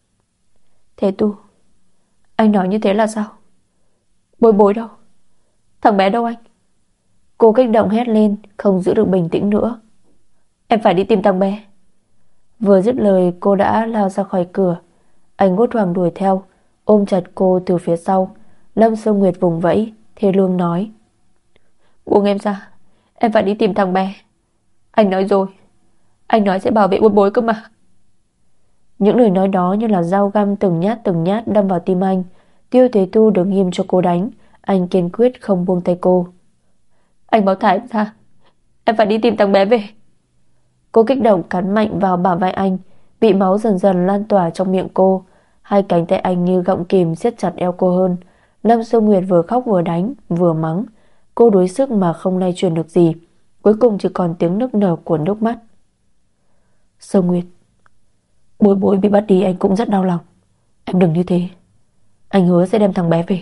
Thế Tu, anh nói như thế là sao? Bối Bối đâu? Thằng bé đâu anh? Cô kích động hét lên, không giữ được bình tĩnh nữa. Em phải đi tìm thằng bé. Vừa dứt lời cô đã lao ra khỏi cửa. Anh hốt hoảng đuổi theo, ôm chặt cô từ phía sau. Lâm Sương Nguyệt vùng vẫy, thê lương nói. Buông em ra, em phải đi tìm thằng bé. Anh nói rồi, anh nói sẽ bảo vệ Bối Bối cơ mà. Những lời nói đó như là dao găm từng nhát đâm vào tim anh. Tiêu Thế Tu đứng im cho cô đánh. Anh kiên quyết không buông tay cô. Anh báo thả em ra, em phải đi tìm thằng bé về. Cô kích động cắn mạnh vào bả vai anh. Vị máu dần dần lan tỏa trong miệng cô. Hai cánh tay anh như gọng kìm siết chặt eo cô hơn. Lâm Sương Nguyệt vừa khóc vừa đánh vừa mắng. Cô đuối sức mà không lay chuyển được gì. Cuối cùng chỉ còn tiếng nức nở của nước mắt. Sương Nguyệt, Bối Bối bị bắt đi anh cũng rất đau lòng. Em đừng như thế. Anh hứa sẽ đem thằng bé về.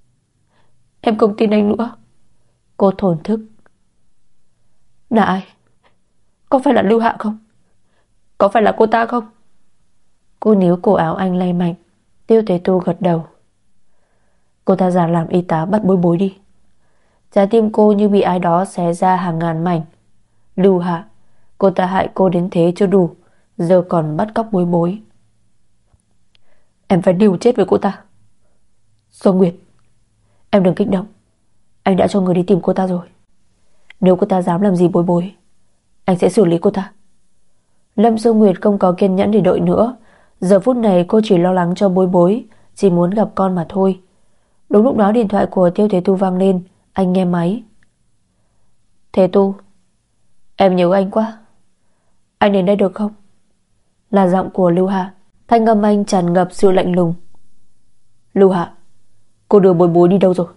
Em không tin anh nữa. Cô thổn thức. Là ai? Có phải là Lưu Hạ không? Có phải là cô ta không? Cô níu cổ áo anh lay mạnh. Tiêu Thế Tu gật đầu. Cô ta giả làm y tá bắt Bối Bối đi. Trái tim cô như bị ai đó xé ra hàng ngàn mảnh. Lưu Hạ, cô ta hại cô đến thế chưa đủ, giờ còn bắt cóc Bối Bối. Em phải liều chết với cô ta. Sương Nguyệt, em đừng kích động. Anh đã cho người đi tìm cô ta rồi. Nếu cô ta dám làm gì Bối Bối, anh sẽ xử lý cô ta. Lâm Sương Nguyệt không có kiên nhẫn để đợi nữa. Giờ phút này cô chỉ lo lắng cho Bối Bối, chỉ muốn gặp con mà thôi. Đúng lúc đó điện thoại của Tiêu Thế Tu vang lên. Anh nghe máy. Thế Tu, em nhớ anh quá. Anh đến đây được không? Là giọng của Lưu Hạ. Thanh âm anh tràn ngập sự lạnh lùng. Lưu Hạ, cô đưa Bối Bối đi đâu rồi?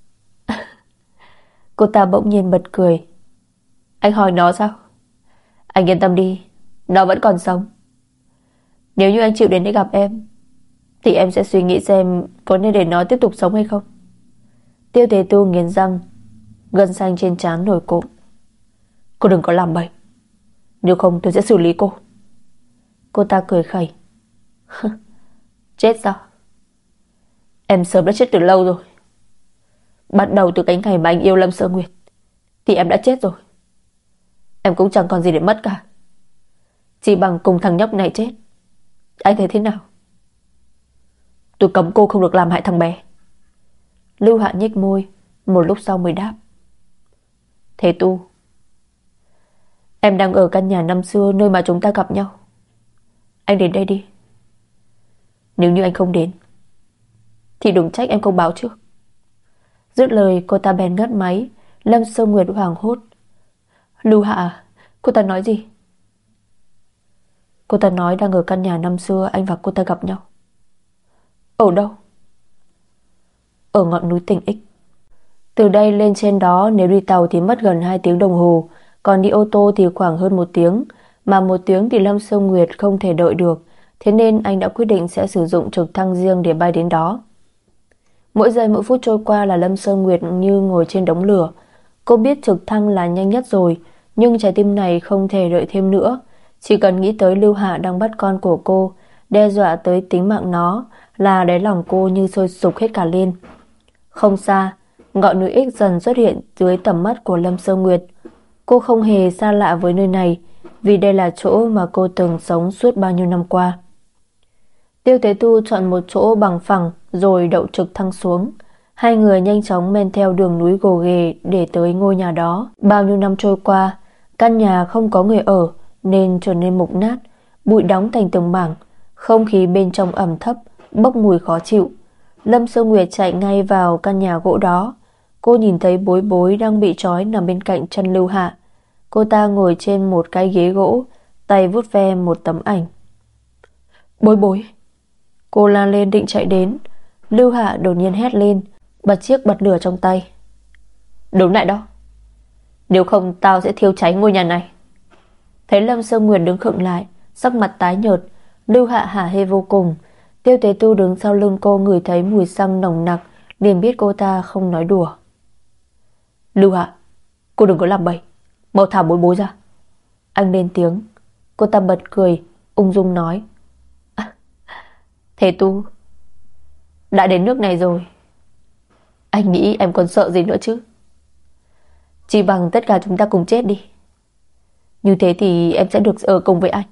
Cô ta bỗng nhiên bật cười. Anh hỏi nó sao? Anh yên tâm đi, nó vẫn còn sống. Nếu như anh chịu đến đây gặp em thì em sẽ suy nghĩ xem có nên để nó tiếp tục sống hay không. Tiêu Thế Tu nghiến răng, gân xanh trên trán nổi cộm. Cô đừng có làm bậy, nếu không tôi sẽ xử lý cô. Cô ta cười khẩy. Chết sao? Em sớm đã chết từ lâu rồi. Bắt đầu từ cái ngày mà anh yêu Lâm Sương Nguyệt thì em đã chết rồi. Em cũng chẳng còn gì để mất cả. Chỉ bằng cùng thằng nhóc này chết. Anh thấy thế nào? Tôi cấm cô không được làm hại thằng bé. Lưu Hạ nhếch môi, một lúc sau mới đáp. Thế Tu, em đang ở căn nhà năm xưa nơi mà chúng ta gặp nhau. Anh đến đây đi. Nếu như anh không đến thì đừng trách em không báo trước. Dứt lời cô ta bèn ngắt máy. Lâm Sương Nguyệt hoảng hốt. Lưu Hạ à? Cô ta nói gì? Cô ta nói đang ở căn nhà năm xưa anh và cô ta gặp nhau. Ở đâu? Ở ngọn núi Tỉnh Ích. Từ đây lên trên đó nếu đi tàu thì mất gần 2 tiếng đồng hồ, còn đi ô tô thì khoảng hơn 1 tiếng. Mà 1 tiếng thì Lâm Sương Nguyệt không thể đợi được, thế nên anh đã quyết định sẽ sử dụng trực thăng riêng để bay đến đó. Mỗi giây mỗi phút trôi qua là Lâm Sương Nguyệt như ngồi trên đống lửa. Cô biết trực thăng là nhanh nhất rồi, Nhưng trái tim này không thể đợi thêm nữa. Chỉ cần nghĩ tới Lưu Hạ đang bắt con của cô, đe dọa tới tính mạng nó, là đáy lòng cô như sôi sục hết cả lên. Không xa, ngọn núi X dần xuất hiện dưới tầm mắt của Lâm Sơ Nguyệt. Cô không hề xa lạ với nơi này, vì đây là chỗ mà cô từng sống suốt bao nhiêu năm qua. Tiêu Tế Tu chọn một chỗ bằng phẳng rồi đậu trực thăng xuống. Hai người nhanh chóng men theo đường núi gồ ghề để tới ngôi nhà đó. Bao nhiêu năm trôi qua, căn nhà không có người ở nên trở nên mục nát, bụi đóng thành từng mảng, không khí bên trong ẩm thấp, bốc mùi khó chịu. Lâm Sơ Nguyệt chạy ngay vào căn nhà gỗ đó. Cô nhìn thấy Bối Bối đang bị trói nằm bên cạnh chân Lưu Hạ. Cô ta ngồi trên một cái ghế gỗ, tay vuốt ve một tấm ảnh. Bối Bối! Cô la lên định chạy đến. Lưu Hạ đột nhiên hét lên, bật chiếc bật lửa trong tay. Đứng lại đó, nếu không tao sẽ thiêu cháy ngôi nhà này. Thấy Lâm Sơ Nguyệt đứng khựng lại, sắc mặt tái nhợt, Lưu Hạ hả hê vô cùng. Tiêu Tế Tu đứng sau lưng cô ngửi thấy mùi xăng nồng nặc, liền biết cô ta không nói đùa. Lưu Hạ, cô đừng có làm bậy, mau thả Bối Bối ra. Anh lên tiếng. Cô ta bật cười, ung dung nói. Thế Tu, đã đến nước này rồi, anh nghĩ em còn sợ gì nữa chứ? Chỉ bằng tất cả chúng ta cùng chết đi. Như thế thì em sẽ được ở cùng với anh.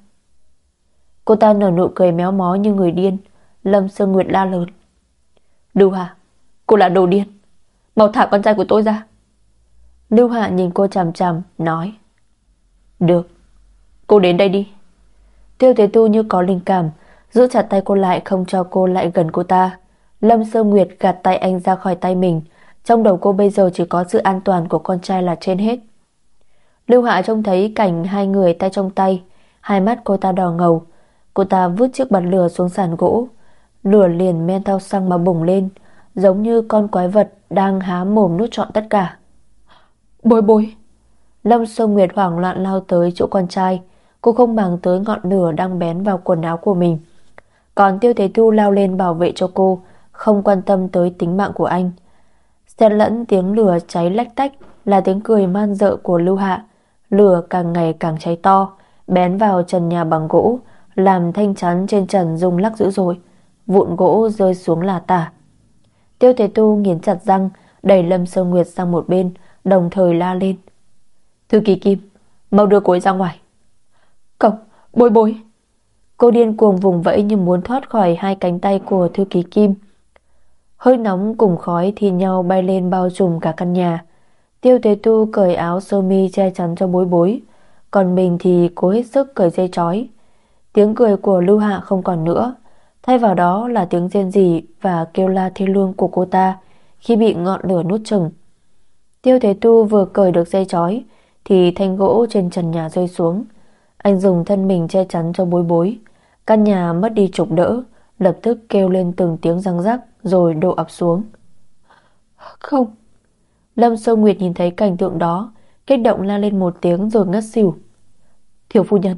Cô ta nở nụ cười méo mó như người điên. Lâm Sơ Nguyệt la lớn. Lưu Hạ, cô là đồ điên, mau thả con trai của tôi ra. Lưu Hạ nhìn cô chằm chằm, nói. Được, cô đến đây đi. Tiêu Tế Tu như có linh cảm, giữ chặt tay cô lại không cho cô lại gần cô ta. Lâm Sơ Nguyệt gạt tay anh ra khỏi tay mình. Trong đầu cô bây giờ chỉ có sự an toàn của con trai là trên hết. Lưu Hạ trông thấy cảnh hai người tay trong tay, hai mắt cô ta đỏ ngầu. Cô ta vứt chiếc bật lửa xuống sàn gỗ. Lửa liền men theo xăng mà bùng lên, giống như con quái vật đang há mồm nuốt trọn tất cả. Bối Bối! Lâm Sơ Nguyệt hoảng loạn lao tới chỗ con trai. Cô không màng tới ngọn lửa đang bén vào quần áo của mình. Còn Tiêu Thế Tu lao lên bảo vệ cho cô, không quan tâm tới tính mạng của anh. Xen lẫn tiếng lửa cháy lách tách là tiếng cười man dợ của Lưu Hạ. Lửa càng ngày càng cháy to, bén vào trần nhà bằng gỗ, làm thanh chắn trên trần rung lắc dữ dội, vụn gỗ rơi xuống là tả. Tiêu Thế Tu nghiến chặt răng, đẩy Lâm Sơ Nguyệt sang một bên, đồng thời la lên. Thư ký Kim, mau đưa cô ấy ra ngoài. Cậu, Bối Bối! Cô điên cuồng vùng vẫy như muốn thoát khỏi hai cánh tay của thư ký Kim. Hơi nóng cùng khói thì nhau bay lên bao trùm cả căn nhà. Tiêu Tế Tu cởi áo sơ mi che chắn cho Bối Bối, còn mình thì cố hết sức cởi dây trói. Tiếng cười của Lưu Hạ không còn nữa, thay vào đó là tiếng rên rỉ và kêu la thê lương của cô ta khi bị ngọn lửa nuốt chửng. Tiêu Thế Tu vừa cởi được dây trói thì thanh gỗ trên trần nhà rơi xuống. Anh dùng thân mình che chắn cho Bối Bối. Căn nhà mất đi trục đỡ, lập tức kêu lên từng tiếng răng rắc rồi đổ ập xuống. Không! Lâm Sơ Nguyệt nhìn thấy cảnh tượng đó, kích động la lên một tiếng rồi ngất xỉu. Thiếu phu nhân!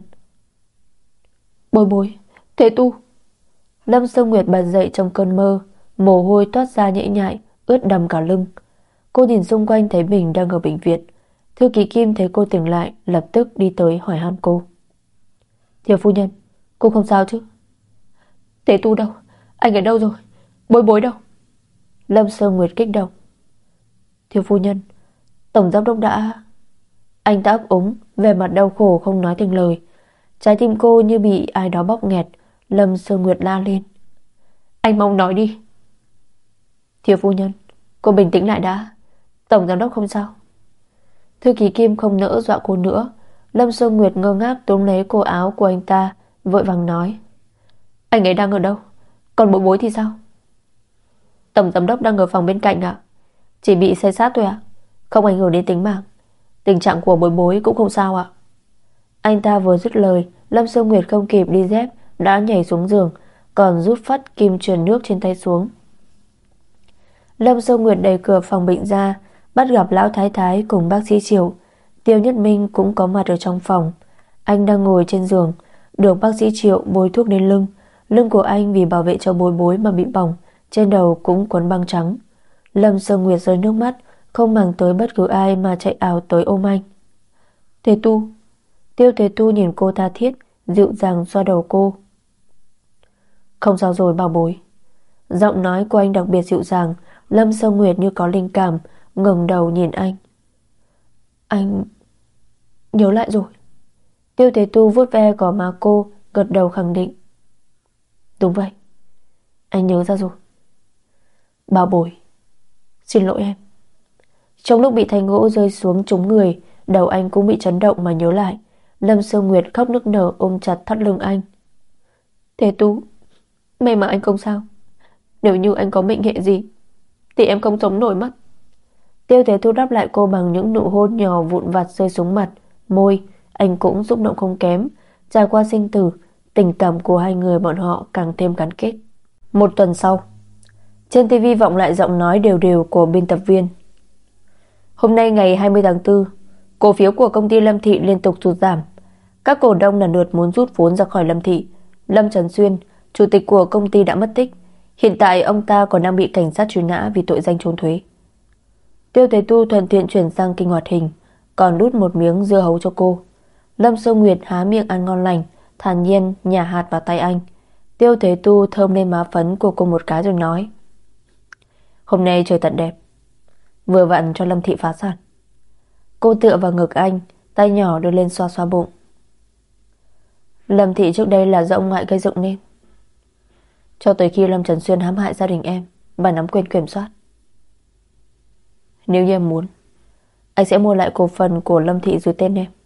Bối Bối! Thế Tu! Lâm Sơ Nguyệt bật dậy trong cơn mơ, mồ hôi toát ra nhễ nhại, ướt đầm cả lưng. Cô nhìn xung quanh thấy mình đang ở bệnh viện. Thư ký Kim thấy cô tỉnh lại, lập tức đi tới hỏi han cô. Thiếu phu nhân, cô không sao chứ? Thế Tu đâu? Anh ở đâu rồi? Bối Bối đâu? Lâm Sơ Nguyệt kích động. Thiếu phu nhân, tổng giám đốc đã... Anh ta ấp úng, vẻ mặt đau khổ không nói thành lời. Trái tim cô như bị ai đó bóp nghẹt. Lâm Sơ Nguyệt la lên. Anh mau nói đi. Thiếu phu nhân, cô bình tĩnh lại đã. Tổng giám đốc không sao. Thư ký Kim không nỡ dọa cô nữa. Lâm Sơ Nguyệt ngơ ngác túm lấy cổ áo của anh ta, vội vàng nói. Anh ấy đang ở đâu? Còn Bối Bối thì sao? Tổng giám đốc đang ở phòng bên cạnh ạ. Chỉ bị xây sát thôi ạ. Không ảnh hưởng đến tính mạng. Tình trạng của Bối Bối cũng không sao ạ. Anh ta vừa dứt lời, Lâm Sơ Nguyệt không kịp đi dép đã nhảy xuống giường, còn rút phắt kim truyền nước trên tay xuống. Lâm Sơ Nguyệt đẩy cửa phòng bệnh ra, bắt gặp lão thái thái cùng bác sĩ Triệu. Tiêu Nhất Minh cũng có mặt ở trong phòng. Anh đang ngồi trên giường, được bác sĩ Triệu bôi thuốc lên lưng. Lưng của anh vì bảo vệ cho Bối Bối mà bị bỏng, trên đầu cũng quấn băng trắng. Lâm Sơ Nguyệt rơi nước mắt, không màng tới bất cứ ai mà chạy ào tới ôm anh. Tề Tu. Tiêu Tề Tu nhìn cô tha thiết, dịu dàng xoa đầu cô. Không sao rồi bảo bối. Giọng nói của anh đặc biệt dịu dàng. Lâm Sơ Nguyệt như có linh cảm, ngẩng đầu nhìn anh. Anh nhớ lại rồi. Tiêu Tề Tu vuốt ve gò má cô, gật đầu khẳng định. Đúng vậy, anh nhớ ra rồi. Bảo bối, xin lỗi em. Trong lúc bị thanh gỗ rơi xuống trúng người, đầu anh cũng bị chấn động mà nhớ lại. Lâm Sơ Nguyệt khóc nức nở ôm chặt thắt lưng anh. Tề Tu, may mà anh không sao. Nếu như anh có mệnh hệ gì thì em không sống nổi mất. Tiêu Tề Tu đáp lại cô bằng những nụ hôn nhỏ vụn vặt rơi xuống mặt, môi. Anh cũng xúc động không kém. Trải qua sinh tử, tình cảm của hai người bọn họ càng thêm gắn kết. Một tuần sau, trên TV vọng lại giọng nói đều đều của biên tập viên. Hôm nay ngày 20 tháng 4, cổ phiếu của công ty Lâm Thị liên tục sụt giảm. Các cổ đông lần lượt muốn rút vốn ra khỏi Lâm Thị. Lâm Trấn Xuyên, chủ tịch của công ty đã mất tích. Hiện tại ông ta còn đang bị cảnh sát truy nã vì tội danh trốn thuế. Tiêu Thế Tu thuận tiện chuyển sang kênh hoạt hình, còn đút một miếng dưa hấu cho cô. Lâm Sơ Nguyệt há miệng ăn ngon lành, thản nhiên nhả hạt vào tay anh. Tiêu Thế Tu thơm lên má phấn của cô một cái rồi nói. Hôm nay trời thật đẹp, vừa vặn cho Lâm Thị phá sản. Cô tựa vào ngực anh, tay nhỏ đưa lên xoa xoa bụng. Lâm Thị trước đây là do ông ngoại gây dựng nên, cho tới khi Lâm Trấn Xuyên hãm hại gia đình em và nắm quyền kiểm soát. Nếu như em muốn, anh sẽ mua lại cổ phần của Lâm Thị dưới tên em.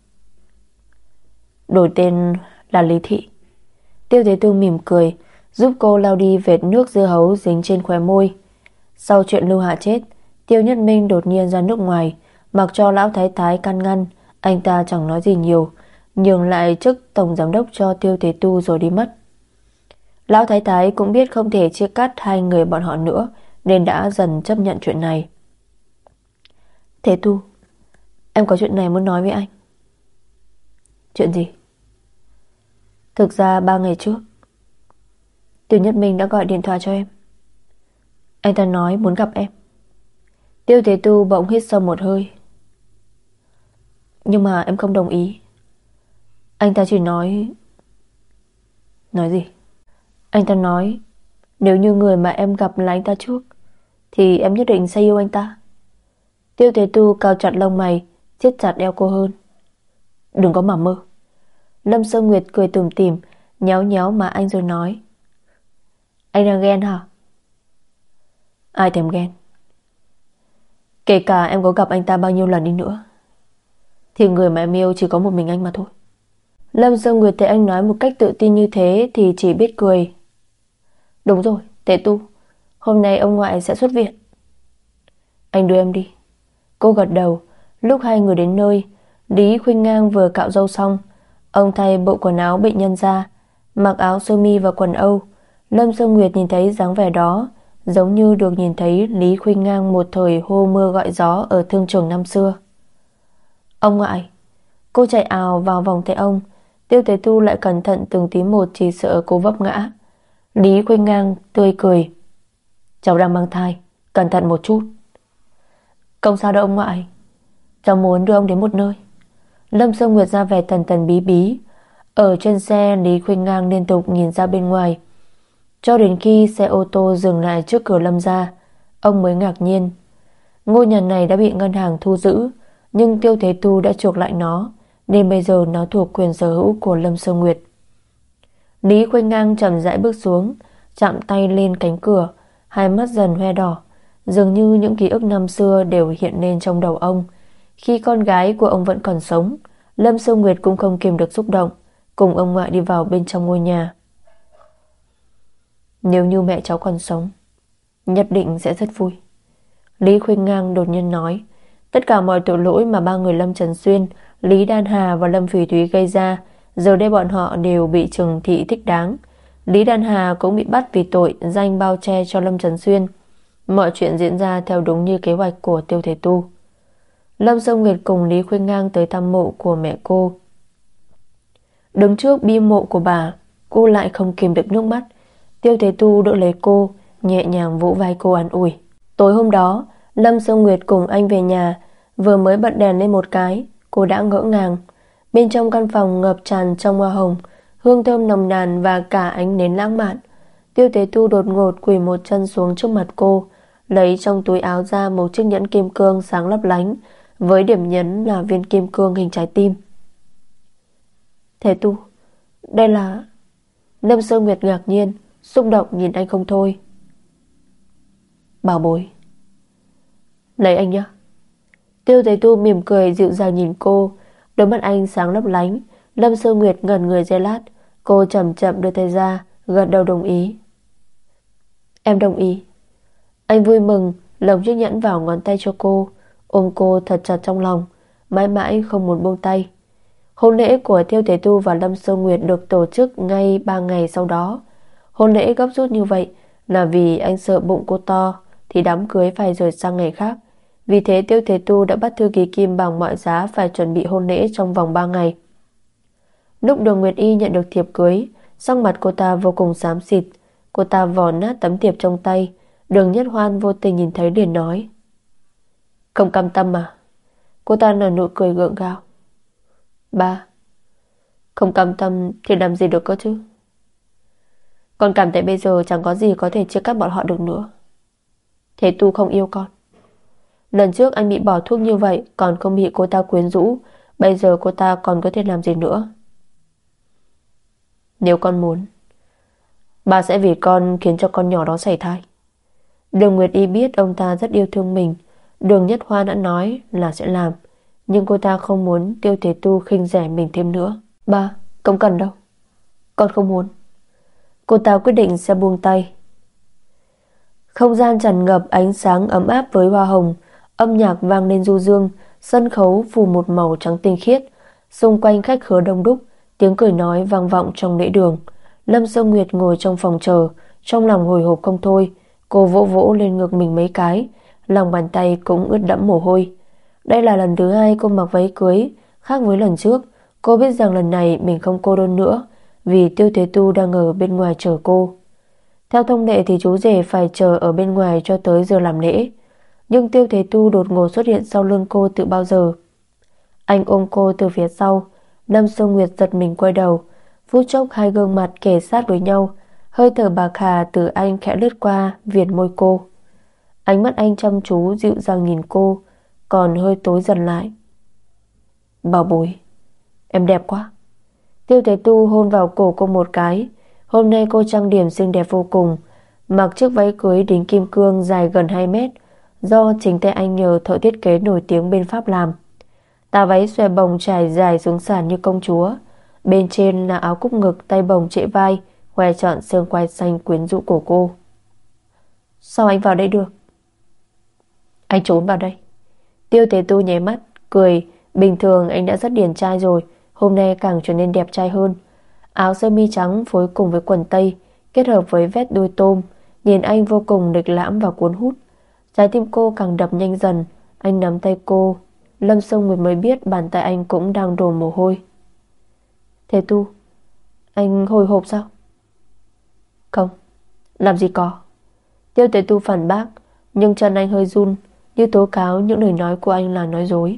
Đổi tên là Lý Thị. Tiêu Thế Tu mỉm cười, giúp cô lau đi vệt nước dưa hấu dính trên khóe môi. Sau chuyện Lưu Hạ chết, Tiêu Nhất Minh đột nhiên ra nước ngoài, mặc cho lão thái thái can ngăn. Anh ta chẳng nói gì nhiều, nhường lại chức tổng giám đốc cho Tiêu Thế Tu rồi đi mất. Lão thái thái cũng biết không thể chia cắt hai người bọn họ nữa, nên đã dần chấp nhận chuyện này. Thế Tu, em có chuyện này muốn nói với anh. Chuyện gì? Thực ra 3 ngày trước, Tiêu Nhất Minh đã gọi điện thoại cho em. Anh ta nói muốn gặp em. Tiêu Thế Tu bỗng hít sâu một hơi. Nhưng mà em không đồng ý. Anh ta chỉ nói... Nói gì? Anh ta nói nếu như người mà em gặp là anh ta trước thì em nhất định sẽ yêu anh ta. Tiêu Thế Tu cào chặt lông mày, siết chặt eo cô hơn. Đừng có mà mơ. Lâm Sơ Nguyệt cười tủm tỉm, nhéo nhéo mà anh rồi nói. Anh đang ghen hả? Ai thèm ghen. Kể cả em có gặp anh ta bao nhiêu lần đi nữa thì người mà em yêu chỉ có một mình anh mà thôi. Lâm Sơ Nguyệt thấy anh nói một cách tự tin như thế thì chỉ biết cười. Đúng rồi, Tề Tu, hôm nay ông ngoại sẽ xuất viện. Anh đưa em đi. Cô gật đầu. Lúc hai người đến nơi, Lý Khuynh Ngang vừa cạo râu xong. Ông thay bộ quần áo bệnh nhân ra, mặc áo sơ mi và quần Âu. Lâm Sơ Nguyệt nhìn thấy dáng vẻ đó, giống như được nhìn thấy Lý Khuynh Ngang một thời hô mưa gọi gió ở thương trường năm xưa. Ông ngoại. Cô chạy ào vào vòng tay ông. Tiêu Thế Tu lại cẩn thận từng tí một, chỉ sợ cô vấp ngã. Lý Khuynh Ngang tươi cười. Cháu đang mang thai, cẩn thận một chút. Không sao đâu ông ngoại, cháu muốn đưa ông đến một nơi. Lâm Sơ Nguyệt ra vẻ thần thần bí bí. Ở trên xe, Lý Khuynh Ngang liên tục nhìn ra bên ngoài, cho đến khi xe ô tô dừng lại trước cửa Lâm gia, ông mới ngạc nhiên. Ngôi nhà này đã bị ngân hàng thu giữ, nhưng Tiêu Thế Tu đã chuộc lại nó, nên bây giờ nó thuộc quyền sở hữu của Lâm Sơ Nguyệt. Lý Khuynh Ngang chậm rãi bước xuống, chạm tay lên cánh cửa, hai mắt dần hoe đỏ. Dường như những ký ức năm xưa đều hiện lên trong đầu ông. Khi con gái của ông vẫn còn sống, Lâm Sơ Nguyệt cũng không kìm được xúc động, cùng ông ngoại đi vào bên trong ngôi nhà. Nếu như mẹ cháu còn sống, nhất định sẽ rất vui. Lý Khuynh Ngang đột nhiên nói. Tất cả mọi tội lỗi mà ba người Lâm Trấn Xuyên, Lý Đan Hà và Lâm Phỉ Thúy gây ra, giờ đây bọn họ đều bị trừng trị thích đáng. Lý Đan Hà cũng bị bắt vì tội danh bao che cho Lâm Trấn Xuyên. Mọi chuyện diễn ra theo đúng như kế hoạch của Tiêu Thế Tu. Lâm Sơ Nguyệt cùng Lý Khuynh Ngang tới thăm mộ của mẹ cô. Đứng trước bia mộ của bà, cô lại không kìm được nước mắt. Tiêu Thế Tu đỡ lấy cô, nhẹ nhàng vỗ vai cô an ủi. Tối hôm đó, Lâm Sơ Nguyệt cùng anh về nhà, vừa mới bật đèn lên một cái, cô đã ngỡ ngàng. Bên trong căn phòng ngập tràn trong hoa hồng, hương thơm nồng nàn và cả ánh nến lãng mạn. Tiêu Tế Tu đột ngột quỳ một chân xuống trước mặt cô, lấy trong túi áo ra một chiếc nhẫn kim cương sáng lấp lánh, với điểm nhấn là viên kim cương hình trái tim. Thế Tu, đây là... Lâm Sơ Nguyệt ngạc nhiên, xúc động nhìn anh không thôi. Bảo bối, lấy anh nhé. Tiêu Thế Tu mỉm cười dịu dàng nhìn cô, đôi mắt anh sáng lấp lánh. Lâm Sơ Nguyệt ngẩn người giây lát, cô chậm chậm đưa tay ra, gật đầu đồng ý. Em đồng ý. Anh vui mừng lồng chiếc nhẫn vào ngón tay cho cô, ôm cô thật chặt trong lòng, mãi mãi không muốn buông tay. Hôn lễ của Tiêu Thế Tu và Lâm Sơ Nguyệt được tổ chức ngay 3 ngày sau đó. Hôn lễ gấp rút như vậy là vì anh sợ bụng cô to thì đám cưới phải rời sang ngày khác. Vì thế Tiêu Thế Tu đã bắt thư ký Kim bằng mọi giá phải chuẩn bị hôn lễ trong vòng 3 ngày. Lúc Đường Nguyệt Y nhận được thiệp cưới, sắc mặt cô ta vô cùng xám xịt. Cô ta vò nát tấm thiệp trong tay. Đường Nhất Hoan vô tình nhìn thấy liền nói: Không cam tâm à? Cô ta nở nụ cười gượng gạo. Ba, không cam tâm thì làm gì được cơ chứ? Con cảm thấy bây giờ chẳng có gì có thể chia cắt bọn họ được nữa. Thế Tu không yêu con. Lần trước anh bị bỏ thuốc như vậy còn không bị cô ta quyến rũ, bây giờ cô ta còn có thể làm gì nữa? Nếu con muốn, ba sẽ vì con khiến cho con nhỏ đó sảy thai. Đường Nguyệt Y biết ông ta rất yêu thương mình. Đường Nhất Hoa đã nói là sẽ làm, nhưng cô ta không muốn Tiêu Thế Tu khinh rẻ mình thêm nữa. Ba, không cần đâu, con không muốn. Cô ta quyết định sẽ buông tay. Không gian tràn ngập ánh sáng ấm áp với hoa hồng, âm nhạc vang lên du dương, sân khấu phủ một màu trắng tinh khiết, xung quanh khách khứa đông đúc, tiếng cười nói vang vọng trong lễ đường. Lâm Sơ Nguyệt ngồi trong phòng chờ, trong lòng hồi hộp không thôi. Cô vỗ vỗ lên ngực mình mấy cái, lòng bàn tay cũng ướt đẫm mồ hôi. Đây là lần thứ 2 cô mặc váy cưới, khác với lần trước. Cô biết rằng lần này mình không cô đơn nữa, vì Tiêu Thế Tu đang ở bên ngoài chờ cô. Theo thông lệ thì chú rể phải chờ ở bên ngoài cho tới giờ làm lễ, nhưng Tiêu Thế Tu đột ngột xuất hiện sau lưng cô từ bao giờ. Anh ôm cô từ phía sau. Lâm Sơ Nguyệt giật mình quay đầu. Phút chốc hai gương mặt kề sát với nhau, hơi thở bạc hà từ anh khẽ lướt qua viền môi cô. Ánh mắt anh chăm chú dịu dàng nhìn cô, còn hơi tối dần lại. Bảo bối, em đẹp quá. Tiêu Thế Tu hôn vào cổ cô một cái. Hôm nay cô trang điểm xinh đẹp vô cùng, mặc chiếc váy cưới đính kim cương dài gần 2 mét, do chính tay anh nhờ thợ thiết kế nổi tiếng bên Pháp làm. Tà váy xòe bồng trải dài xuống sàn như công chúa. Bên trên là áo cúc ngực tay bồng trễ vai, khoe trọn xương quai xanh quyến rũ của cô. Sao anh vào đây được? Anh trốn vào đây. Tiêu Thế Tu nháy mắt, cười. Bình thường anh đã rất điển trai rồi, hôm nay càng trở nên đẹp trai hơn. Áo sơ mi trắng phối cùng với quần tây, kết hợp với vét đuôi tôm, nhìn anh vô cùng lịch lãm và cuốn hút. Trái tim cô càng đập nhanh dần. Anh nắm tay cô. Lâm Sơ Nguyệt mới biết bàn tay anh cũng đang đổ mồ hôi. Thế Tu, anh hồi hộp sao? Không, làm gì có. Tiêu Thế Tu phản bác, nhưng chân anh hơi run, như tố cáo những lời nói của anh là nói dối.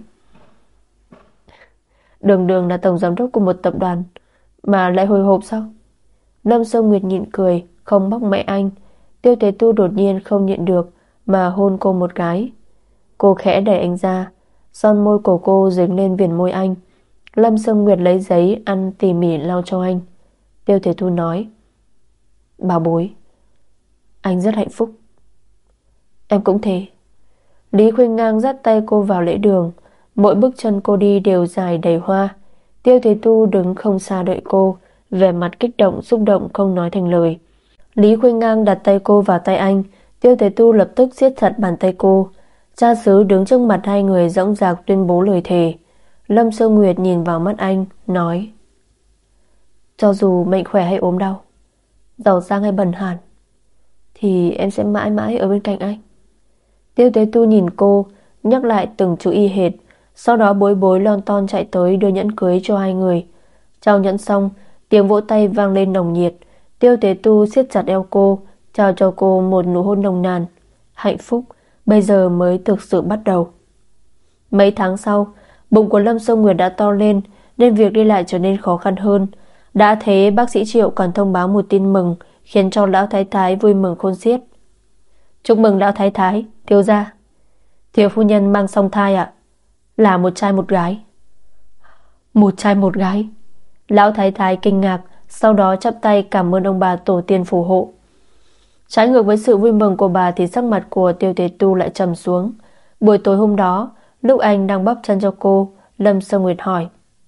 Đường Đường là tổng giám đốc của một tập đoàn mà lại hồi hộp sao? Lâm Sơ Nguyệt nhịn cười, không bóc mẹ anh. Tiêu Thế Tu đột nhiên không nhịn được mà hôn cô một cái. Cô khẽ đẩy anh ra, son môi của cô dính lên viền môi anh. Lâm Sơ Nguyệt lấy giấy ăn tỉ mỉ lau cho anh. Tiêu Thế Tu nói: Bảo bối, anh rất hạnh phúc. Em cũng thế. Lý Khuynh Ngang dắt tay cô vào lễ đường. Mỗi bước chân cô đi đều dài đầy hoa. Tiêu Thế Tu đứng không xa đợi cô, vẻ mặt kích động xúc động không nói thành lời. Lý Khuynh Ngang đặt tay cô vào tay anh. Tiêu Thế Tu lập tức siết chặt bàn tay cô. Cha xứ đứng trước mặt hai người dõng dạc tuyên bố lời thề. Lâm Sơ Nguyệt nhìn vào mắt anh, nói: Cho dù mạnh khỏe hay ốm đau, giàu sang hay bần hàn, thì em sẽ mãi mãi ở bên cạnh anh. Tiêu Thế Tu nhìn cô, nhắc lại từng chữ y hệt. Sau đó bối bối lon ton chạy tới đưa nhẫn cưới cho hai người. Trao nhẫn xong, tiếng vỗ tay vang lên nồng nhiệt. Tiêu Thế Tu siết chặt eo cô, trao cho cô một nụ hôn nồng nàn. Hạnh phúc bây giờ mới thực sự bắt đầu. Mấy tháng sau, bụng của Lâm Sơ Nguyệt đã to lên. nên việc đi lại trở nên khó khăn hơn. Đã thế bác sĩ Triệu còn thông báo một tin mừng khiến cho lão thái thái vui mừng khôn xiết. Chúc mừng lão thái thái, thiếu gia. Thiếu phu nhân mang song thai ạ. Là một trai một gái. Một trai một gái. Lão thái thái kinh ngạc, sau đó chắp tay cảm ơn ông bà tổ tiên phù hộ. Trái ngược với sự vui mừng của bà thì sắc mặt của Tiêu Tế Tu lại trầm xuống. Buổi tối hôm đó, lúc anh đang bắp chân cho cô, Lâm Sơ Nguyệt hỏi: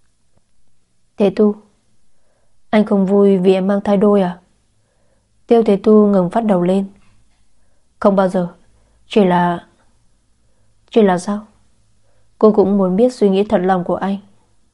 Tế Tu, anh không vui vì em mang thai đôi à? Tiêu Tế Tu ngừng phát đầu lên. Không bao giờ. Chỉ là sao? Cô cũng muốn biết suy nghĩ thật lòng của anh.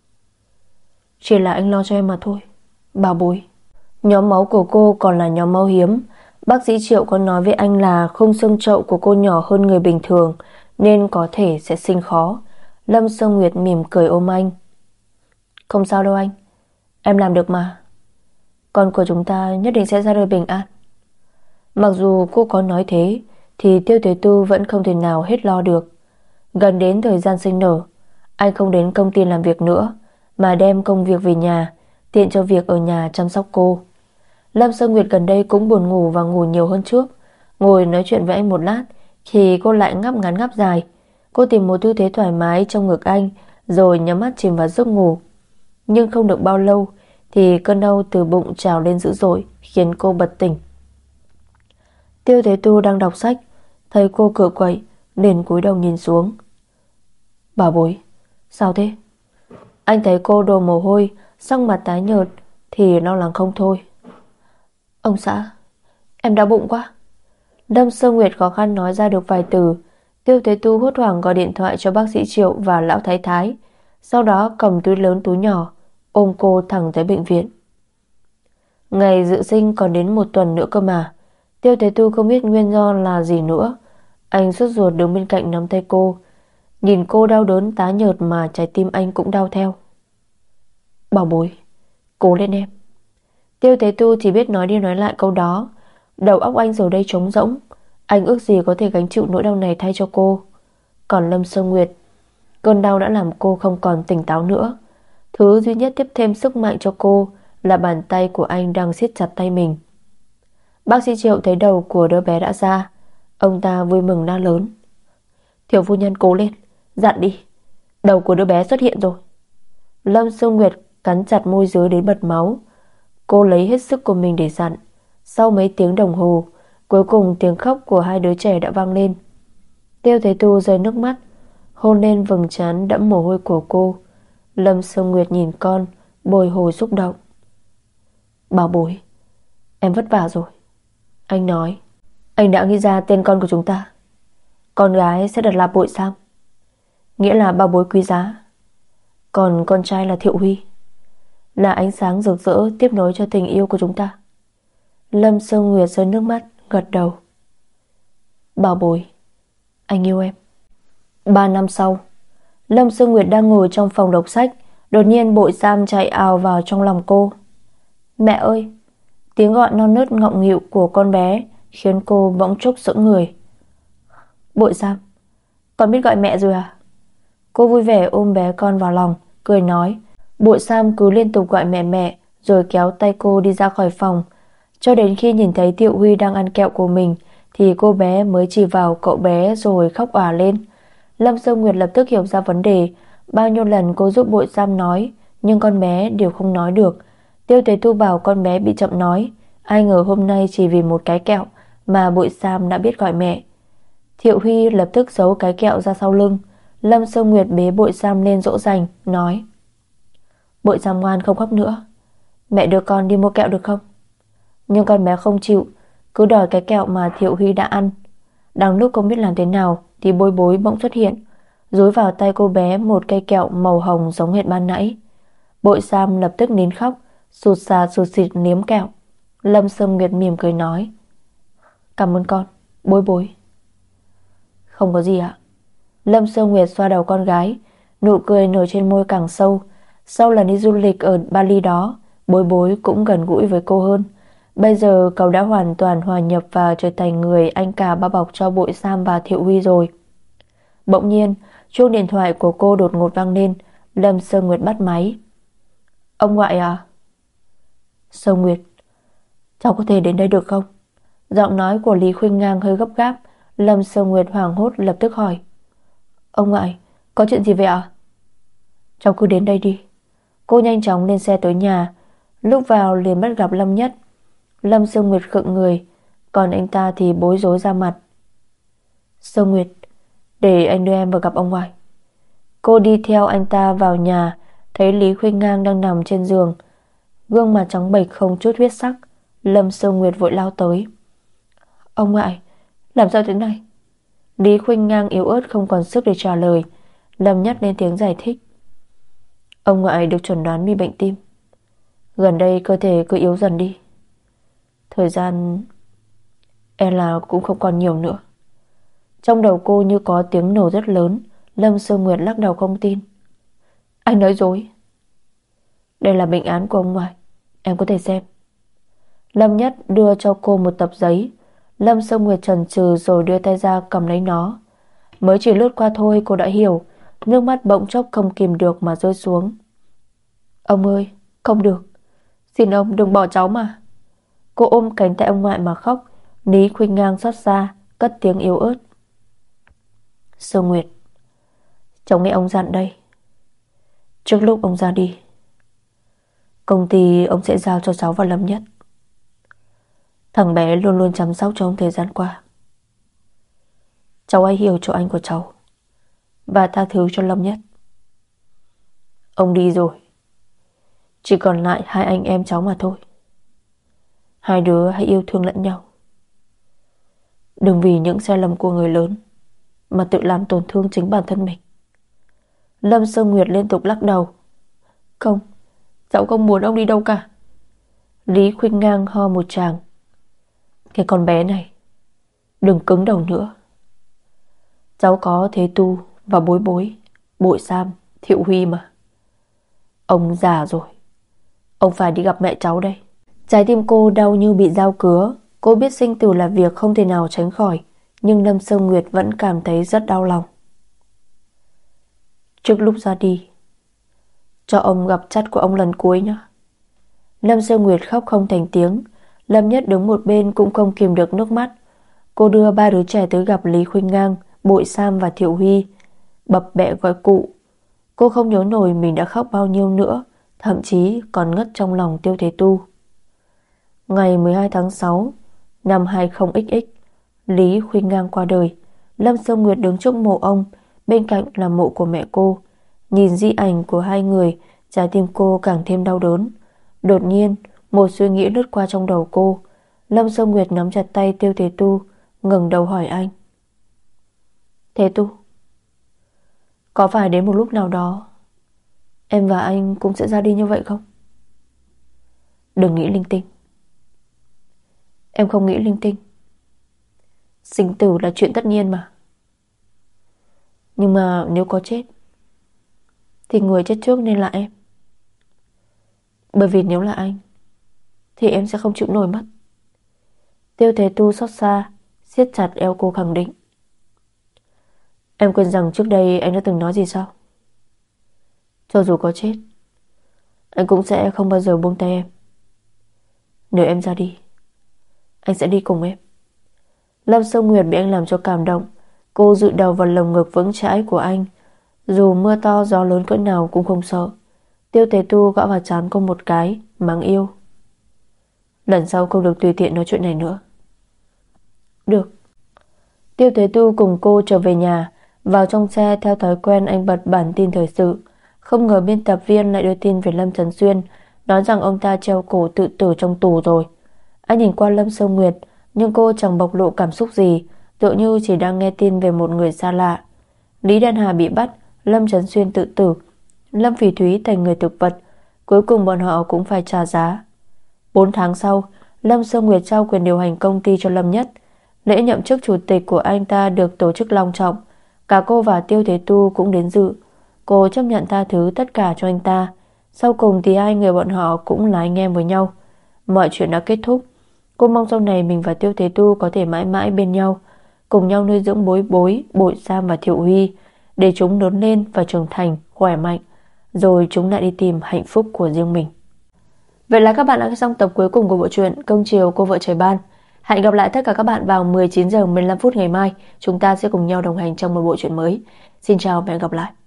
Chỉ là anh lo cho em mà thôi, bảo bối. Nhóm máu của cô còn là nhóm máu hiếm. Bác sĩ Triệu có nói với anh là khung xương chậu của cô nhỏ hơn người bình thường, nên có thể sẽ sinh khó. Lâm Sơ Nguyệt mỉm cười ôm anh. Không sao đâu anh, em làm được mà. Con của chúng ta nhất định sẽ ra đời bình an. Mặc dù cô có nói thế thì Tiêu Tế Tu vẫn không thể nào hết lo được. Gần đến thời gian sinh nở, anh không đến công ty làm việc nữa, mà đem công việc về nhà, tiện cho việc ở nhà chăm sóc cô. Lâm Sơ Nguyệt gần đây cũng buồn ngủ và ngủ nhiều hơn trước. Ngồi nói chuyện với anh một lát thì cô lại ngáp ngắn ngáp dài. Cô tìm một tư thế thoải mái trong ngực anh, rồi nhắm mắt chìm vào giấc ngủ. Nhưng không được bao lâu thì cơn đau từ bụng trào lên dữ dội, khiến cô bật tỉnh. Tiêu Thế Tu đang đọc sách, thấy cô cựa quậy liền cúi đầu nhìn xuống. Bảo bối, sao thế? Anh thấy cô đổ mồ hôi, sắc mặt tái nhợt thì lo lắng không thôi. Ông xã, em đau bụng quá. Lâm Sơ Nguyệt khó khăn nói ra được vài từ. Tiêu Thế Tu hốt hoảng gọi điện thoại cho bác sĩ Triệu và lão thái thái, sau đó cầm túi lớn túi nhỏ ôm cô thẳng tới bệnh viện. Ngày dự sinh còn đến 1 tuần nữa cơ mà. Tiêu Thế Tu không biết nguyên do là gì nữa. Anh sốt ruột đứng bên cạnh nắm tay cô, nhìn cô đau đớn tái nhợt mà trái tim anh cũng đau theo. Bảo bối, cố lên em. Tiêu Thế Tu chỉ biết nói đi nói lại câu đó. Đầu óc anh giờ đây trống rỗng. Anh ước gì có thể gánh chịu nỗi đau này thay cho cô. Còn Lâm Sơ Nguyệt, cơn đau đã làm cô không còn tỉnh táo nữa. Thứ duy nhất tiếp thêm sức mạnh cho cô là bàn tay của anh đang siết chặt tay mình. Bác sĩ Triệu thấy đầu của đứa bé đã ra. Ông ta vui mừng la lớn: Thiếu phu nhân cố lên, dặn đi, đầu của đứa bé xuất hiện rồi. Lâm Sơ Nguyệt cắn chặt môi dưới đến bật máu. Cô lấy hết sức của mình để dặn. Sau mấy tiếng đồng hồ, cuối cùng tiếng khóc của hai đứa trẻ đã vang lên. Tiêu Thế Tu rơi nước mắt, hôn lên vầng trán đẫm mồ hôi của cô. Lâm Sơ Nguyệt nhìn con, bồi hồi xúc động. Bảo bối, em vất vả rồi. Anh nói, anh đã nghĩ ra tên con của chúng ta. Con gái sẽ đặt là Bội Sam, nghĩa là bảo bối quý giá. Còn con trai là Thiệu Huy, là ánh sáng rực rỡ tiếp nối cho tình yêu của chúng ta. Lâm Sơ Nguyệt rơi nước mắt, gật đầu. Bảo bối, anh yêu em. 3 năm sau, Lâm Sơ Nguyệt đang ngồi trong phòng đọc sách, đột nhiên Bội Sam chạy ào vào trong lòng cô. Mẹ ơi! Tiếng gọi non nớt ngọng nghịu của con bé khiến cô bỗng chốc sững người. Bội Sam, con biết gọi mẹ rồi à? Cô vui vẻ ôm bé con vào lòng, cười nói. Bội Sam cứ liên tục gọi mẹ mẹ, rồi kéo tay cô đi ra khỏi phòng. Cho đến khi nhìn thấy Thiệu Huy đang ăn kẹo của mình thì cô bé mới chỉ vào cậu bé rồi khóc òa lên. Lâm Sơ Nguyệt lập tức hiểu ra vấn đề. Bao nhiêu lần cô giúp Bội Sam nói, nhưng con bé đều không nói được. Tiêu Tế Tu bảo con bé bị chậm nói. Ai ngờ hôm nay chỉ vì một cái kẹo mà Bội Sam đã biết gọi mẹ. Thiệu Huy lập tức giấu cái kẹo ra sau lưng. Lâm Sơ Nguyệt bế Bội Sam lên dỗ dành, nói: Bội Sam ngoan, không khóc nữa, mẹ đưa con đi mua kẹo được không? Nhưng con bé không chịu, cứ đòi cái kẹo mà Thiệu Huy đã ăn. Đang lúc không biết làm thế nào thì Bối Bối bỗng xuất hiện, dúi vào tay cô bé một cây kẹo màu hồng giống hệt ban nãy. Bội Sam lập tức nín khóc, sụt sà sụt xịt liếm kẹo. Lâm Sơ Nguyệt mỉm cười nói: Cảm ơn con, Bối Bối. Không có gì ạ. Lâm Sơ Nguyệt xoa đầu con gái, nụ cười nở trên môi càng sâu. Sau lần đi du lịch ở Bali đó, Bối Bối cũng gần gũi với cô hơn. Bây giờ cậu đã hoàn toàn hòa nhập và trở thành người anh cả bao bọc cho Bội Sam và Thiệu Huy rồi. Bỗng nhiên, chuông điện thoại của cô đột ngột vang lên. Lâm Sơ Nguyệt bắt máy. Ông ngoại à? Sơ Nguyệt, cháu có thể đến đây được không? Giọng nói của Lý Khuynh Ngang hơi gấp gáp. Lâm Sơ Nguyệt hoảng hốt lập tức hỏi. Ông ngoại, có chuyện gì vậy ạ? Cháu cứ đến đây đi. Cô nhanh chóng lên xe tới nhà. Lúc vào liền bắt gặp Lâm Nhất. Lâm Sơ Nguyệt khựng người, còn anh ta thì bối rối ra mặt. Sơ Nguyệt, để anh đưa em vào gặp ông ngoại. Cô đi theo anh ta vào nhà, thấy Lý Khuynh Ngang đang nằm trên giường, gương mặt trắng bệch không chút huyết sắc. Lâm Sơ Nguyệt vội lao tới. Ông ngoại, làm sao thế này? Lý Khuynh Ngang yếu ớt không còn sức để trả lời. Lâm Nhất lên tiếng giải thích. Ông ngoại được chẩn đoán bị bệnh tim. Gần đây cơ thể cứ yếu dần đi. Thời gian e là cũng không còn nhiều nữa. Trong đầu cô như có tiếng nổ rất lớn. Lâm Sơ Nguyệt lắc đầu không tin. Anh nói dối. Đây là bệnh án của ông ngoại, em có thể xem. Lâm Nhất đưa cho cô một tập giấy. Lâm Sơ Nguyệt chần chừ rồi đưa tay ra cầm lấy nó. Mới chỉ lướt qua thôi cô đã hiểu. Nước mắt bỗng chốc không kìm được mà rơi xuống. Ông ơi, không được, xin ông đừng bỏ cháu mà. Cô ôm cánh tay ông ngoại mà khóc. Lý Khuynh Ngang xót xa, cất tiếng yếu ớt. Sơ Nguyệt, cháu nghe ông dặn đây. Trước lúc ông ra đi, công ty ông sẽ giao cho cháu và Lâm Nhất. Thằng bé luôn luôn chăm sóc cho ông thời gian qua. Cháu hãy hiểu cho anh của cháu và tha thứ cho Lâm Nhất. Ông đi rồi, chỉ còn lại hai anh em cháu mà thôi. Hai đứa hãy yêu thương lẫn nhau. Đừng vì những sai lầm của người lớn mà tự làm tổn thương chính bản thân mình. Lâm Sơ Nguyệt liên tục lắc đầu. Không, cháu không muốn ông đi đâu cả. Lý Khuynh Ngang ho một tràng. Cái con bé này, đừng cứng đầu nữa. Cháu có Thế Tu và Bối Bối, Bội Sam, Thiệu Huy mà. Ông già rồi, ông phải đi gặp mẹ cháu đây. Trái tim cô đau như bị dao cứa. Cô biết sinh tử là việc không thể nào tránh khỏi, nhưng Lâm Sơ Nguyệt vẫn cảm thấy rất đau lòng. Trước lúc ra đi, cho ông gặp chắt của ông lần cuối nhé. Lâm Sơ Nguyệt khóc không thành tiếng. Lâm Nhất đứng một bên cũng không kìm được nước mắt. Cô đưa ba đứa trẻ tới gặp Lý Khuynh Ngang, Bội Sam và Thiệu Huy, bập bẹ gọi cụ. Cô không nhớ nổi mình đã khóc bao nhiêu nữa, thậm chí còn ngất trong lòng Tiêu Thế Tu. Ngày 12 tháng 6 năm 20XX, Lý Khuynh Ngang qua đời. Lâm Sơ Nguyệt đứng trước mộ ông, bên cạnh là mộ của mẹ cô. Nhìn di ảnh của hai người, trái tim cô càng thêm đau đớn. Đột nhiên, một suy nghĩ lướt qua trong đầu cô. Lâm Sơ Nguyệt nắm chặt tay Tiêu Thế Tu, ngẩng đầu hỏi anh. Thế Tu, có phải đến một lúc nào đó em và anh cũng sẽ ra đi như vậy không? Đừng nghĩ linh tinh. Em không nghĩ linh tinh. Sinh tử là chuyện tất nhiên mà. Nhưng mà nếu có chết thì người chết trước nên là em. Bởi vì nếu là anh thì em sẽ không chịu nổi mất. Tiêu Thế Tu xót xa siết chặt eo cô khẳng định. Em quên rằng trước đây anh đã từng nói gì sao? Cho dù có chết, anh cũng sẽ không bao giờ buông tay em. Nếu em ra đi, anh sẽ đi cùng em. Lâm Sơ Nguyệt bị anh làm cho cảm động. Cô dựa đầu vào lồng ngực vững chãi của anh. Dù mưa to gió lớn cỡ nào cũng không sợ. Tiêu Thế Tu gõ vào trán cô một cái, mắng yêu. Lần sau không được tùy tiện nói chuyện này nữa. Được. Tiêu Thế Tu cùng cô trở về nhà. Vào trong xe theo thói quen anh bật bản tin thời sự. Không ngờ biên tập viên lại đưa tin về Lâm Trấn Xuyên, nói rằng ông ta treo cổ tự tử trong tù rồi. Anh nhìn qua Lâm Sơ Nguyệt, nhưng cô chẳng bộc lộ cảm xúc gì, tựa như chỉ đang nghe tin về một người xa lạ. Lý Đan Hà bị bắt, Lâm Trấn Xuyên tự tử, Lâm Phỉ Thúy thành người thực vật. Cuối cùng bọn họ cũng phải trả giá. 4 tháng sau, Lâm Sơ Nguyệt trao quyền điều hành công ty cho Lâm Nhất. Lễ nhậm chức chủ tịch của anh ta được tổ chức long trọng. Cả cô và Tiêu Thế Tu cũng đến dự. Cô chấp nhận tha thứ tất cả cho anh ta. Sau cùng thì hai người bọn họ cũng là anh em với nhau. Mọi chuyện đã kết thúc. Cô mong sau này mình và Tiêu Thế Tu có thể mãi mãi bên nhau, cùng nhau nuôi dưỡng Bối Bối, Bội Sam và Thiệu Huy, để chúng lớn lên và trưởng thành, khỏe mạnh. rồi chúng lại đi tìm hạnh phúc của riêng mình. Vậy là các bạn đã nghe xong tập cuối cùng của bộ truyện Cơm chiều cô vợ trời ban. Hẹn gặp lại tất cả các bạn vào 19 giờ 15 phút ngày mai. Chúng ta sẽ cùng nhau đồng hành trong một bộ truyện mới. Xin chào và hẹn gặp lại.